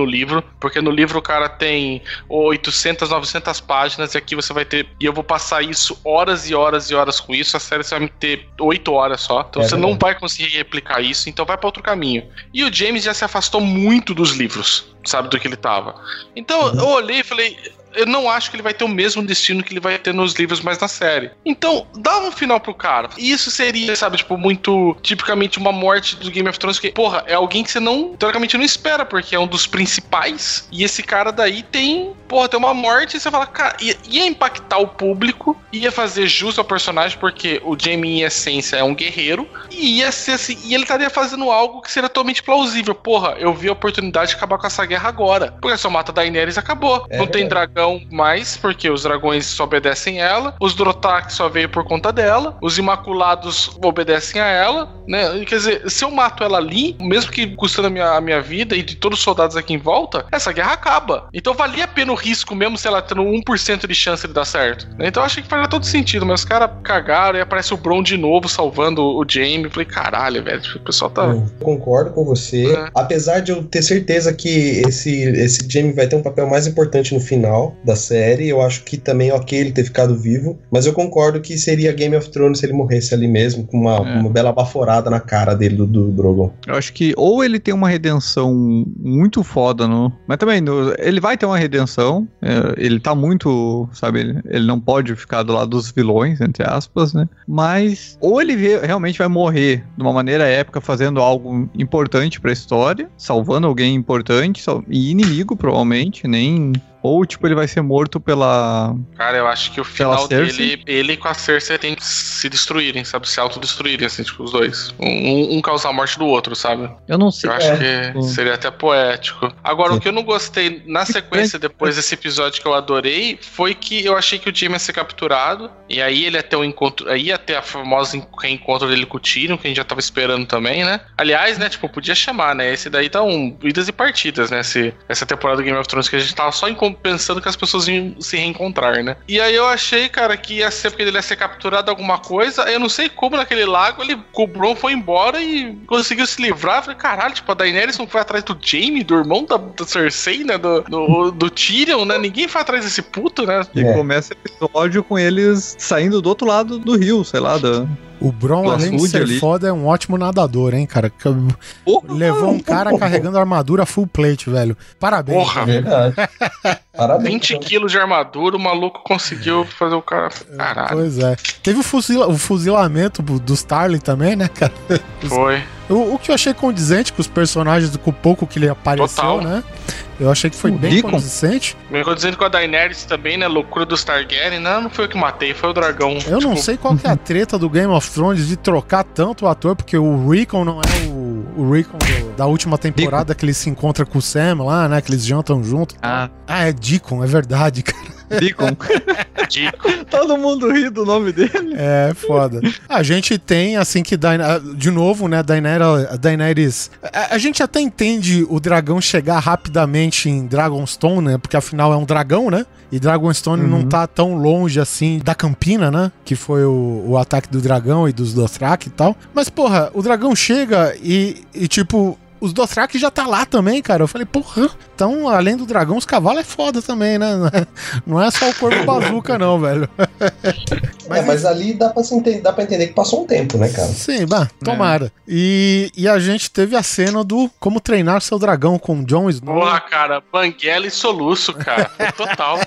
livro, porque no livro o cara tem oitocentas, novecentas páginas, e aqui você vai ter, e eu vou passar isso horas e horas e horas com isso, a série você vai ter oito horas só, então é você verdade. Não vai conseguir replicar isso, então vai para outro caminho. E o James já se afastou muito dos livros, sabe, do que ele tava. Então uhum. eu olhei e falei, eu não acho que ele vai ter o mesmo destino que ele vai ter nos livros, mas na série. Então, dá um final pro cara. E isso seria, sabe, tipo, muito tipicamente uma morte do Game of Thrones, que, porra, é alguém que você não, teoricamente, não espera, porque é um dos principais, e esse cara daí tem, porra, tem uma morte, e você fala, cara, ia, ia impactar o público, ia fazer jus ao personagem, porque o Jaime, em essência, é um guerreiro, e ia ser assim, e ele estaria fazendo algo que seria totalmente plausível. Porra, eu vi a oportunidade de acabar com essa guerra agora, porque só mata a Daenerys e acabou. É, não tem dragão mais, porque os dragões só obedecem ela, os Dothraki só veio por conta dela, os Imaculados obedecem a ela, né? Quer dizer, se eu mato ela ali, mesmo que custando a minha, a minha vida e de todos os soldados aqui em volta, essa guerra acaba. Então valia a pena o risco, mesmo se ela tendo um por cento de chance de dar certo. Então eu achei que faria todo sentido, mas os caras cagaram e aparece o Bronn de novo salvando o Jaime. Eu falei, caralho, velho, o pessoal tá... Eu concordo com você, é. Apesar de eu ter certeza que esse, esse Jaime vai ter um papel mais importante no final da série, eu acho que também é ok ele ter ficado vivo, mas eu concordo que seria Game of Thrones se ele morresse ali mesmo, com uma, é. uma bela baforada na cara dele, do, do Drogon. Eu acho que ou ele tem uma redenção muito foda, no, mas também no, ele vai ter uma redenção, é, ele tá muito, sabe, ele, ele não pode ficar do lado dos vilões, entre aspas, né, mas ou ele vê, realmente vai morrer de uma maneira épica, fazendo algo importante pra história, salvando alguém importante, sal, e inimigo, provavelmente, nem... Ou, tipo, ele vai ser morto pela... Cara, eu acho que o final dele, ele com a Cersei tem que se destruírem, sabe? Se autodestruírem, assim, tipo, os dois. Um, um causar a morte do outro, sabe? Eu não sei. Eu acho é. que seria até poético. Agora, Sim. o que eu não gostei na sequência, depois desse episódio que eu adorei, foi que eu achei que o Jaime ia ser capturado, e aí ele ia ter um encontro, aí ia ter a famosa reencontro dele com o Tyrion, que a gente já tava esperando também, né? Aliás, né, tipo, podia chamar, né? Esse daí tá um idas e partidas, né? Esse, essa temporada do Game of Thrones, que a gente tava só em pensando que as pessoas iam se reencontrar, né? E aí eu achei, cara, que ia ser porque ele ia ser capturado alguma coisa, aí eu não sei como naquele lago ele, o Bronn foi embora e conseguiu se livrar. Eu falei, caralho, tipo, a Daenerys não foi atrás do Jaime, do irmão da, da Cersei, né? Do, do, do Tyrion, né? Ninguém foi atrás desse puto, né? E é. começa o episódio com eles saindo do outro lado do rio, sei lá, da... O Bronn, além de ser ali. foda, é um ótimo nadador, hein, cara? Porra, levou um cara porra. carregando armadura full plate, velho. Parabéns. Porra. Verdade. Parabéns. vinte quilos de armadura, o maluco conseguiu fazer o cara... Caralho. Pois é. Teve o, fuzila... o fuzilamento dos Tarly também, né, cara? Foi. O, o que eu achei condizente com os personagens, com o pouco que ele apareceu, Total. né? Eu achei que foi o bem Deacon. condizente. Me condizente com a Daenerys também, né? Loucura dos Targaryen. Não, não foi eu que matei, foi o dragão. Eu tipo... não sei qual que é a treta do Game of Thrones de trocar tanto o ator, porque o Rickon não é o, o Rickon do, da última temporada Deacon. que ele se encontra com o Sam lá, né? Que eles jantam junto. Ah, ah é Deacon, é verdade, cara. Deacon. Deacon. Todo mundo ri do nome dele. É, foda. A gente tem, assim, que Daener... de novo, né, Daenerys, Daenerys... A, a gente até entende o dragão chegar rapidamente em Dragonstone, né, porque afinal é um dragão, né, e Dragonstone uhum. não tá tão longe, assim, da Campina, né, que foi o, o ataque do dragão e dos Dothraki e tal. Mas, porra, o dragão chega e, e tipo... Os Dothraki já tá lá também, cara. Eu falei, porra, então, além do dragão, os cavalos é foda também, né? Não é só o corpo bazuca, não, velho. Mas, é, mas ali dá pra, entender, dá pra entender que passou um tempo, né, cara? Sim, bah, tomara. É. E, e a gente teve a cena do como treinar seu dragão com Jon Snow. Porra, cara, banguela e soluço, cara. Foi total.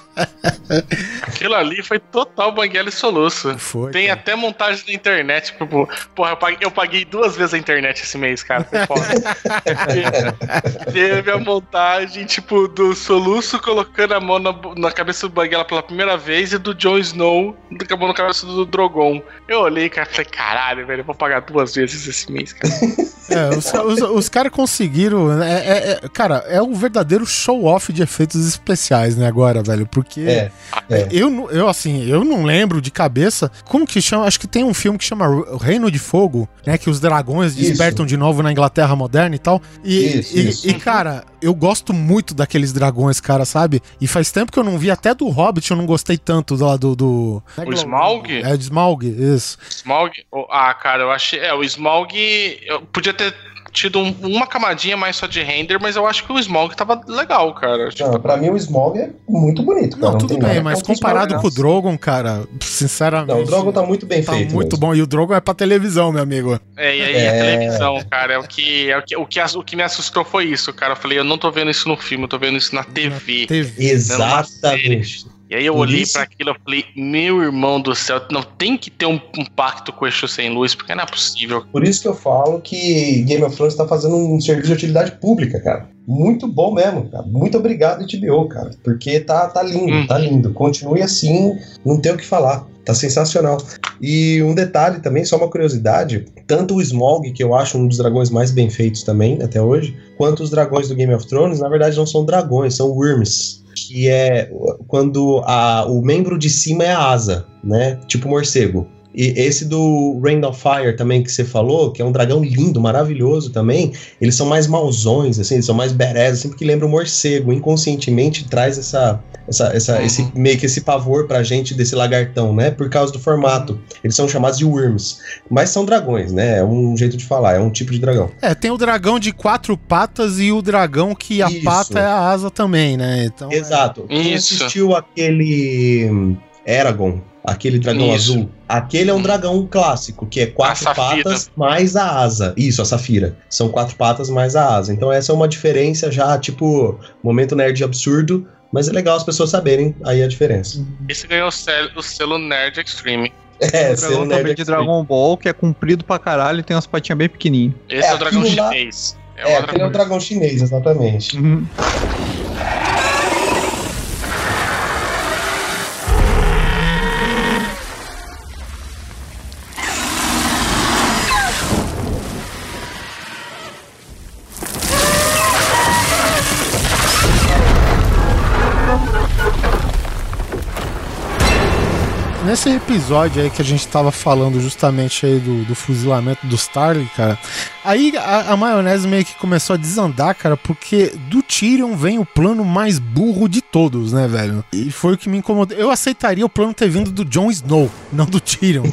Aquilo ali foi total banguela e soluço. Foi, Tem cara. até montagem na internet. Tipo, porra, eu paguei, eu paguei duas vezes a internet esse mês, cara. Foi foda. Teve a montagem, tipo, do Soluço colocando a mão na, na cabeça do Banguela pela primeira vez e do Jon Snow com a mão na cabeça do Drogon. Eu olhei, cara, e falei, caralho, velho, eu vou pagar duas vezes esse mês, cara. É, os, os, os caras conseguiram. É, é, é, cara, é um verdadeiro show-off de efeitos especiais, né, agora, velho? Porque é, é. Eu, eu, assim, eu não lembro de cabeça. Como que chama? Acho que tem um filme que chama O Reino de Fogo, né? Que os dragões despertam isso. de novo na Inglaterra moderna e tal. E, isso, e, isso. e, cara, eu gosto muito daqueles dragões, cara, sabe? E faz tempo que eu não vi, até do Hobbit eu não gostei tanto lá do... do... O Smaug? É, o Smaug, isso. Smaug? Ah, cara, eu achei... É, o Smaug... Eu podia ter tido um, uma camadinha mais só de render, mas eu acho que o Smaug tava legal, cara. Não, pra mim o Smaug é muito bonito, cara. Não, tudo bem, mas comparado com o Drogon, cara, sinceramente... Não, o Drogon tá muito bem tá feito. Tá muito mesmo. bom, e o Drogon é pra televisão, meu amigo. É, e aí é... a televisão, cara, é o que, é o, que, o, que, o que me assustou foi isso, cara. Eu falei, eu não tô vendo isso no filme, eu tô vendo isso na T V. Na T V. Exatamente. E aí eu Por olhei isso... pra aquilo e falei, meu irmão do céu, não tem que ter um, um pacto com o Exu Sem Luz, porque não é possível. Por isso que eu falo que Game of Thrones tá fazendo um serviço de utilidade pública, cara. Muito bom mesmo, cara. Muito obrigado, H B O, cara. Porque tá, tá lindo, hum. tá lindo. Continue assim, não tem o que falar. Tá sensacional. E um detalhe também, só uma curiosidade, tanto o Smaug, que eu acho um dos dragões mais bem feitos também, até hoje, quanto os dragões do Game of Thrones, na verdade não são dragões, são worms. Que é quando a, o membro de cima é a asa, né? Tipo morcego. E esse do Rain of Fire também que você falou, que é um dragão lindo, maravilhoso também, eles são mais mauzões, assim, eles são mais badass, assim, porque lembra o morcego, inconscientemente traz essa, essa, essa, uhum. esse, meio que esse pavor pra gente desse lagartão, né, por causa do formato. Eles são chamados de worms, mas são dragões, né, é um jeito de falar, é um tipo de dragão. É, tem o dragão de quatro patas e o dragão que a Isso. pata é a asa também, né, então... Exato. É... Quem assistiu aquele Eragon, aquele dragão Isso. azul. Aquele é um dragão clássico, que é quatro patas mais a asa. Isso, a Safira. São quatro patas mais a asa. Então essa é uma diferença já, tipo, momento nerd absurdo, mas é legal as pessoas saberem aí a diferença. Esse ganhou o selo, o selo Nerd Extreme. É, o dragão também de Dragon Ball, que é comprido pra caralho e tem umas patinhas bem pequenininhas. Esse é, é o dragão chinês. Lá... É, é aquele é o dragão chinês, exatamente. Uhum. Nesse episódio aí que a gente tava falando justamente aí do, do fuzilamento do Starling, cara, aí a, a maionese meio que começou a desandar, cara, porque do Tyrion vem o plano mais burro de todos, né, velho? E foi o que me incomodou. Eu aceitaria o plano ter vindo do Jon Snow, não do Tyrion.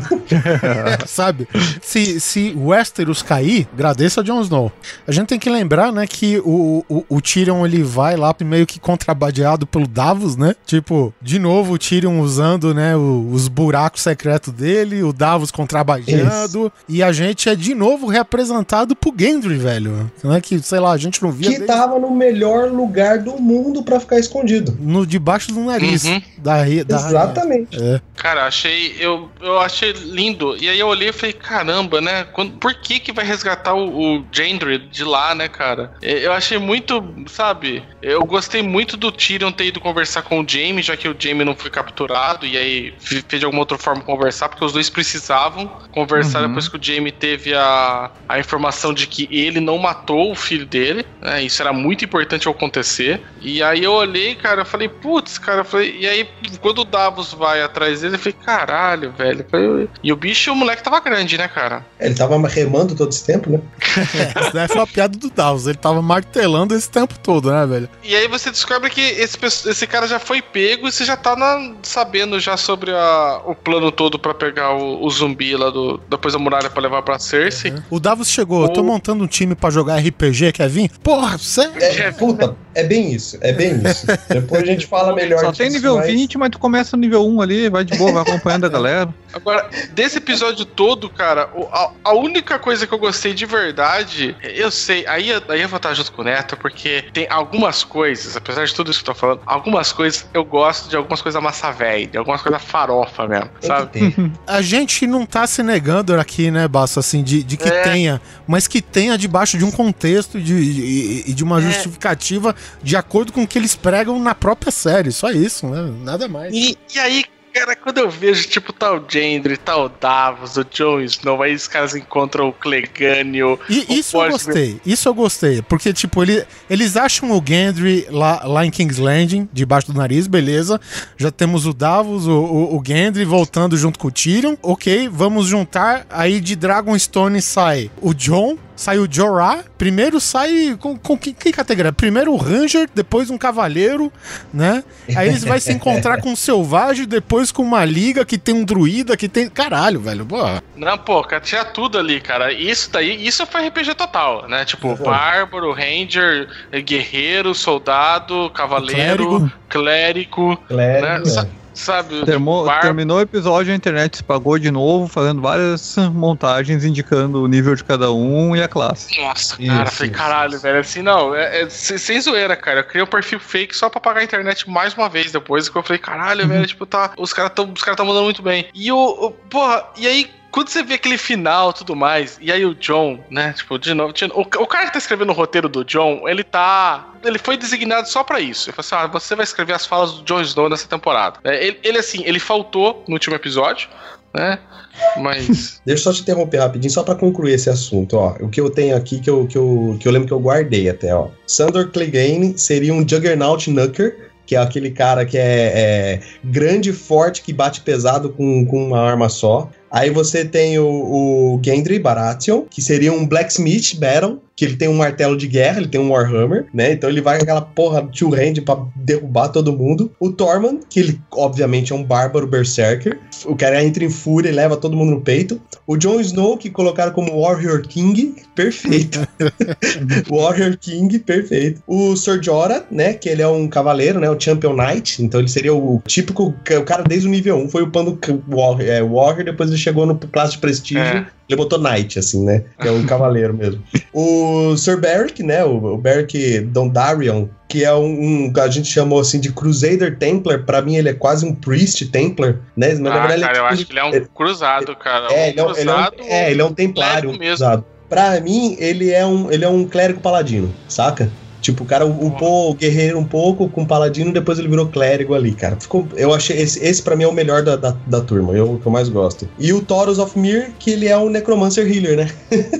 É, sabe? Se, se Westeros cair, agradeça a Jon Snow. A gente tem que lembrar, né, que o, o, o Tyrion, ele vai lá meio que contrabandeado pelo Davos, né? Tipo, de novo o Tyrion usando, né, o, os buracos secretos dele, o Davos contrabandeando, Isso. e a gente é de novo representado por Gendry, velho. Não é que, sei lá, a gente não via... Que desde... tava no melhor lugar do mundo pra ficar escondido. No, debaixo do nariz. Uhum. Da, da Exatamente. É. Cara, achei... Eu, eu achei lindo. E aí eu olhei e falei, caramba, né? Quando, por que que vai resgatar o, o Gendry de lá, né, cara? Eu achei muito, sabe... Eu gostei muito do Tyrion ter ido conversar com o Jaime, já que o Jaime não foi capturado, e aí fez de alguma outra forma conversar, porque os dois precisavam conversar. Uhum. Depois que o Jaime teve a, a informação de que ele não matou o filho dele, né? Isso era muito importante acontecer. E aí eu olhei, cara, eu falei, putz, cara, eu falei, e aí quando o Davos vai atrás dele, eu falei, caralho, velho. Falei, e o bicho, o moleque tava grande, né, cara? Ele tava remando todo esse tempo, né? É, essa daí foi a piada do Davos, ele tava martelando esse tempo todo, né, velho? E aí você descobre que esse, esse cara já foi pego e você já tá na, sabendo já sobre a, o plano todo pra pegar o, o zumbi lá do, depois da muralha pra levar pra Cersei. Uhum. O Davos chegou, o... eu tô montando um time pra jogar R P G, quer vir? Porra, sério? É, puta, é bem isso, é bem isso. Depois a gente fala melhor Só disso, tem nível mas... vinte, mas tu começa no nível um ali, vai de boa, vai acompanhando a galera. Agora, desse episódio todo, cara, a, a única coisa que eu gostei de verdade, eu sei, aí, aí eu vou estar junto com o Neto, porque tem algumas coisas, apesar de tudo isso que eu tô falando, algumas coisas eu gosto de algumas coisas massa velha, de algumas coisas farofa mesmo, sabe? A gente não tá se negando aqui, né, Basso, assim, de, de que é. tenha, mas que tenha debaixo de um contexto e de, de, de uma é. justificativa de acordo com o que eles pregam na própria série, só isso, né? Nada mais. E, e aí, cara, quando eu vejo, tipo, tal o Gendry, tal o Davos, o Jon Snow, aí os caras encontram o Clegane, o... E o isso eu gostei, isso eu gostei, porque, tipo, ele, eles acham o Gendry lá, lá em King's Landing, debaixo do nariz, beleza, já temos o Davos, o, o, o Gendry voltando junto com o Tyrion, ok, vamos juntar, aí de Dragonstone sai o Jon, sai o Jorah, primeiro sai com, com que, que categoria? Primeiro o Ranger, depois um Cavaleiro, né? Aí eles vai se encontrar com um Selvagem, depois com uma Liga que tem um Druida, que tem... Caralho, velho, porra. Não, pô, cara, tinha tudo ali, cara. Isso daí, isso foi R P G total, né? Tipo, Bárbaro, Ranger, Guerreiro, Soldado, Cavaleiro, Clérigo, Clérigo, né? é. Sabe, Termo, bar... terminou o episódio, a internet se pagou de novo, fazendo várias montagens indicando o nível de cada um e a classe. Nossa, cara, isso, falei, isso. caralho, velho, assim, não, é, é sem zoeira, cara, eu criei um perfil fake só pra pagar a internet mais uma vez depois, que eu falei, caralho, velho, tipo, tá, os caras tão, os caras tão mandando muito bem. E o, o porra, e aí, quando você vê aquele final e tudo mais, e aí o John, né, tipo, de novo, de novo o, o cara que tá escrevendo o roteiro do John, ele tá... Ele foi designado só pra isso. Ele falou assim, ah, você vai escrever as falas do Jon Snow nessa temporada. É, ele, ele, assim, ele faltou no último episódio, né, mas... Deixa eu só te interromper rapidinho, só pra concluir esse assunto, ó. O que eu tenho aqui, que eu, que eu, que eu lembro que eu guardei até, ó. Sandor Clegane seria um Juggernaut Knucker, que é aquele cara que é, é grande, forte, que bate pesado com, com uma arma só. Aí você tem o, o Gendry Baratheon, que seria um Blacksmith Battle, que ele tem um martelo de guerra, ele tem um Warhammer, né? Então ele vai com aquela porra two-hand pra derrubar todo mundo. O Tormund, que ele, obviamente, é um bárbaro berserker. O cara entra em fúria e leva todo mundo no peito. O Jon Snow, que colocaram como Warrior King, perfeito. Warrior King, perfeito. O Ser Jorah, né? Que ele é um cavaleiro, né? O Champion Knight. Então ele seria o típico... O cara desde o nível um foi upando Warrior, é, Warrior, depois ele chegou no classe de prestígio... É. Ele botou Knight, assim, né? Que é um cavaleiro mesmo. O Sir Beric, né? O, o Beric Dondarrion, que é um, um... A gente chamou, assim, de Crusader Templar. Pra mim, ele é quase um Priest Templar, né? Mas, ah, na verdade, cara, ele é, eu acho que ele é um cruzado, cara. É, um ele, é um, cruzado, ele, é um, é ele é um templário, um mesmo. cruzado. Pra mim, ele é um, ele é um clérigo paladino, saca? Tipo, o cara upou o guerreiro um pouco com o paladino, depois ele virou clérigo ali, cara. Ficou, eu achei, esse, esse pra mim é o melhor da, da, da turma, eu, o que eu mais gosto. E o Taurus of Myr, que ele é um Necromancer Healer, né?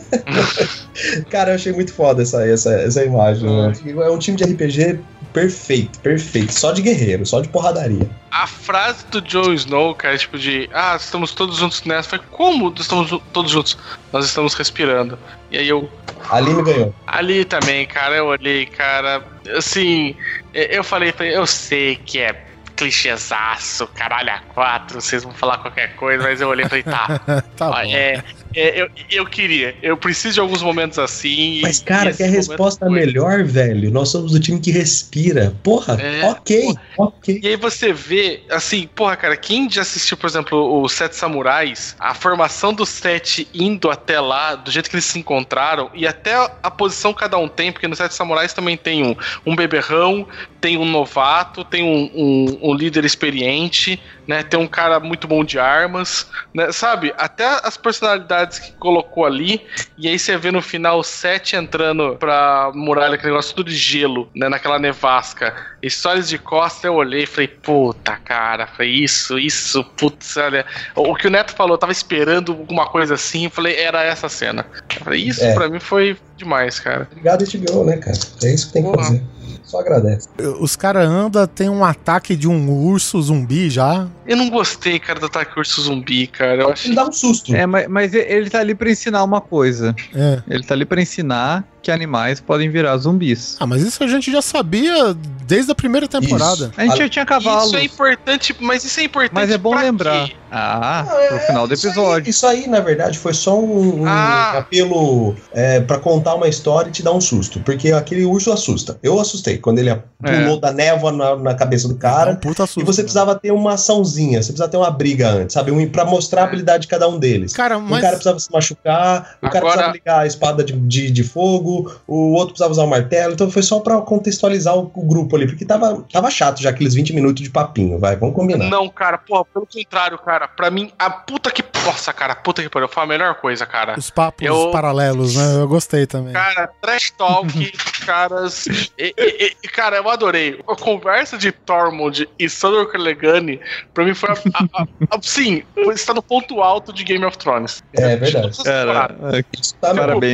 Cara, eu achei muito foda essa, essa, essa imagem, né? É um time de R P G perfeito, perfeito. Só de guerreiro, só de porradaria. A frase do Jon Snow, cara, tipo de, ah, estamos todos juntos nessa, foi como estamos todos juntos? Nós estamos respirando. E aí eu... Ali me ganhou. Ali também, cara, eu olhei, cara, assim, eu falei, eu sei que é clichêzaço, caralho, a quatro, vocês vão falar qualquer coisa, mas eu olhei e falei, tá, tá ó, bom. é... É, eu, eu queria, eu preciso de alguns momentos assim. Mas, cara, que a resposta foi... melhor, velho. Nós somos do time que respira. Porra, é, ok, porra. ok. E aí você vê, assim, porra, cara, quem já assistiu, por exemplo, os Sete Samurais, a formação dos sete indo até lá, do jeito que eles se encontraram, e até a posição que cada um tem, porque nos Sete Samurais também tem um, um beberrão, tem um novato, tem um, um, um líder experiente, né? Tem um cara muito bom de armas, né? Sabe? Até as personalidades que colocou ali, e aí você vê no final o Sete entrando pra muralha, aquele negócio tudo de gelo, né? Naquela nevasca. Histórias de costa, eu olhei e falei, puta, cara, foi isso, isso, putz, olha. O que o Neto falou, eu tava esperando alguma coisa assim, eu falei, era essa cena. Eu falei, isso é. Pra mim foi demais, cara. Obrigado, H B O, né, cara? É isso que tem que Porra. fazer. Só agradece. Os caras andam, tem um ataque de um urso zumbi já. Eu não gostei, cara, do ataque urso zumbi, cara. Eu achei... Ele dá um susto. É, mas, mas ele tá ali pra ensinar uma coisa. É. Ele tá ali pra ensinar que animais podem virar zumbis. Ah, mas isso a gente já sabia desde a primeira temporada. Isso. A gente a... já tinha cavalos. Isso é importante, mas isso é importante. Mas é bom lembrar. Quê? Ah, ah é, pro final do episódio. Isso aí, isso aí, na verdade, foi só um, um ah. apelo é, pra contar uma história e te dar um susto. Porque aquele urso assusta. Eu assustei quando ele pulou é. da névoa na, na cabeça do cara. É um puta susto, e você né? precisava ter uma açãozinha, você precisava ter uma briga antes, sabe? Um, pra mostrar a habilidade de cada um deles. Cara, mas... O cara precisava se machucar, o Agora... cara precisava ligar a espada de, de, de fogo, o outro precisava usar o martelo, então foi só pra contextualizar o, o grupo ali, porque tava, tava chato já aqueles vinte minutos de papinho, vai, vamos combinar. Não, cara, porra, pelo contrário, cara, pra mim, a puta que... Nossa, cara, puta que pariu, foi a melhor coisa, cara. Os papos eu... paralelos, né, eu gostei também. Cara, trash talk, caras... E, e, e, cara, eu adorei. A conversa de Tormund e Sandor Clegane, pra mim foi a, a, a, a, sim, está no ponto alto de Game of Thrones. É verdade. Cara, é, parabéns.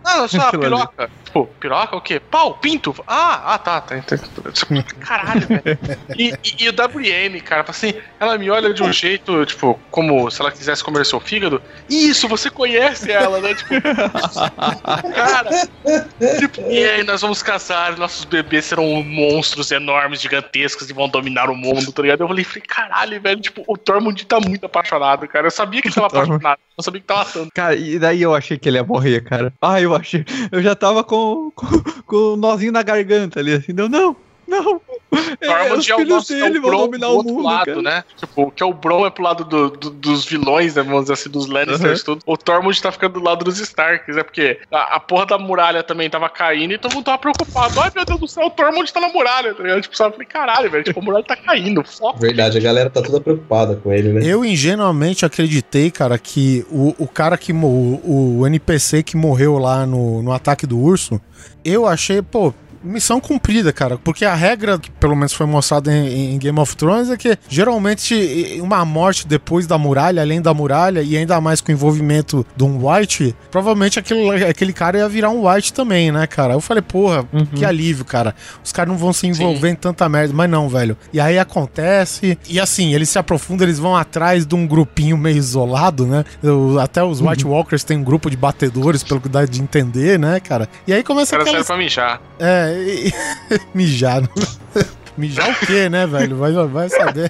Não, só piroca. Tipo, piroca o quê? Pau, pinto. Ah, ah tá, tá. Caralho, velho. E, e, e o da Brienne, cara, assim, ela me olha de um jeito, tipo, como se ela quisesse comer seu fígado. Isso, você conhece ela, né? Tipo, cara, tipo, e aí nós vamos casar, nossos bebês serão monstros enormes, gigantescos e vão dominar o mundo, tá ligado? Eu falei, caralho, velho, tipo, o Tormund tá muito apaixonado, cara. Eu sabia que ele tava apaixonado, eu sabia que tava tanto. Cara, e daí eu achei que ele ia morrer, cara. Ah, eu achei. Eu já tava com, com, com o nozinho na garganta ali, assim, não, não, não. Tormund é, é o nosso dele, é o Bron do outro mundo, lado, cara. Né? Tipo, que é o Bron é pro lado do, do, dos vilões, né? Vamos dizer assim, dos Lannisters, uhum. Tudo. O Tormund tá ficando do lado dos Starks, né? Porque a, a porra da muralha também tava caindo e todo mundo tava preocupado. Ai, meu Deus do céu, o Tormund tá na muralha, tá ligado? Tipo, sabe? Eu falei, caralho, velho, tipo, a muralha tá caindo, foco. Verdade, a galera tá toda preocupada com ele, né? Eu ingenuamente acreditei, cara, que o, o cara que o, o N P C que morreu lá no, no ataque do urso, eu achei, pô, missão cumprida, cara, porque a regra que pelo menos foi mostrada em, em Game of Thrones é que geralmente uma morte depois da muralha, além da muralha e ainda mais com o envolvimento de um White, provavelmente aquele, aquele cara ia virar um White também, né, cara? Eu falei, porra, uhum. Que alívio, cara, os caras não vão se envolver Sim. em tanta merda, mas não, velho. E aí acontece, e assim, eles se aprofundam, eles vão atrás de um grupinho meio isolado, né? Eu, até os uhum. White Walkers tem um grupo de batedores, pelo que dá de entender, né, cara? E aí começa a. O cara aquelas... serve pra mijar. É, mijar. Mijar o quê, né, velho? Vai, vai saber.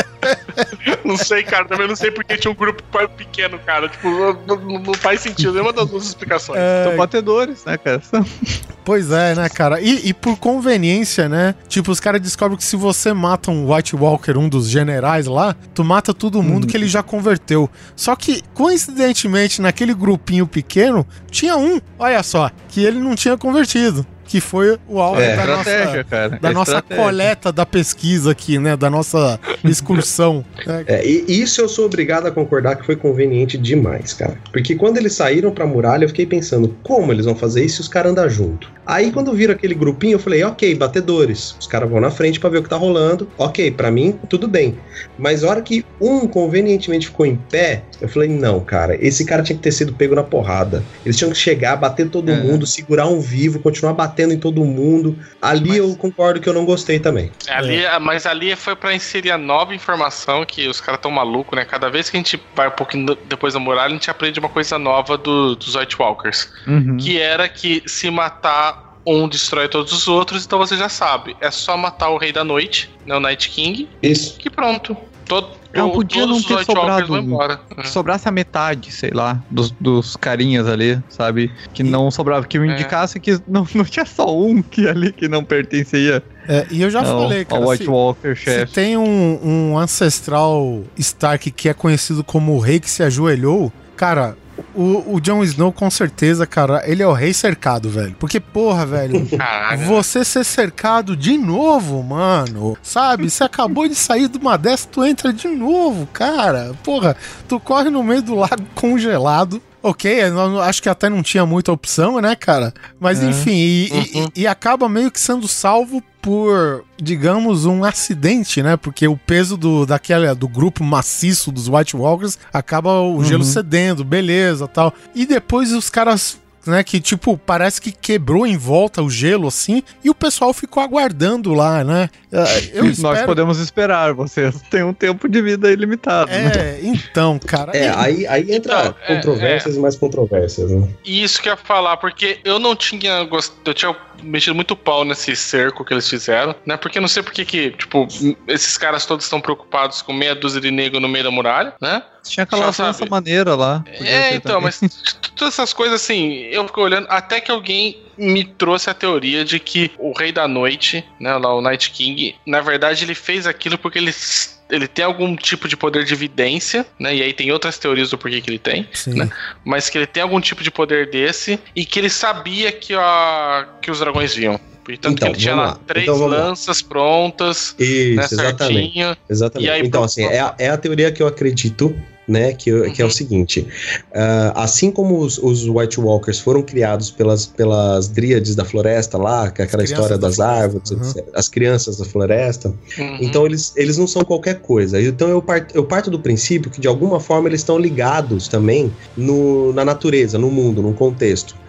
Não sei, cara. Também não sei porque tinha um grupo pequeno, cara. Tipo, não, não, não faz sentido nenhuma das duas explicações. É... São batedores, né, cara? Pois é, né, cara? E, e por conveniência, né? Tipo, os caras descobrem que se você mata um White Walker, um dos generais lá, tu mata todo mundo hum. que ele já converteu. Só que, coincidentemente, naquele grupinho pequeno, tinha um, olha só, que ele não tinha convertido. Que foi o alvo é, da, nossa, cara. da é nossa coleta da pesquisa aqui, né? Da nossa excursão. Né? É, e isso eu sou obrigado a concordar que foi conveniente demais, cara. Porque quando eles saíram pra muralha, eu fiquei pensando, como eles vão fazer isso se os caras andam junto? Aí quando viram aquele grupinho, eu falei, ok, batedores. Os caras vão na frente pra ver o que tá rolando. Ok, pra mim, tudo bem. Mas a hora que um convenientemente ficou em pé, eu falei, não, cara, esse cara tinha que ter sido pego na porrada. Eles tinham que chegar, bater todo é. mundo, segurar um vivo, continuar batendo em todo mundo. Ali mas, eu concordo que eu não gostei também. Ali, é. Mas ali foi pra inserir a nova informação que os caras tão malucos, né? Cada vez que a gente vai um pouquinho depois da muralha, a gente aprende uma coisa nova do, dos White Walkers. Uhum. Que era que se matar um destrói todos os outros, então você já sabe. É só matar o Rei da Noite, né, o Night King. Isso. Que pronto. Todo, não, podia não ter sobrado, que sobrasse a metade, sei lá, dos, dos carinhas ali, sabe? Que e, não sobrava, que me indicasse é. que não, não tinha só um que ali que não pertencia. É, e eu já não, falei, cara, White se, Walker, se tem um, um ancestral Stark que é conhecido como o rei que se ajoelhou, cara... O, o Jon Snow, com certeza, cara, ele é o rei cercado, velho. Porque, porra, velho, Caraca. você ser cercado de novo, mano, sabe? Você acabou de sair de uma dessa, tu entra de novo, cara. Porra, tu corre no meio do lago congelado. Ok, eu acho que até não tinha muita opção, né, cara? Mas é. enfim, e, uhum. e, e acaba meio que sendo salvo por, digamos, um acidente, né? Porque o peso do, daquela, do grupo maciço dos White Walkers acaba o uhum. gelo cedendo, beleza, tal. E depois os caras... né, que tipo, parece que quebrou em volta o gelo, assim, e o pessoal ficou aguardando lá, né? Eu espero... Nós podemos esperar, vocês têm um tempo de vida ilimitado. É, né? Então, cara... É, aí, aí entra então, controvérsias é, é. e mais controvérsias, né? Isso que eu ia falar, porque eu não tinha gostado, eu tinha mexido muito pau nesse cerco que eles fizeram, né? Porque eu não sei porque que, tipo, esses caras todos estão preocupados com meia dúzia de negro no meio da muralha, né? Tinha aquela dessa maneira lá. É, então, também. Mas todas essas coisas assim, eu fico olhando, até que alguém me trouxe a teoria de que o Rei da Noite, né, lá o Night King, na verdade ele fez aquilo porque ele, ele tem algum tipo de poder de vidência, né, e aí tem outras teorias do porquê que ele tem, né, mas que ele tem algum tipo de poder desse e que ele sabia que, a, que os dragões viam. Portanto, então, que ele tinha lá, lá três então, lanças lá. prontas, isso, né, exatamente, certinho. Exatamente. E aí, então, assim, é a, é a teoria que eu acredito, né, que, uhum. que é o seguinte, uh, assim como os, os White Walkers foram criados pelas, pelas dríades da floresta lá, que é aquela história das da árvores, uhum. etcétera, as crianças da floresta, uhum. então eles, eles não são qualquer coisa. Então eu parto, eu parto do princípio que de alguma forma eles estão ligados também no, na natureza, no mundo, no contexto.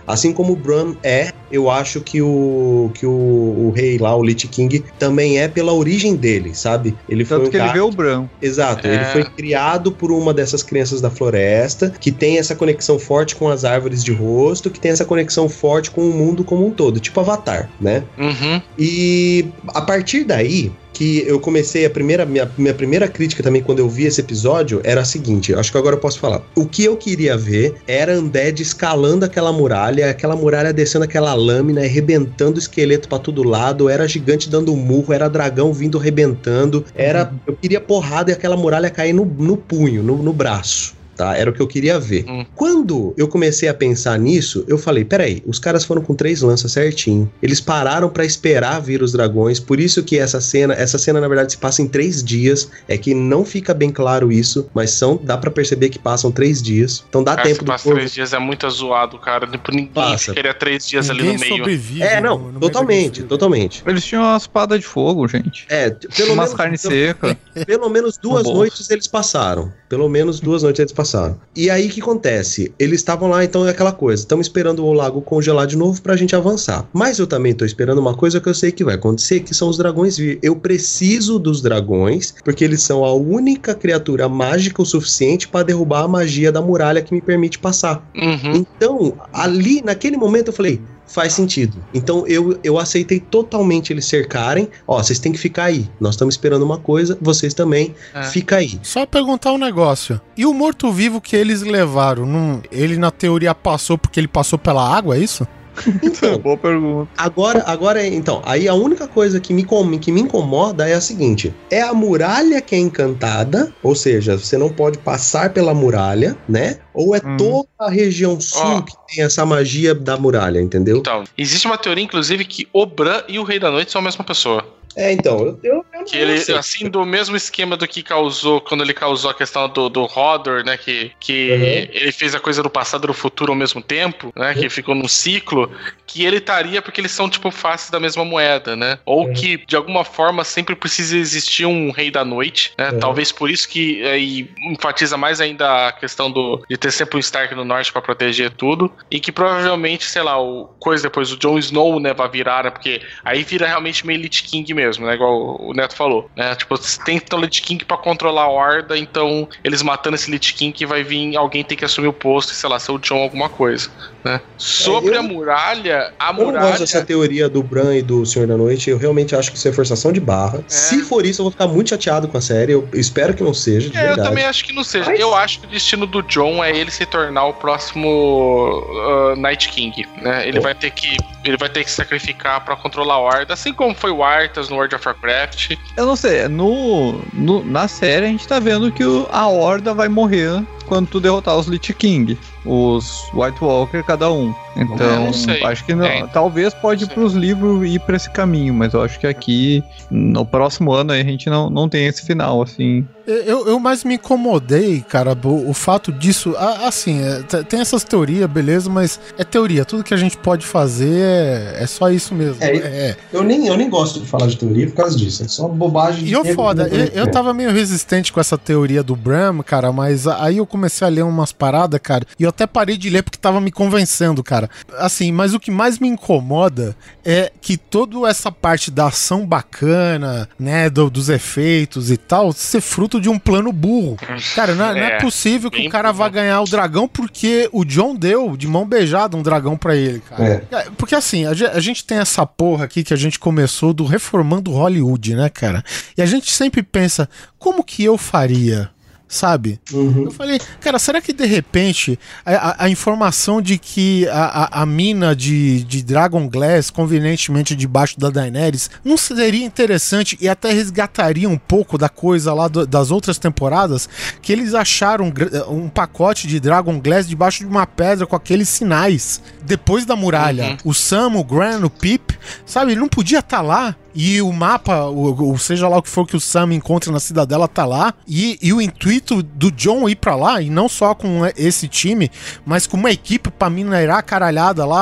Assim como o Bran é, eu acho que o que o, o rei lá, o Lich King, também é pela origem dele, sabe? Ele Tanto foi um que cara... ele vê o Bran. Exato, É. ele foi criado por uma dessas crianças da floresta, que tem essa conexão forte com as árvores de rosto, que tem essa conexão forte com o mundo como um todo, tipo Avatar, né? Uhum. E a partir daí que eu comecei a primeira minha, minha primeira crítica também quando eu vi esse episódio era a seguinte, acho que agora eu posso falar. O que eu queria ver era Undead escalando aquela muralha, aquela muralha descendo aquela lâmina, arrebentando o esqueleto pra todo lado, era gigante dando um murro, era dragão vindo arrebentando, era, uhum. eu queria porrada e aquela muralha cair no, no punho, no, no braço. Tá? Era o que eu queria ver. Hum. Quando eu comecei a pensar nisso, eu falei, peraí, os caras foram com três lanças certinho. Eles pararam pra esperar vir os dragões, por isso que essa cena, essa cena na verdade se passa em três dias, é que não fica bem claro isso, mas são, dá pra perceber que passam três dias. Então dá cara, tempo se do passa povo... três dias é muito zoado, cara. Ninguém Passa. ficaria três dias Ninguém ali no meio. Sobrevive é, não, no, no totalmente, totalmente. Eles tinham uma espada de fogo, gente. É, pelo umas menos... carne seca. Pelo menos duas noites eles passaram. Pelo menos duas noites eles passaram. E aí o que acontece? Eles estavam lá, então é aquela coisa. Estamos esperando o lago congelar de novo pra gente avançar. Mas eu também tô esperando uma coisa que eu sei que vai acontecer, que são os dragões vir. Eu preciso dos dragões, porque eles são a única criatura mágica o suficiente pra derrubar a magia da muralha que me permite passar. Uhum. Então, ali, naquele momento, eu falei... Faz sentido. Então eu, eu aceitei totalmente eles cercarem. Ó, vocês têm que ficar aí. Nós estamos esperando uma coisa, vocês também. É. Fica aí. Só perguntar um negócio. E o morto-vivo que eles levaram? Não, ele na teoria passou porque ele passou pela água, é isso? Então, boa pergunta. Agora, agora, então, aí a única coisa que me, que me incomoda é a seguinte: é a muralha que é encantada, ou seja, você não pode passar pela muralha, né? Ou é hum. toda a região sul oh. que tem essa magia da muralha, entendeu? Então, existe uma teoria, inclusive, que o Bran e o Rei da Noite são a mesma pessoa. É, então, eu, eu, eu que ele, sei. Assim, do mesmo esquema do que causou, quando ele causou a questão do, do Hodor, né, que, que uhum. ele fez a coisa do passado e do futuro ao mesmo tempo, né, uhum. que ficou num ciclo, que ele estaria porque eles são, tipo, faces da mesma moeda, né, ou uhum. que, de alguma forma, sempre precisa existir um Rei da Noite, né, uhum. talvez por isso que aí, enfatiza mais ainda a questão do, de ter sempre um Stark no norte pra proteger tudo, e que provavelmente, sei lá, o coisa depois, o Jon Snow, né, vai virar, porque aí vira realmente meio Lich King mesmo. Mesmo, né? Igual o Neto falou, né? Tipo, tem o Lich King pra controlar a horda, então eles matando esse Lich King que vai vir, alguém tem que assumir o posto e sei lá, ser o Jon alguma coisa, né? Sobre é, eu, a muralha, a eu muralha... Eu não gosto dessa teoria do Bran e do Senhor da Noite, eu realmente acho que isso é forçação de barra. É. Se for isso, eu vou ficar muito chateado com a série, eu espero que não seja, de é, verdade. Eu também acho que não seja. Mas... Eu acho que o destino do Jon é ele se tornar o próximo uh, Night King, né? Ele oh. vai ter que ele vai ter que sacrificar pra controlar a horda, assim como foi o Arthas no World of Warcraft. Eu não sei, no, no, na série a gente tá vendo que o, a horda vai morrer quando tu derrotar os Lich King, os White Walker, cada um. Então, acho que não, é. talvez pode ir pros livros e ir pra esse caminho, mas eu acho que aqui, no próximo ano, a gente não, não tem esse final, assim. Eu, eu mais me incomodei, cara, o, o fato disso, assim, é, tem essas teorias, beleza, mas é teoria, tudo que a gente pode fazer é, é só isso mesmo. É, é. Eu, nem, eu nem gosto de falar de teoria por causa disso, é só bobagem. E eu foda, eu, eu tava meio resistente com essa teoria do Bran, cara, mas aí eu comecei a ler umas paradas, cara, e eu até parei de ler porque tava me convencendo, cara. Assim, mas o que mais me incomoda é que toda essa parte da ação bacana, né, do, dos efeitos e tal, ser fruto de um plano burro. Cara, não, é, não é possível que o cara vá ganhar o dragão porque o Jon deu de mão beijada um dragão pra ele, cara. É. Porque assim, a, a gente tem essa porra aqui que a gente começou do Reformando Hollywood, né, cara? E a gente sempre pensa, como que eu faria? Sabe? Uhum. Eu falei, cara, será que de repente a, a, a informação de que a, a, a mina de, de Dragon Glass, convenientemente debaixo da Daenerys, não seria interessante e até resgataria um pouco da coisa lá do, das outras temporadas, que eles acharam um, um pacote de Dragon Glass debaixo de uma pedra com aqueles sinais, depois da muralha. Uhum. O Sam, o Gran, o Pip, sabe? Ele não podia estar tá lá. E o mapa, ou seja lá o que for que o Sam encontra na cidadela, tá lá. E, e o intuito do Jon ir pra lá, e não só com esse time, mas com uma equipe pra minerar a caralhada lá.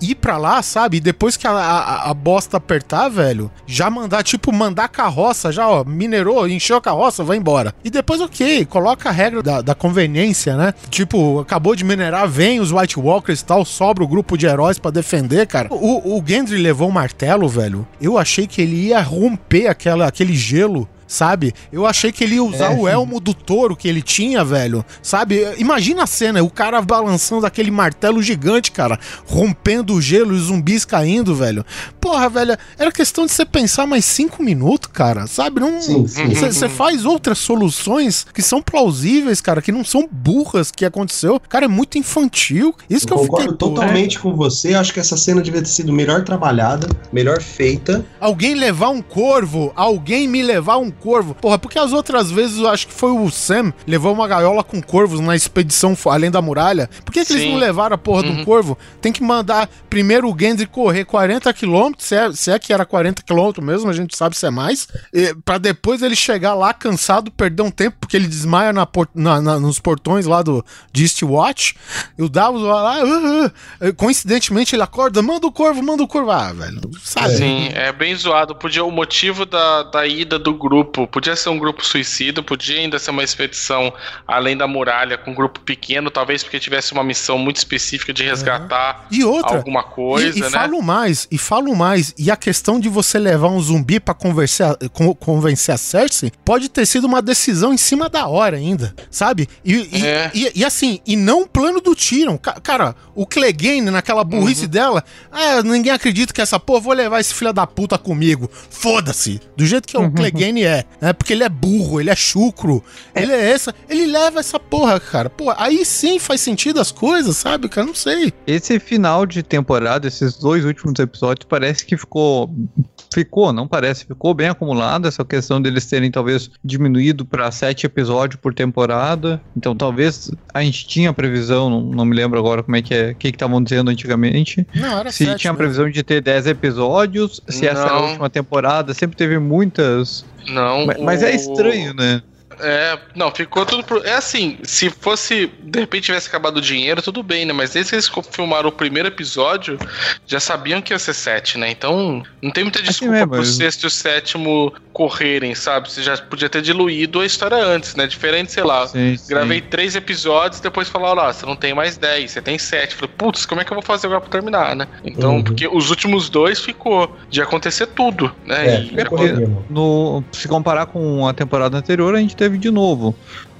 ir pra lá, sabe? E depois que a, a, a bosta apertar, velho, já mandar, tipo, mandar a carroça, já, ó, minerou, encheu a carroça, vai embora. E depois, ok, coloca a regra da, da conveniência, né? Tipo, acabou de minerar, vem os White Walkers e tal, sobra o grupo de heróis pra defender, cara. O, o Gendry levou o martelo, velho. Eu achei que ele ia romper aquela, aquele gelo, sabe? Eu achei que ele ia usar é. o elmo do touro que ele tinha, velho, sabe? Imagina a cena, o cara balançando aquele martelo gigante, cara, rompendo o gelo e os zumbis caindo, velho. Porra, velho, era questão de você pensar mais cinco minutos, cara, sabe? Não, você faz outras soluções que são plausíveis, cara, que não são burras que aconteceu. Cara, é muito infantil. Isso eu que eu concordo fiquei totalmente com você. Acho que essa cena devia ter sido melhor trabalhada, melhor feita. Alguém levar um corvo, alguém me levar um corvo. Porra, porque as outras vezes eu acho que foi o Sam levou uma gaiola com corvos na expedição além da muralha. Por que, que eles não levaram a porra uhum. de um corvo? Tem que mandar primeiro o Gendry correr quarenta quilômetros, se é, se é que era quarenta quilômetros mesmo, a gente sabe se é mais, e, pra depois ele chegar lá cansado, perder um tempo, porque ele desmaia na por, na, na, nos portões lá do de Eastwatch. E o Davos vai lá, uh, uh, coincidentemente ele acorda, manda o corvo, manda o corvo. Ah, velho, sabe? Sim, é bem zoado. Podia, o motivo da, da ida do grupo podia ser um grupo suicida, podia ainda ser uma expedição além da muralha com um grupo pequeno, talvez porque tivesse uma missão muito específica de resgatar é. e outra, alguma coisa, e, e né? falo mais, e falo mais, e a questão de você levar um zumbi pra convencer, con, convencer a Cersei pode ter sido uma decisão em cima da hora ainda, sabe? E, e, é. e, e assim, e não um plano do Tyrion. Cara, o Clegane naquela burrice uhum. dela, ah, ninguém acredita que essa porra, vou levar esse filho da puta comigo. Foda-se. Do jeito que uhum. o Clegane é, né? Porque ele é burro, ele é chucro, é. ele é essa, ele leva essa porra, cara. Pô, aí sim faz sentido as coisas, sabe, cara? Não sei. Esse final de temporada, esses dois últimos episódios, parece que ficou... Ficou, não parece, ficou bem acumulado essa questão deles terem talvez diminuído para sete episódios por temporada. Então talvez a gente tinha previsão, não, não me lembro agora como é que é, o que estavam dizendo antigamente. Não, era se sete tinha mesmo. Previsão de ter dez episódios, se não. Essa era a última temporada, sempre teve muitas. Não. Mas, mas o... é estranho, né? É, não, ficou tudo... Pro... É assim, se fosse... De repente tivesse acabado o dinheiro, tudo bem, né? Mas desde que eles filmaram o primeiro episódio, já sabiam que ia ser sete, né? Então, não tem muita desculpa assim pro mas... sexto e o sétimo correrem, sabe? Você já podia ter diluído a história antes, né? Diferente, sei lá, sim, gravei sim. três episódios, depois falaram, ó, você não tem mais dez, você tem sete. Falei, putz, como é que eu vou fazer agora pra terminar, né? Então, uhum. porque os últimos dois ficou de acontecer tudo, né? É, e é porque no, se comparar com a temporada anterior, a gente teve de novo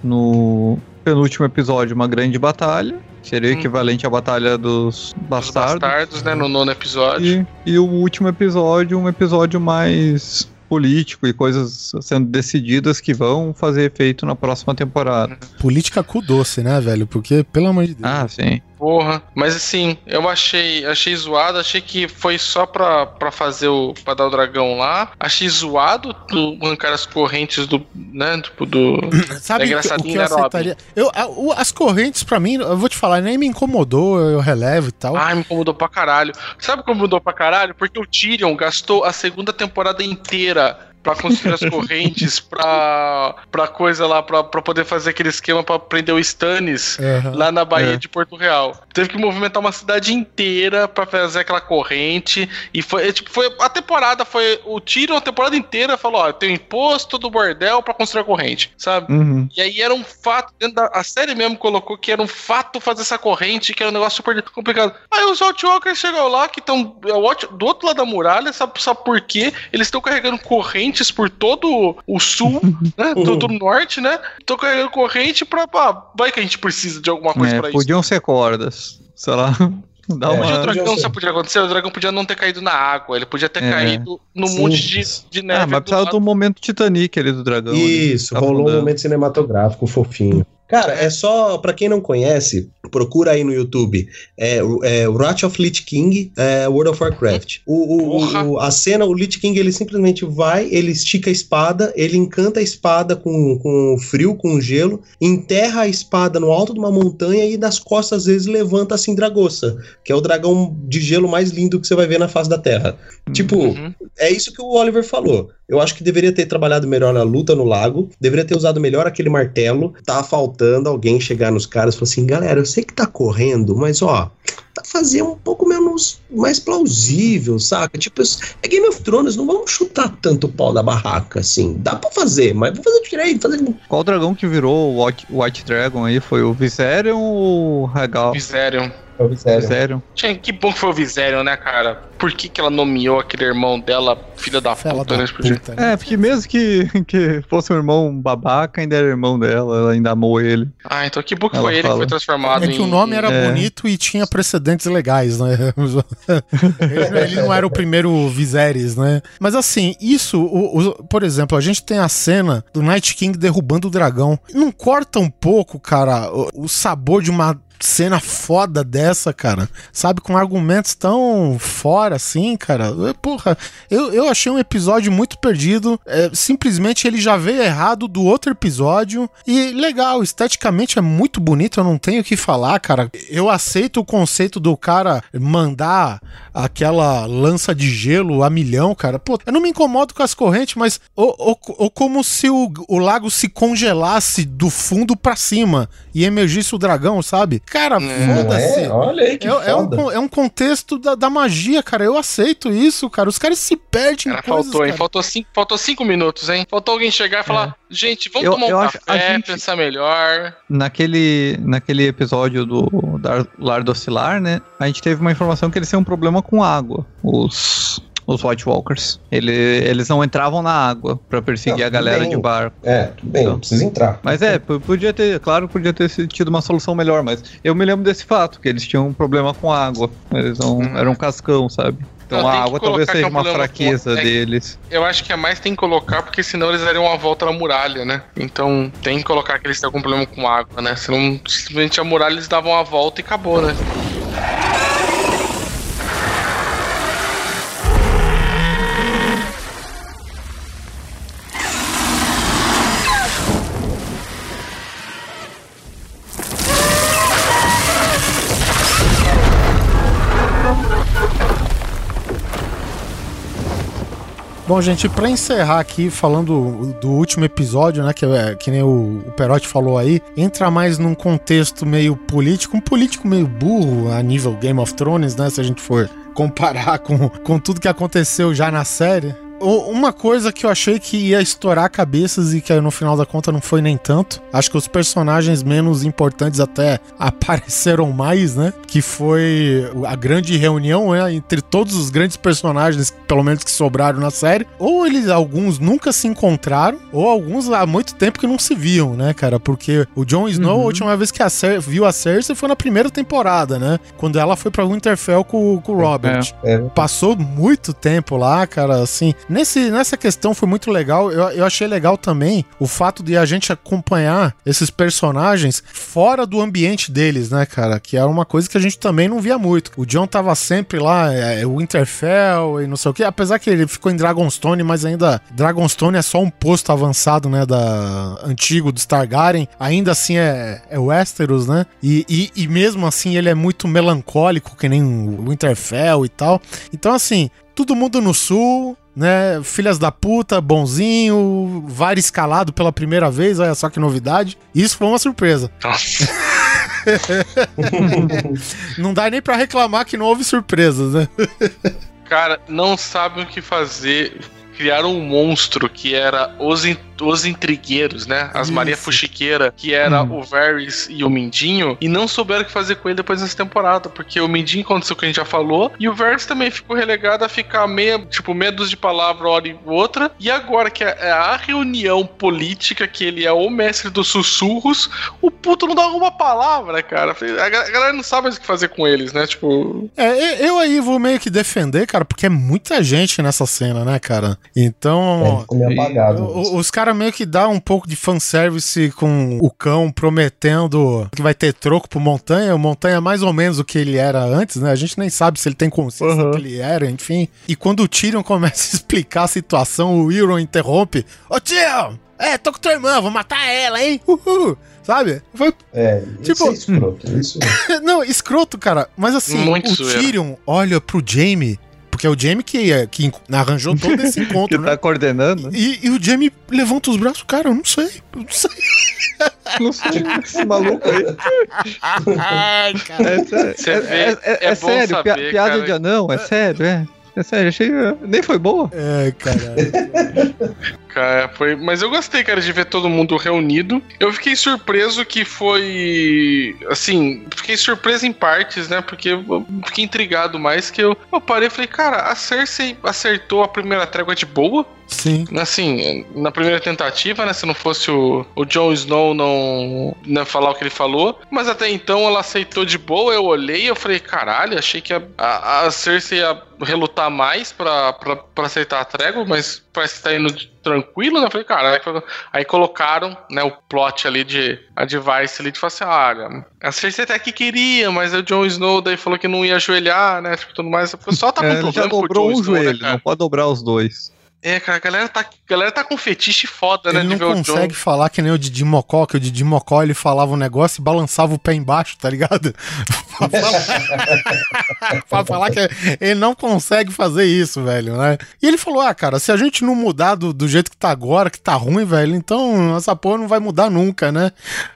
no penúltimo episódio uma grande batalha, seria o hum. equivalente à batalha dos bastardos, dos bastardos, né, no nono episódio, e, e o último episódio um episódio mais político e coisas sendo decididas que vão fazer efeito na próxima temporada. Política cu doce, né, velho? Porque, pelo amor de Deus. Ah, sim. Porra, mas assim, eu achei achei zoado, achei que foi só pra, pra fazer o... pra dar o dragão lá, achei zoado do arrancar as correntes do, né, tipo do... Sabe é o que eu aceitaria? Eu, a, as correntes pra mim, eu vou te falar, nem me incomodou, eu relevo e tal. Ai, me incomodou pra caralho. Sabe como mudou pra caralho? Porque o Tyrion gastou a segunda temporada inteira pra construir as correntes, pra, pra coisa lá, pra, pra poder fazer aquele esquema pra prender o Stannis uhum. lá na Baía é. de Porto Real. Teve que movimentar uma cidade inteira pra fazer aquela corrente, e foi, tipo, foi a temporada, foi o Tyrion a temporada inteira falou, ó, tem o imposto do bordel pra construir a corrente, sabe? Uhum. E aí era um fato, dentro da, a série mesmo colocou que era um fato fazer essa corrente, que era um negócio super complicado. Aí os White Walkers chegam lá, que estão do outro lado da muralha, sabe, sabe por quê? Eles estão carregando corrente por todo o sul, né? Todo o norte, né? Tô carregando corrente pra... Ah, vai que a gente precisa de alguma coisa é, pra podiam isso. Podiam ser cordas, sei lá. Dá é, uma... O dragão só podia acontecer, o dragão podia não ter caído na água, ele podia ter é. caído no Sim. monte de, de neve. Ah, mas precisava do um momento Titanic ali do dragão. Isso, ali, rolou um momento cinematográfico fofinho. Cara, é só, pra quem não conhece, procura aí no YouTube, é, é Wrath of Lich King, é, World of Warcraft. O, o, o, a cena, o Lich King, ele simplesmente vai, ele estica a espada, ele encanta a espada com, com frio, com gelo, enterra a espada no alto de uma montanha e das costas, às vezes, levanta a Sindragosa, que é o dragão de gelo mais lindo que você vai ver na face da Terra. Uhum. Tipo, é isso que o Oliver falou. Eu acho que deveria ter trabalhado melhor na luta no lago, deveria ter usado melhor aquele martelo, tá faltando alguém chegar nos caras e falar assim, galera, eu sei que tá correndo, mas ó, tá fazer um pouco menos mais plausível, saca? Tipo, é Game of Thrones, não vamos chutar tanto o pau da barraca, assim. Dá pra fazer, mas vamos fazer direito. Fazer... Qual dragão que virou o White, White Dragon aí? Foi o Viserion ou o Hagal? Viserion. É o Viserion. Viserion. Tinha, que bom que foi o Viserion, né, cara? Por que que ela nomeou aquele irmão dela, filha da Fela puta, da né? puta, né? É, porque mesmo que, que fosse um irmão babaca, ainda era irmão dela, ela ainda amou ele. Ah, então que bom que Ela foi ele fala. que foi transformado É que em... o nome era É. bonito e tinha precedentes legais, né? ele, ele não era o primeiro Viserys, né? Mas assim, isso, o, o- por exemplo, a gente tem a cena do Night King derrubando o dragão. Não corta um pouco, cara, o, o sabor de uma cena foda dessa, cara, sabe, com argumentos tão fora assim, cara. Eu, porra, eu, eu achei um episódio muito perdido, é, simplesmente ele já veio errado do outro episódio, e legal, esteticamente é muito bonito, eu não tenho o que falar, cara. Eu aceito o conceito do cara mandar aquela lança de gelo a milhão, cara. Pô, eu não me incomodo com as correntes, mas ou, ou, ou como se o, o lago se congelasse do fundo pra cima e emergisse o dragão, sabe? Cara, É. foda-se. É, olha aí que É, é um, foda. con- é um contexto da, da magia, cara. Eu aceito isso, cara. Os caras se perdem Cara, em coisas, faltou, hein? cara. Faltou cinco, faltou cinco minutos, hein? Faltou alguém chegar e falar, gente, vamos Eu- tomar um eu acho- café, a gente- pensar melhor. Naquele, naquele episódio do Dar- Lar do Oscilar, né? A gente teve uma informação que eles têm um problema com água. Os, os White Walkers. Ele, eles não entravam na água pra perseguir Não, a galera bem. de barco. É, tudo bem, não precisa entrar. Mas é, p- podia ter, claro, podia ter sido- tido uma solução melhor, mas eu me lembro desse fato, que eles tinham um problema com água. Eles não, Hum. eram um cascão, sabe? Então Não, a tem que água colocar talvez que é seja um uma problema fraqueza com- é- deles. Eu acho que é mais tem que colocar, porque senão eles dariam uma volta na muralha, né? Então tem que colocar que eles têm algum problema com água, né? Senão simplesmente a muralha eles davam a volta e acabou, né? Bom, gente, pra encerrar aqui, falando do último episódio, né, que, é, que nem o, o Perotti falou aí, entra mais num contexto meio político, um político meio burro a nível Game of Thrones, né, se a gente for comparar com, com tudo que aconteceu já na série. O- Uma coisa que eu achei que ia estourar cabeças e que no final da conta não foi nem tanto. Acho que os personagens menos importantes até apareceram mais, né? Que foi a grande reunião, né, entre todos os grandes personagens, pelo menos que sobraram na série. Ou eles, alguns nunca se encontraram, ou alguns há muito tempo que não se viam, né, cara? Porque o Jon Snow, Uhum. a última vez que a Cer- viu a Cersei foi na primeira temporada, né? Quando ela foi pra Winterfell com, com o Robert. É. Passou muito tempo lá, cara, assim. Nesse, nessa questão foi muito legal. Eu, eu achei legal também o fato de a gente acompanhar esses personagens fora do ambiente deles, né, cara? Que era uma coisa que a gente também não via muito. O Jon tava sempre lá, é, o Winterfell e não sei o que. Apesar que ele ficou em Dragonstone, mas ainda Dragonstone é só um posto avançado, né, da antigo dos Targaryen. Ainda assim é, é Westeros, né? E, e, e mesmo assim ele é muito melancólico, que nem o Winterfell e tal. Então, assim, todo mundo no sul, né? Filhas da puta, bonzinho, VAR escalado pela primeira vez, olha só que novidade. Isso foi uma surpresa. Nossa. Não dá nem pra reclamar que não houve surpresas, né? Cara, não sabem o que fazer. Criaram um monstro que era os, in- os intrigueiros, né? As Isso. Maria Fuxiqueira, que era Hum. o Varys e o Mindinho, e não souberam o que fazer com ele depois dessa temporada, porque o Mindinho aconteceu o que a gente já falou, e o Varys também ficou relegado a ficar meia, tipo, meia dúzia de palavra, hora e outra, e agora que é a reunião política, que ele é o mestre dos sussurros, o puto não dá alguma palavra, cara. A ga- a galera não sabe mais o que fazer com eles, né? Tipo... É, eu aí vou meio que defender, cara, porque é muita gente nessa cena, né, cara? É, Então, ficou meio apagado. o- os caras meio que dão um pouco de fanservice com o cão prometendo que vai ter troco pro Montanha. O Montanha é mais ou menos o que ele era antes, né? A gente nem sabe se ele tem consciência Uhum. do que ele era, enfim. E quando o Tyrion começa a explicar a situação, o Euron interrompe. Ô, Tyrion! É, tô com tua irmã, vou matar ela, hein? Uhul! Sabe? Foi, É, Tipo- isso é escroto. Isso... não, escroto, cara. Mas assim, Muito o zoeira. Tyrion olha pro Jaime, porque é o Jaime que, é- que arranjou todo esse Que encontro, tá né? coordenando. E, e o Jaime levanta os braços, cara, eu não sei, eu não sei. Não sei, esse maluco aí. Ai, cara. É, sério, é, é, é, é sério saber, piada cara. De anão, é sério, é. É sério, achei. Nem foi boa. É, caralho. Cara, foi. Mas eu gostei, cara, de ver todo mundo reunido. Eu fiquei surpreso que foi. Assim, fiquei surpreso em partes, né? Porque eu fiquei intrigado mais que eu, eu parei e falei, cara, a Cersei acertou a primeira trégua de boa. Sim. Assim, na primeira tentativa, né? Se não fosse o, o Jon Snow não, não falar o que ele falou. Mas até então ela aceitou de boa. Eu olhei e eu falei, caralho, achei que a, a, a Cersei ia relutar mais pra, pra, pra aceitar a trégua, mas parece que tá indo tranquilo, né? Eu falei, caralho. Aí colocaram, né, o plot ali de a device ali de falar assim, olha, a Cersei até que queria, mas o Jon Snow daí falou que não ia ajoelhar, né? Tipo, tudo mais. O pessoal tá com é, problema já dobrou um Snow, joelho, né, não pode dobrar os dois. É, cara, a galera tá, a galera tá com fetiche foda, né? Ele não de ver consegue o falar que nem o Didi Mocó, que o Didi Mocó ele falava um negócio e balançava o pé embaixo, tá ligado? pra, falar... pra falar que ele não consegue fazer isso, velho, né? E ele falou, ah, cara, se a gente não mudar do, do jeito que tá agora, que tá ruim, velho, então essa porra não vai mudar nunca, né?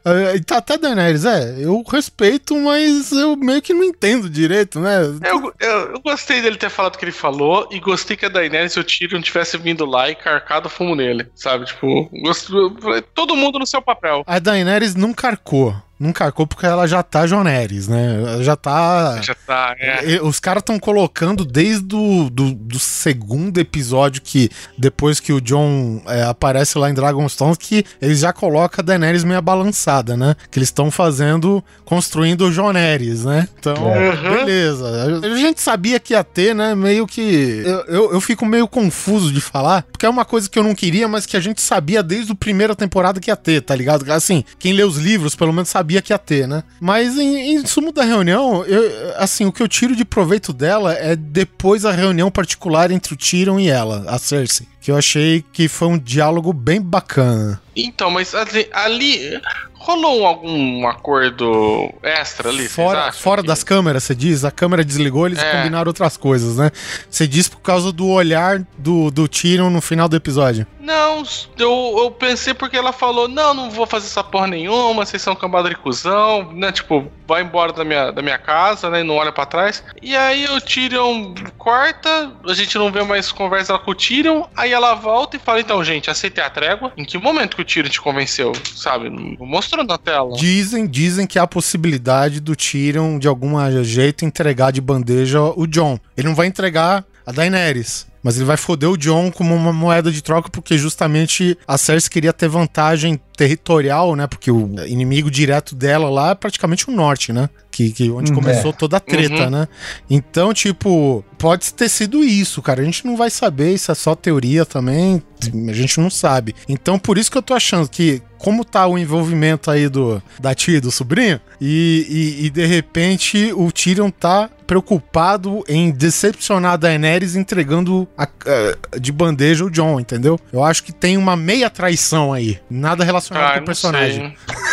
E tá até Daenerys, é, eu respeito, mas eu meio que não entendo direito, né? Eu, eu, eu gostei dele ter falado o que ele falou e gostei que a Daenerys e o Tyrion tivessem vindo lá e carcado fumo nele, sabe? Tipo, gosto, todo mundo no seu papel. A Daenerys não carcou. Não carcou porque ela já tá Joneres, né? Ela já tá... Já tá, é. Os caras estão colocando desde o do, do segundo episódio, que depois que o Jon é, aparece lá em Dragonstone, que eles já colocam a Daenerys meio balançada, né? Que eles estão fazendo, construindo o Joneres, né? Então, uhum. beleza. A gente sabia que ia ter, né? Meio que... Eu, eu, eu fico meio confuso de falar, porque é uma coisa que eu não queria, mas que a gente sabia desde a primeira temporada que ia ter, tá ligado? Assim, quem lê os livros, pelo menos sabia que ia ter, né? Mas em, em sumo da reunião, eu, assim, o que eu tiro de proveito dela é depois a reunião particular entre o Tyrion e ela, a Cersei. Que eu achei que foi um diálogo bem bacana. Então, mas ali... ali... Rolou algum acordo extra ali? Fora, fora que... das câmeras, você diz? A câmera desligou, eles é. combinaram outras coisas, né? Você diz por causa do olhar do, do Tyrion no final do episódio. Não, eu, eu pensei porque ela falou, não, não vou fazer essa porra nenhuma, vocês são cambada de cuzão, né? Tipo, vai embora da minha, da minha casa, né? E não olha pra trás. E aí o Tyrion corta, a gente não vê mais conversa com o Tyrion, aí ela volta e fala, então, gente, aceitei a trégua. Em que momento que o Tyrion te convenceu, sabe? Mostrou na tela. Dizem, dizem que há a possibilidade do Tyrion, de algum jeito, entregar de bandeja o Jon. Ele não vai entregar a Daenerys, mas ele vai foder o Jon como uma moeda de troca, porque justamente a Cersei queria ter vantagem territorial, né? Porque o inimigo direto dela lá é praticamente o norte, né? Que, que onde começou é. toda a treta, uhum. né? Então, tipo, pode ter sido isso, cara. A gente não vai saber, isso é só teoria também, a gente não sabe. Então, por isso que eu tô achando que, como tá o envolvimento aí do, da tia e do sobrinho, e, e, e de repente o Tyrion tá preocupado em decepcionar a Daenerys entregando a, a, de bandeja o Jon, entendeu? Eu acho que tem uma meia traição aí, nada relacionado ah, com o personagem.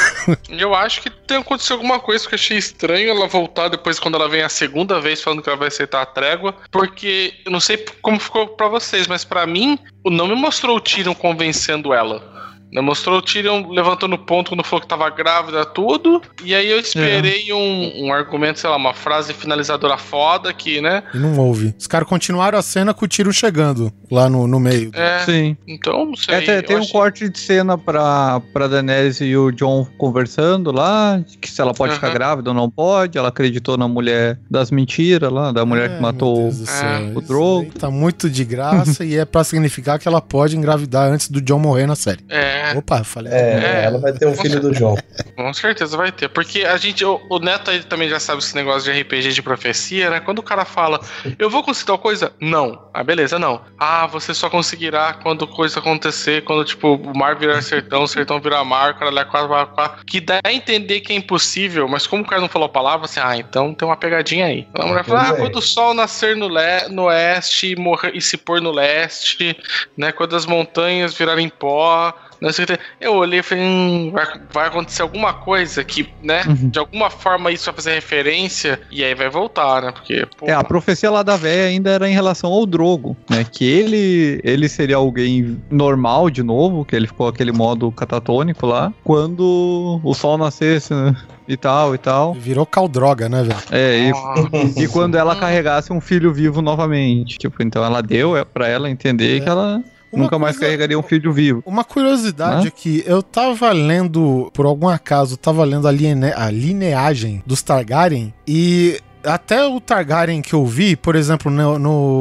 Eu acho que tem acontecido alguma coisa que eu achei estranho ela voltar depois quando ela vem a segunda vez falando que ela vai aceitar a trégua, porque eu não sei como ficou pra vocês, mas pra mim não me mostrou o Tyrion convencendo ela. Mostrou o Tyrion levantando o ponto quando falou que tava grávida, tudo. E aí eu esperei é. um, um argumento, sei lá, uma frase finalizadora foda aqui, né? E não houve. Os caras continuaram a cena com o Tyrion chegando lá no, no meio. É, sim. Então, não sei. É, tem tem um achei... corte de cena pra, pra Daenerys e o Jon conversando lá, que se ela pode uh-huh. ficar grávida ou não pode. Ela acreditou na mulher das mentiras lá, da mulher é, que matou o, o Drogo. Tá muito de graça e é pra significar que ela pode engravidar antes do Jon morrer na série. É. Opa, falei. É, é, ela vai ter um filho do Jon. Com certeza vai ter. Porque a gente, o, o Neto aí também já sabe esse negócio de R P G de profecia, né? Quando o cara fala, eu vou conseguir tal coisa? Não. Ah, beleza, não. Ah, você só conseguirá quando coisa acontecer, quando, tipo, o mar virar sertão, o sertão virar mar, o cara lá quatro, quatro, quatro. Que dá a entender que é impossível, mas como o cara não falou a palavra, assim, ah, então tem uma pegadinha aí. A mulher fala, ah, quando o sol nascer no, le- no oeste e, morrer, e se pôr no leste, né? Quando as montanhas virarem pó, Não sei o que. Eu olhei e falei, hum, vai, vai acontecer alguma coisa que, né? Uhum. De alguma forma isso vai fazer referência e aí vai voltar, né? Porque, pô, é, a profecia lá da véia ainda era em relação ao Drogo, né? Que ele, ele seria alguém normal de novo, que ele ficou aquele modo catatônico lá, quando o sol nascesse, né? E tal, e tal. Virou caldroga, né, velho? É, e, e quando ela carregasse um filho vivo novamente. Tipo, então ela deu pra ela entender é. que ela... Uma Nunca mais coisa, carregaria um filho vivo. Uma curiosidade aqui, eu tava lendo, por algum acaso, tava lendo a, line, a lineagem dos Targaryen e até o Targaryen que eu vi, por exemplo, no,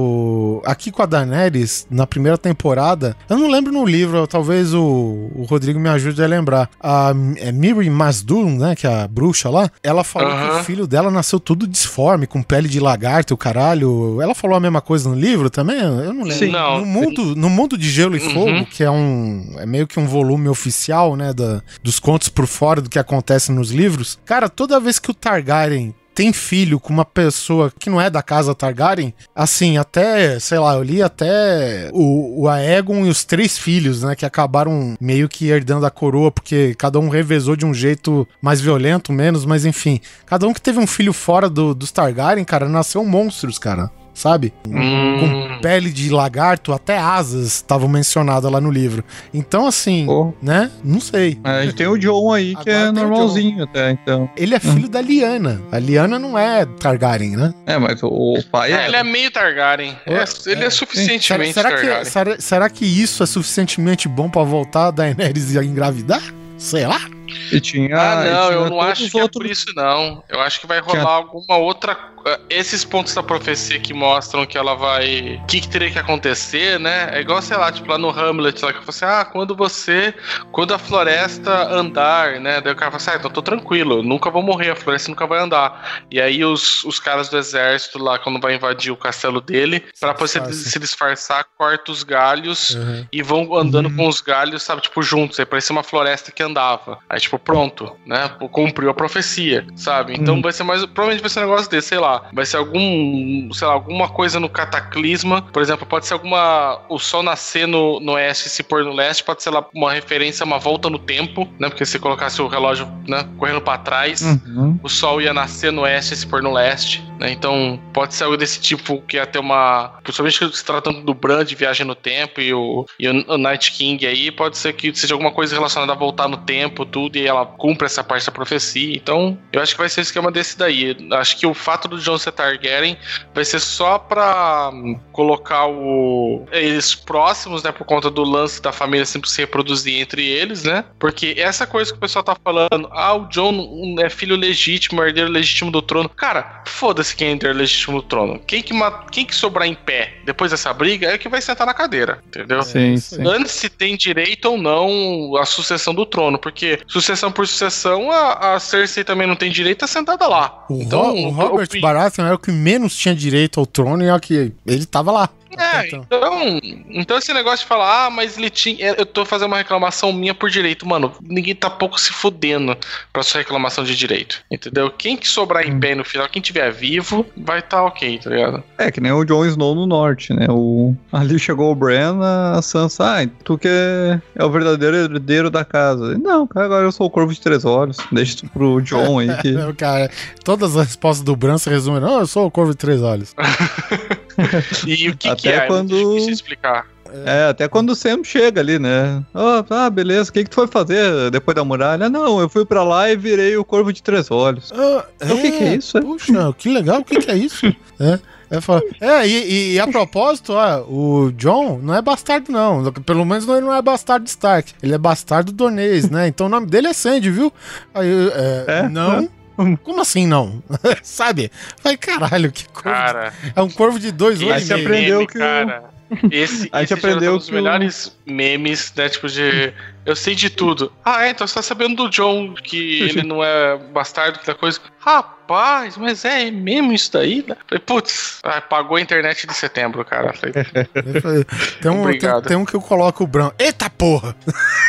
no aqui com a Daenerys, na primeira temporada, eu não lembro no livro, talvez o, o Rodrigo me ajude a lembrar. A é Mirri Masdur, né, que é a bruxa lá, ela falou uh-huh. que o filho dela nasceu tudo disforme, com pele de lagarto, o caralho. Ela falou a mesma coisa no livro também? Eu não lembro. Sim, não, no, mundo, no Mundo de Gelo e uhum. Fogo, que é um é meio que um volume oficial, né, da, dos contos por fora do que acontece nos livros, cara, toda vez que o Targaryen tem filho com uma pessoa que não é da casa Targaryen, assim, até, sei lá, eu li até o, o Aegon e os três filhos, né, que acabaram meio que herdando a coroa, porque cada um revezou de um jeito mais violento, menos, mas enfim, cada um que teve um filho fora do, dos Targaryen, cara, nasceu monstros, cara. Sabe? Hum. Com pele de lagarto, até asas estavam mencionadas lá no livro. Então, assim, oh. né? Não sei. A gente tem o Jon aí, que Agora é normalzinho até, então. Ele é filho hum. da Lyanna. A Lyanna não é Targaryen, né? É, mas o pai é... é ele é meio Targaryen. É, ele é, é suficientemente será, será Targaryen. Que, será, será que isso é suficientemente bom pra voltar a Daenerys a engravidar? Sei lá. E tinha, ah, não, tinha eu não acho que outros... é por isso, não. Eu acho que vai rolar tinha... alguma outra... Esses pontos da profecia que mostram que ela vai... O que, que teria que acontecer, né? É igual, sei lá, tipo lá no Hamlet, lá que eu falei assim, ah, quando você... Quando a floresta andar, né? Daí o cara fala assim, ah, então tô tranquilo, eu nunca vou morrer, a floresta nunca vai andar. E aí os, os caras do exército lá, quando vai invadir o castelo dele, pra poder se, se disfarçar, corta os galhos uhum. e vão andando uhum. com os galhos, sabe, tipo, juntos. Aí parecia uma floresta que andava. Aí, tipo, pronto, né? Cumpriu a profecia, sabe? Então uhum. vai ser mais... Provavelmente vai ser um negócio desse, sei lá. Vai ser algum, sei lá, alguma coisa no cataclisma. Por exemplo, pode ser alguma... O sol nascer no, no oeste e se pôr no leste. Pode ser lá uma referência, uma volta no tempo, né? Porque se colocasse o relógio, né, correndo pra trás, uhum. o sol ia nascer no oeste e se pôr no leste, né? Então, pode ser algo desse tipo que ia ter uma... Principalmente se tratando do Bran de viagem no tempo e o, e o Night King aí, pode ser que seja alguma coisa relacionada a voltar no tempo, tudo, e ela cumpre essa parte da profecia. Então, eu acho que vai ser o esquema desse daí. Acho que o fato do Jon ser Targaryen vai ser só pra colocar o... eles próximos, né, por conta do lance da família sempre se reproduzir entre eles, né? Porque essa coisa que o pessoal tá falando, ah, o Jon é filho legítimo, herdeiro legítimo do trono. Cara, foda-se quem é herdeiro legítimo do trono. Quem que, quem que sobrar em pé depois dessa briga é o que vai sentar na cadeira, entendeu? Sim, sim. Antes se tem direito ou não a sucessão do trono, porque sucessão por sucessão, a, a Cersei também não tem direito a sentada lá. O, então, Ro- o Robert o... Baratheon era o que menos tinha direito ao trono e é o que ele tava lá. É, então, então esse negócio de falar, ah, mas ele tinha. Eu tô fazendo uma reclamação minha por direito, mano. Ninguém tá pouco se fudendo pra sua reclamação de direito. Entendeu? Quem que sobrar em pé no final, quem tiver vivo, vai tá ok, tá ligado? É, que nem o Jon Snow no norte, né? O... Ali chegou o Bran, a Sansa, ah, tu que é, é o verdadeiro herdeiro da casa. Não, cara, agora eu sou o Corvo de Três Olhos. Deixa isso pro Jon aí que. Cara, todas as respostas do Bran se resumem, não, eu sou o Corvo de Três Olhos. E o que, até que é? Quando... É muito difícil explicar. É, até quando o Sam chega ali, né? Oh, ah, beleza, o que, que tu foi fazer depois da muralha? Não, eu fui pra lá e virei o Corvo de Três Olhos. Ah, então, é, o que, que é isso? Puxa, que legal, o que, que é isso? é. É, é e, e a propósito, ó, o Jon não é bastardo, não. Pelo menos ele não é bastardo Stark. Ele é bastardo Dornês, né? Então o nome dele é Sandy, viu? Aí, é, é? Não. Como assim não? Sabe? Vai, caralho, que corvo. Cara, de... É um corvo de dois olhos. Aí você aprendeu meme, que cara. Esse, a gente esse aprendeu é um dos que melhores o... memes, né? Tipo de. Eu sei de tudo. Ah, é, então você tá sabendo do Jon que ele não é bastardo, que da coisa. Rapaz, mas é mesmo isso daí, né? Falei, putz, ah, pagou a internet de setembro, cara. Falei, tem, um, tem, tem um que eu coloco o Bran. Eita porra!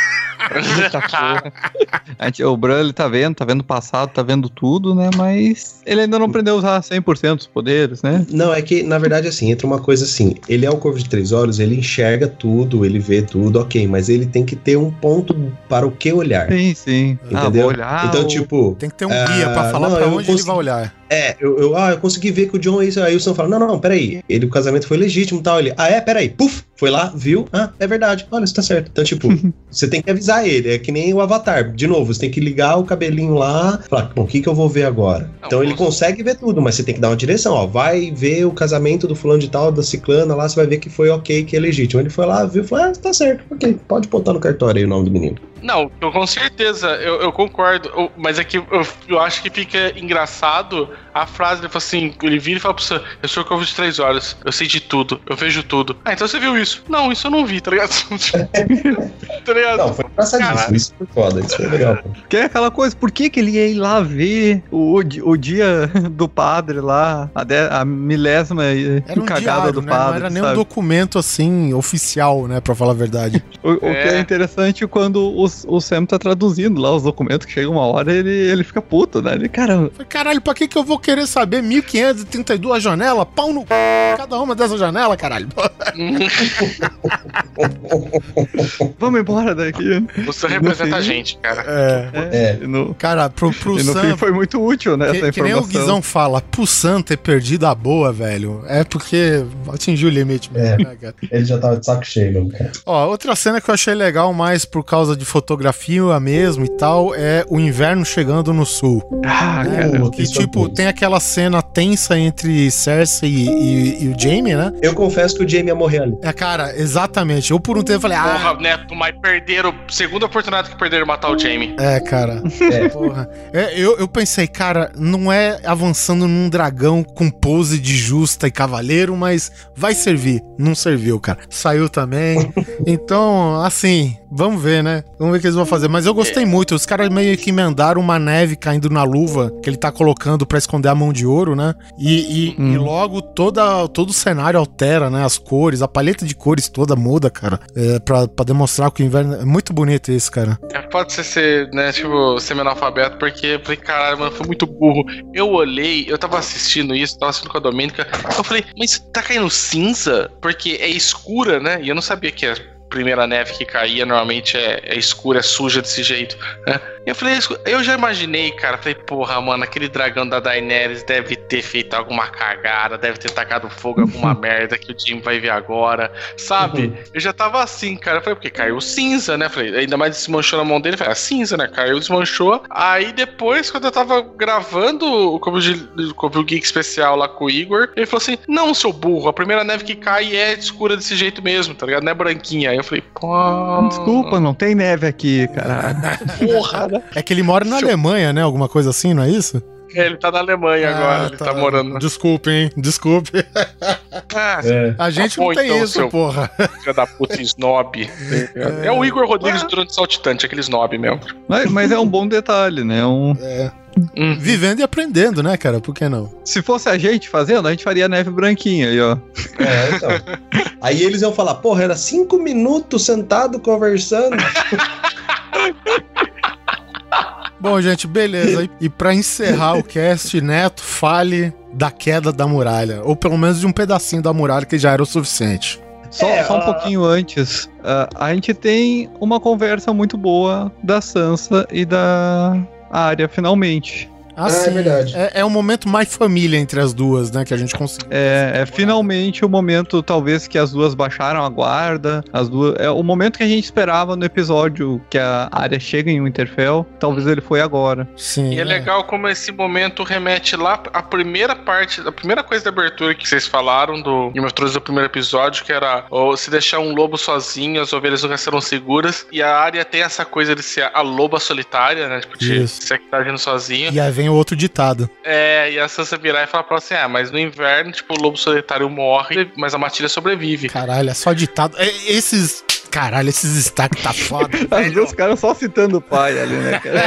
Eita porra. A gente, o Bran, ele tá vendo, tá vendo o passado, tá vendo tudo, né? Mas ele ainda não aprendeu a usar cem por cento dos poderes, né? Não, é que, na verdade, assim, entra uma coisa assim, ele é o Corvo de Três Olhos, ele enxerga tudo, ele vê tudo, ok, mas ele tem que ter um ponto para o que olhar. Sim, sim. Entendeu? Ah, olhar, então, ou... tipo... Tem que ter um guia uh, pra falar não, pra onde consegui... ele vai olhar. É, eu, eu, ah, eu consegui ver que o Jon é isso. Aí o Sam fala, não, não, não, peraí. Ele, o casamento foi legítimo e tal. Ele, ah, é, peraí. Puf, foi lá, viu? Ah, é verdade. Olha, isso tá certo. Então, tipo, você tem que avisar ele. É que nem o Avatar. De novo, você tem que ligar o cabelinho lá. Falar, bom, o que que eu vou ver agora? Não, então, ele consegue ver tudo, mas você tem que dar uma direção, ó. Vai ver o casamento do fulano de tal, da ciclana lá, você vai ver que foi ok, que é legítimo. Ele foi lá, viu, falou, ah, tá certo, ok. Pode botar no cartório aí o nome do menino. Não, eu, com certeza, eu, eu concordo, eu, mas é que eu, eu acho que fica engraçado a frase, ele fala assim, ele vira e fala pro Sam, eu sou o Corvo de Três Olhos, eu sei de tudo, eu vejo tudo. Ah, então você viu isso? Não, isso eu não vi, tá ligado? Tá ligado? Não, foi engraçadíssimo, isso foi foda, isso foi legal. Pô. Que é aquela coisa, por que que ele ia ir lá ver o, o dia do padre lá, a, de, a milésima era um cagada diário, do né? padre, não era nem sabe? um documento assim, oficial, né, pra falar a verdade. O, o é. que é interessante quando os o Sam tá traduzindo lá os documentos, que chega uma hora ele, ele fica puto, né? Ele, caramba. Caralho, pra que que eu vou querer saber mil quinhentas e trinta e duas janelas? Pau no c... cada uma dessas janelas, caralho. Vamos embora daqui. Você representa a gente, cara. É. é. é. No, cara, pro, pro e no Sam... fim foi muito útil, né, que, essa informação. Que nem o Guizão fala, pro Sam ter perdido a boa, velho, é porque atingiu o limite mesmo, é. né, cara? Ele já tava de saco cheio, cara. Ó, outra cena que eu achei legal, mais por causa de fotografia mesmo e tal, é o inverno chegando no sul. Ah, né? cara. Que tipo, tem aquela cena tensa entre Cersei e, e, e o Jaime, né? Eu confesso que o Jaime ia morrer ali. É, cara, exatamente. Eu por um tempo falei, ah... Porra, Neto, mas perderam, segunda oportunidade que perderam matar o Jaime. É, cara. É. Porra. É, eu, eu pensei, cara, não é avançando num dragão com pose de justa e cavaleiro, mas vai servir. Não serviu, cara. Saiu também. Então, assim, vamos ver, né? Vamos ver o que eles vão fazer. Mas eu gostei muito. Os caras meio que emendaram uma neve caindo na luva que ele tá colocando pra esconder a mão de ouro, né? E, e, hum. e logo toda, todo o cenário altera, né? As cores, a paleta de cores toda muda, cara. É, pra, pra demonstrar que o inverno... É muito bonito isso, cara. É, pode ser, ser, né, tipo, semi-analfabeto, porque eu falei, caralho, mano, foi muito burro. Eu olhei, eu tava assistindo isso, tava assistindo com a Domênica, eu falei, mas tá caindo cinza? Porque é escura, né? E eu não sabia que era... primeira neve que caía normalmente é, é escura, é suja desse jeito, né? Eu falei, eu já imaginei, cara, falei, porra, mano, aquele dragão da Daenerys deve ter feito alguma cagada, deve ter tacado fogo, alguma merda que o Jim vai ver agora, sabe? Uhum. Eu já tava assim, cara, eu falei, porque caiu cinza, né? Falei, ainda mais desmanchou na mão dele, falei, ah, cinza, né? Caiu, desmanchou. Aí depois, quando eu tava gravando o Covil Geek especial lá com o Igor, ele falou assim, não, seu burro, a primeira neve que cai é escura desse jeito mesmo, tá ligado? Não é branquinha. Aí eu falei, pô... Desculpa, não tem neve aqui, caralho. Porra, é que ele mora na Alemanha, né? Alguma coisa assim, não é isso? É, ele tá na Alemanha ah, agora, ele tá, tá morando. Desculpe, hein? Desculpe. Ah, é. A gente tá bom, não tem então, isso, seu porra. Filho da puta snob. É. é o Igor Rodrigues ah. durante o Saltitante, aquele snob mesmo. Mas, mas é um bom detalhe, né? Um... É. Hum. Vivendo e aprendendo, né, cara? Por que não? Se fosse a gente fazendo, a gente faria neve branquinha aí, ó. É, então. Aí eles iam falar, porra, era cinco minutos sentado conversando. Bom, gente, beleza. E pra encerrar o cast, Neto, fale da queda da muralha. Ou pelo menos de um pedacinho da muralha que já era o suficiente. Só, é, só um pouquinho antes, uh, a gente tem uma conversa muito boa da Sansa e da Arya, finalmente. Ah, sim. É verdade. É, é um momento mais família entre as duas, né? Que a gente conseguiu. É, é finalmente o momento, talvez, que as duas baixaram a guarda. As duas, é o momento que a gente esperava no episódio que a Arya chega em Winterfell. Talvez ele foi agora. Sim. E é, é legal como esse momento remete lá à primeira parte, a primeira coisa da abertura que vocês falaram do Game of Thrones do primeiro episódio, que era oh, se deixar um lobo sozinho, as ovelhas nunca serão seguras. E a Arya tem essa coisa de ser a loba solitária, né? Tipo, de ser que tá agindo sozinho. E aí vem o outro ditado. É, e a Sansa virar e falar pra ela assim, ah, mas no inverno, tipo, o lobo solitário morre, mas a matilha sobrevive. Caralho, é só ditado. Esses... Caralho, esses destaques tá foda. Os dois caras só citando o pai ali, né, cara? É...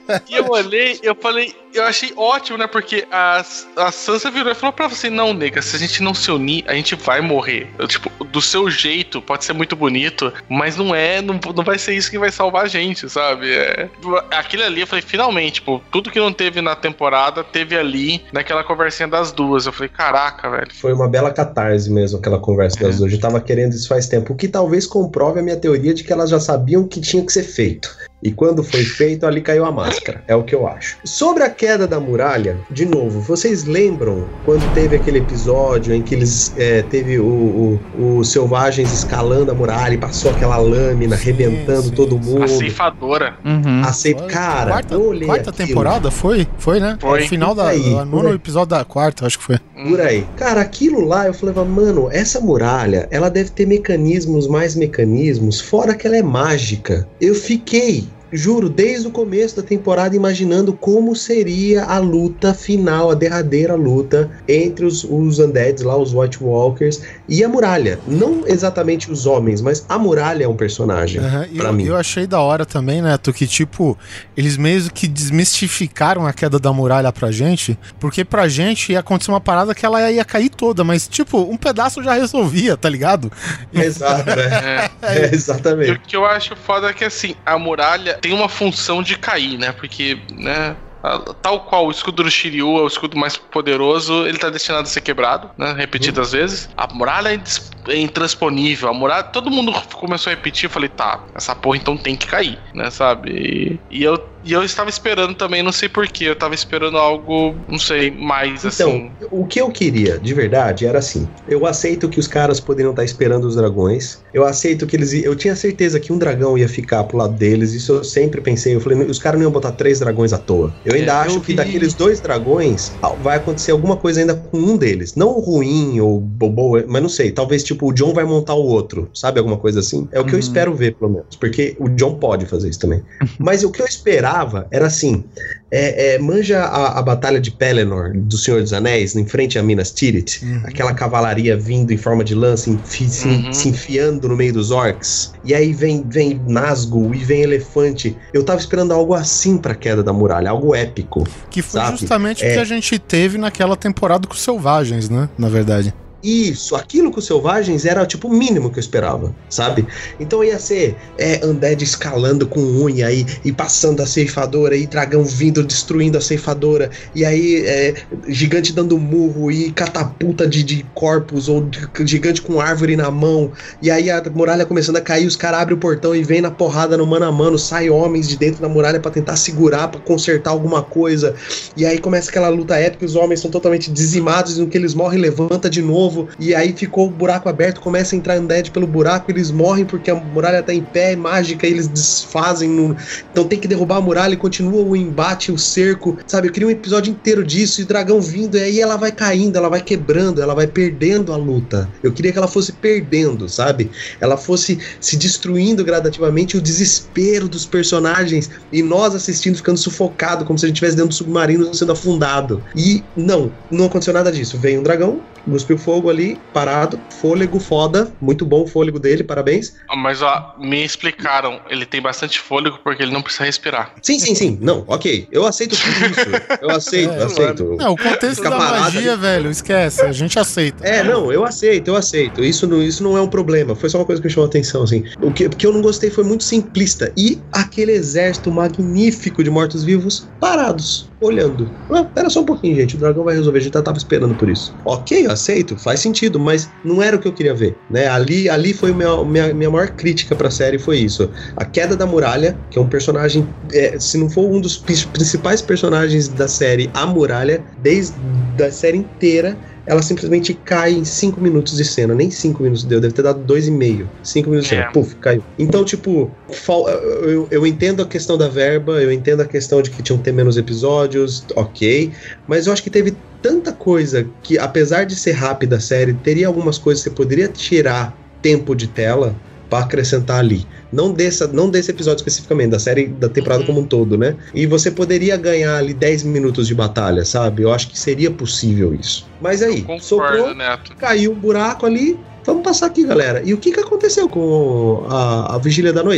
E eu olhei, eu falei, eu achei ótimo, né? Porque a, a Sansa virou e falou pra você, não, nega, se a gente não se unir, a gente vai morrer. Eu, tipo, do seu jeito, pode ser muito bonito, mas não é, não, não vai ser isso que vai salvar a gente, sabe? É, aquilo ali, eu falei, finalmente, tipo, tudo que não teve na temporada, teve ali, naquela conversinha das duas. Eu falei, caraca, velho. Foi uma bela catarse mesmo, aquela conversa das duas. Eu tava querendo isso faz tempo, o que talvez comprove a minha teoria de que elas já sabiam o que tinha que ser feito. E quando foi feito, ali caiu a máscara. É o que eu acho. Sobre a queda da muralha, de novo, vocês lembram quando teve aquele episódio em que eles é, teve o, o, os selvagens escalando a muralha e passou aquela lâmina, sim, arrebentando sim, todo mundo. A ceifadora. Uhum. A ceif... Cara, quarta, eu olhei quarta aquilo. Temporada? Foi? Foi, né? Foi. O final da, aí, da nono episódio da quarta, acho que foi. Por aí. Cara, aquilo lá, eu falava, mano, essa muralha, ela deve ter mecanismos, mais mecanismos, fora que ela é mágica. Eu fiquei... Juro, desde o começo da temporada imaginando como seria a luta final, a derradeira luta entre os, os Undeads lá, os White Walkers e a muralha. Não exatamente os homens, mas a muralha é um personagem, uhum, pra eu, mim. Eu achei da hora também, Neto, que tipo, eles meio que desmistificaram a queda da muralha pra gente, porque pra gente ia acontecer uma parada que ela ia cair toda, mas tipo, um pedaço já resolvia, tá ligado? Exato, né? É, é, exatamente. E o que eu acho foda é que assim, a muralha tem uma função de cair, né? Porque, né? Tal qual o escudo do Shiryu é o escudo mais poderoso, ele tá destinado a ser quebrado, né? Repetidas uhum. vezes. A muralha é intransponível. A muralha, todo mundo começou a repetir. Eu falei, tá, essa porra então tem que cair, né? Sabe? E, e eu E eu estava esperando também, não sei porquê, eu estava esperando algo, não sei, mais então, assim. Então, o que eu queria, de verdade, era assim, eu aceito que os caras poderiam estar esperando os dragões, eu aceito que eles, eu tinha certeza que um dragão ia ficar pro lado deles, isso eu sempre pensei, eu falei, os caras não iam botar três dragões à toa. Eu ainda é, acho eu que vi... daqueles dois dragões, vai acontecer alguma coisa ainda com um deles, não ruim ou bobo, mas não sei, talvez tipo, o Jon vai montar o outro, sabe, alguma coisa assim? É o que uhum. eu espero ver, pelo menos, porque o Jon pode fazer isso também. Mas o que eu esperava era assim, é, é, manja a, a batalha de Pelennor, do Senhor dos Anéis, em frente a Minas Tirith, uhum. aquela cavalaria vindo em forma de lança, enfi, se, uhum. se enfiando no meio dos orcs, e aí vem, vem Nazgûl e vem elefante. Eu tava esperando algo assim pra queda da muralha, algo épico. Que foi sabe? justamente o é... que a gente teve naquela temporada com os Selvagens, né, na verdade. Isso, aquilo com os selvagens era tipo o mínimo que eu esperava, sabe? Então ia ser é, Undead escalando com unha aí e passando a ceifadora e dragão vindo destruindo a ceifadora e aí é, gigante dando murro e catapulta de, de corpos ou de, gigante com árvore na mão e aí a muralha começando a cair, os caras abrem o portão e vem na porrada no mano a mano, sai homens de dentro da muralha pra tentar segurar, pra consertar alguma coisa e aí começa aquela luta épica, os homens são totalmente dizimados e no que eles morrem levanta de novo. E aí ficou o buraco aberto, começa a entrar Undead pelo buraco, eles morrem porque a muralha tá em pé, é mágica, e eles desfazem no... então tem que derrubar a muralha e continua o embate, o cerco, sabe? Eu queria um episódio inteiro disso, e o dragão vindo, e aí ela vai caindo, ela vai quebrando, ela vai perdendo a luta. Eu queria que ela fosse perdendo, sabe? Ela fosse se destruindo gradativamente, o desespero dos personagens, e nós assistindo ficando sufocado, como se a gente estivesse dentro do submarino sendo afundado. E não, não aconteceu nada disso. Veio um dragão, cuspiu fogo ali, parado, fôlego foda, muito bom o fôlego dele, parabéns. Mas ó, me explicaram, ele tem bastante fôlego porque ele não precisa respirar. Sim, sim, sim, não, ok, eu aceito tudo isso, eu aceito, é, eu aceito. Não, o contexto da magia, ali. velho, esquece, a gente aceita. É, não, eu aceito, eu aceito, isso não, isso não é um problema, foi só uma coisa que me chamou a atenção, assim. O que, o que eu não gostei foi muito simplista, e aquele exército magnífico de mortos-vivos parados, olhando. Ah, era só um pouquinho, gente, o dragão vai resolver, a gente tava esperando por isso. Ok, eu aceito, faz sentido, mas não era o que eu queria ver, né? Ali, ali foi minha, minha, minha maior crítica pra série, foi isso. A queda da muralha, que é um personagem, é, se não for um dos principais personagens da série, a muralha, desde a série inteira, ela simplesmente cai em cinco minutos de cena. Nem cinco minutos deu, deve ter dado dois e meio. cinco minutos de cena, puf, caiu. Então, tipo, eu, eu entendo a questão da verba, eu entendo a questão de que tinham que ter menos episódios, ok, mas eu acho que teve tanta coisa que, apesar de ser rápida a série, teria algumas coisas que você poderia tirar tempo de tela pra acrescentar ali. Não, dessa, não desse episódio especificamente, da série, da temporada como um todo, né? E você poderia ganhar ali dez minutos de batalha, sabe? Eu acho que seria possível isso. Mas aí, concordo, soprou, Neto. Caiu um buraco ali, vamos passar aqui, galera. E o que que aconteceu com a, a Vigília da Noite?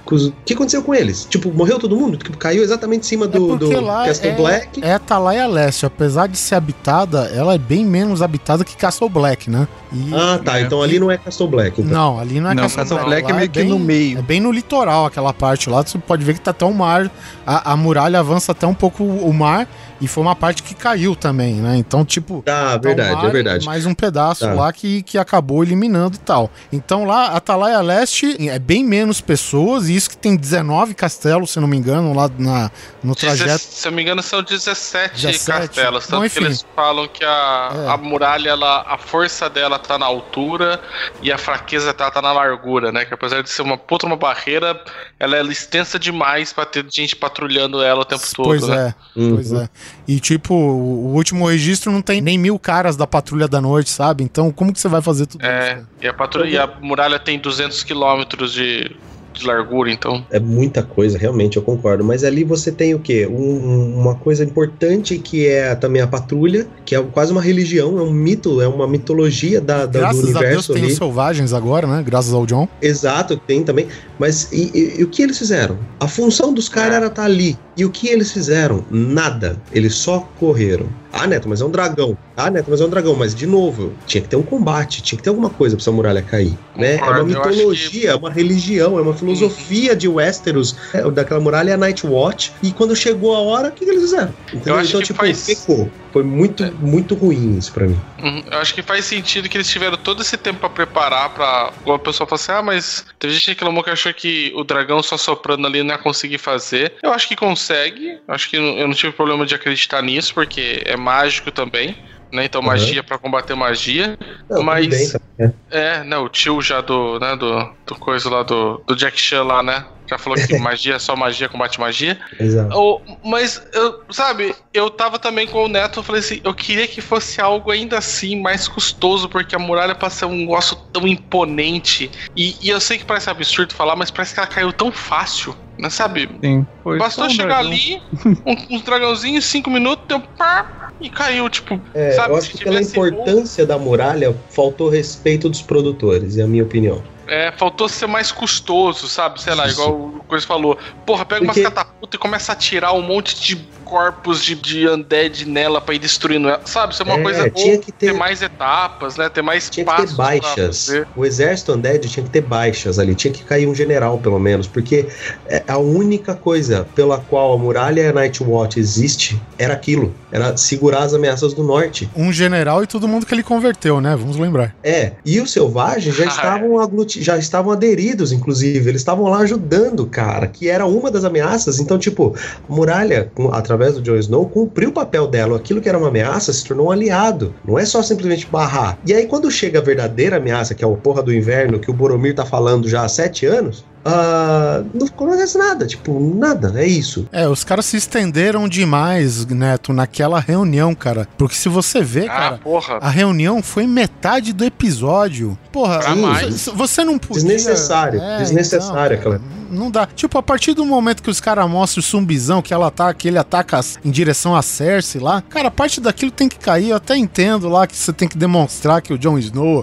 O que aconteceu com eles? Tipo, morreu todo mundo? Tipo, caiu exatamente em cima do, é do lá Castle é, Black? É Atalaia Leste, apesar de ser habitada, ela é bem menos habitada que Castle Black, né? E, ah, tá, é, então ali não é Castle Black. Então. Não, ali não é não, Castle, Castle Black, Black é meio é que bem, no meio. É bem no litoral aquela parte lá, você pode ver que tá até o mar, a, a muralha avança até um pouco o mar, e foi uma parte que caiu também, né? Então, tipo... Ah, verdade, mar, é verdade. Mais um pedaço tá. lá que, que acabou eliminando e tal. Então lá, Atalaia Leste é bem menos pessoas, e isso que tem dezenove castelos, se não me engano, lá na, no trajeto. Se eu não me engano, são dezessete, dezessete. castelos. Tanto Bom, que eles falam que a, é. a muralha, ela, a força dela tá na altura e a fraqueza dela tá na largura, né? Que apesar de ser uma puta uma barreira, ela é extensa demais pra ter gente patrulhando ela o tempo pois todo, é, né? Pois é. E tipo, o último registro não tem nem mil caras da patrulha da noite, sabe? Então como que você vai fazer tudo é, isso? É, e a patrulha, e a muralha tem duzentos quilômetros de... de largura, então. É muita coisa, realmente, eu concordo. Mas ali você tem o quê? Um, uma coisa importante que é também a patrulha, que é quase uma religião, é um mito, é uma mitologia da, da, Graças do universo a Deus ali. tem os selvagens agora, né? Graças ao John. Exato, tem também. Mas e, e, e o que eles fizeram? A função dos caras era estar ali. E o que eles fizeram? Nada. Eles só correram. Ah, Neto, mas é um dragão. Ah, Neto, mas é um dragão. Mas, de novo, tinha que ter um combate, tinha que ter alguma coisa pra essa muralha cair. Né? É uma mitologia, que... é uma religião, é uma filosofia uhum. de Westeros. É, daquela muralha é a Nightwatch. E quando chegou a hora, o que, que eles fizeram? Entendeu? Eu acho então, que tipo, faz... pecou. Foi muito, é. muito ruim isso pra mim. Uhum. Eu acho que faz sentido que eles tiveram todo esse tempo pra preparar pra... Igual o pessoal fala assim, ah, mas teve gente que reclamou que achou que o dragão só soprando ali não ia conseguir fazer. Eu acho que consegue. Acho que eu não tive problema de acreditar nisso, porque é mágico também. Né? Então, magia uhum. pra combater magia. Não, mas. Bem, tá? É, né? O tio já do. Né, do, do coisa lá do, do Jack Chan lá, né? Já falou que magia é só magia, combate magia. Exato. Ou, mas, eu, sabe, eu tava também com o Neto, eu falei assim, eu queria que fosse algo ainda assim mais custoso, porque a muralha passa ser um negócio tão imponente. E, e eu sei que parece absurdo falar, mas parece que ela caiu tão fácil. Né, sabe? Sim. Bastou um chegar dragão. ali, um, uns dragãozinhos, cinco minutos, deu pá, e caiu, tipo. É, sabe, eu acho que pela importância um... da muralha, faltou respeito dos produtores, é a minha opinião. É, faltou ser mais custoso, sabe? Sei lá, Isso. igual o Coisa falou. Porra, pega Porque... umas catapultas e começa a atirar um monte de corpos de, de undead nela pra ir destruindo ela. Sabe? Isso é uma é, coisa... Tinha que ter... ter mais etapas, né? Ter mais Tinha que ter baixas. O exército undead tinha que ter baixas ali. Tinha que cair um general, pelo menos. Porque a única coisa pela qual a muralha e a Nightwatch existe era aquilo. Era segurar as ameaças do norte. Um general e todo mundo que ele converteu, né? Vamos lembrar. É. E os selvagens já estavam aglutinados. Já estavam aderidos, inclusive. Eles estavam lá ajudando, cara, que era uma das ameaças. Então, tipo, a muralha, através do Jon Snow, cumpriu o papel dela. Aquilo que era uma ameaça se tornou um aliado. Não é só simplesmente barrar. E aí, quando chega a verdadeira ameaça, que é o porra do inverno, que o Boromir tá falando já há sete anos, Uh, não acontece nada, tipo, nada, é isso. É, os caras se estenderam demais, Neto, naquela reunião, cara. Porque se você vê, ah, cara, porra. a reunião foi metade do episódio. Porra, você, você não podia... Desnecessário, é, desnecessário então, aquela... Não dá. Tipo, a partir do momento que os caras mostram o zumbizão, que ela ataca, que ele ataca em direção a Cersei lá, cara, a parte daquilo tem que cair. Eu até entendo lá que você tem que demonstrar que o Jon Snow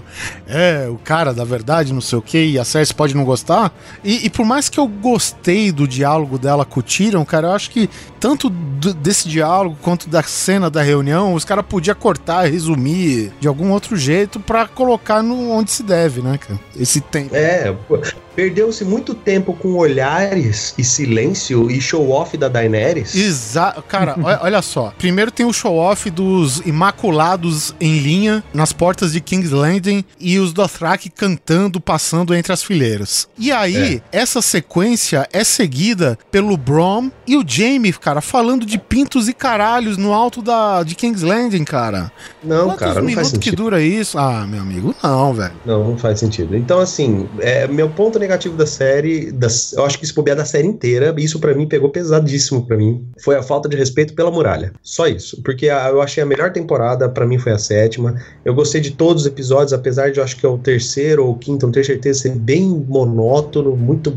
é o cara da verdade, não sei o que, e a Cersei pode não gostar. E, e por mais que eu gostei do diálogo dela com o Tyrion, cara, eu acho que tanto do, desse diálogo quanto da cena da reunião, os caras podiam cortar, resumir de algum outro jeito pra colocar no onde se deve, né, cara? Esse tempo. É, perdeu-se muito tempo com olhares e silêncio e show-off da Daenerys. Exato. Cara, olha só. Primeiro tem o show-off dos Imaculados em linha nas portas de King's Landing e os Dothraki cantando, passando entre as fileiras. E aí, é. essa sequência é seguida pelo Bronn e o Jaime, cara, falando de pintos e caralhos no alto da, de King's Landing, cara. Não, Quantos cara, não faz sentido. Que dura isso? Ah, meu amigo, não, velho. Não, não faz sentido. Então, assim, é, meu ponto negativo da série, das, eu acho que se bobear da série inteira, isso pra mim pegou pesadíssimo pra mim, foi a falta de respeito pela muralha. Só isso. Porque a, eu achei a melhor temporada, pra mim foi a sétima. Eu gostei de todos os episódios, apesar de eu acho que é o terceiro ou o quinto, não tenho certeza, ser bem monótono, muito...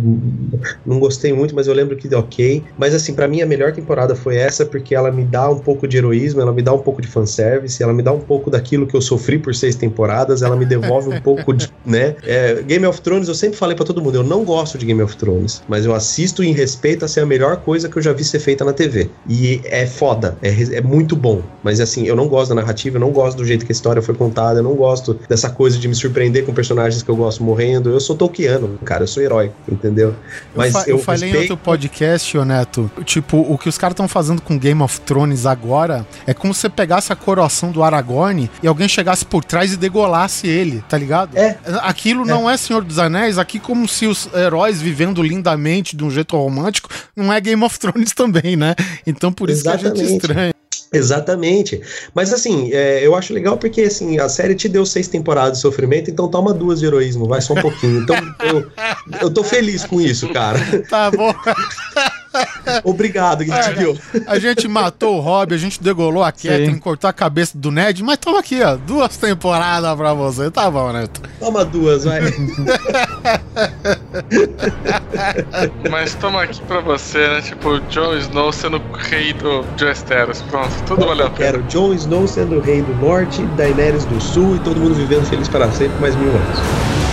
Não gostei muito, mas eu lembro que deu ok. Mas assim, pra mim a melhor temporada foi essa, porque ela me dá um pouco de heroísmo, ela me dá um pouco de fanservice, ela me dá um pouco daquilo que eu sofri por seis temporadas, ela me devolve um pouco de, né? É, Game of Thrones, eu sempre falei pra todo todo mundo, eu não gosto de Game of Thrones, mas eu assisto em respeito a ser a melhor coisa que eu já vi ser feita na T V. E é foda, é, é muito bom. Mas assim, eu não gosto da narrativa, eu não gosto do jeito que a história foi contada, eu não gosto dessa coisa de me surpreender com personagens que eu gosto morrendo. Eu sou tolkiano, cara, eu sou herói, entendeu? Mas eu, fa eu, eu falei respeito... em outro podcast, ô Neto, tipo, o que os caras estão fazendo com Game of Thrones agora é como se você pegasse a coroação do Aragorn e alguém chegasse por trás e degolasse ele, tá ligado? É. Aquilo é. não é Senhor dos Anéis, aqui como se os heróis vivendo lindamente de um jeito romântico, não é Game of Thrones também, né? Então por isso Exatamente. que a gente estranha. Exatamente. Mas assim, é, eu acho legal porque assim, a série te deu seis temporadas de sofrimento, então toma duas de heroísmo, vai só um pouquinho. Então eu, eu tô feliz com isso, cara. Tá bom. Obrigado, Guilherme. A gente matou o Rob, a gente degolou a Catherine, cortou a cabeça do Ned, mas toma aqui, ó, duas temporadas pra você. Tá bom, Neto. Toma duas, vai. Mas toma aqui pra você, né? Tipo, Jon Snow sendo rei do de Westeros. Pronto, tudo valeu a pena. Quero Jon Snow sendo rei do norte, Daenerys do sul e todo mundo vivendo feliz para sempre mais mil anos.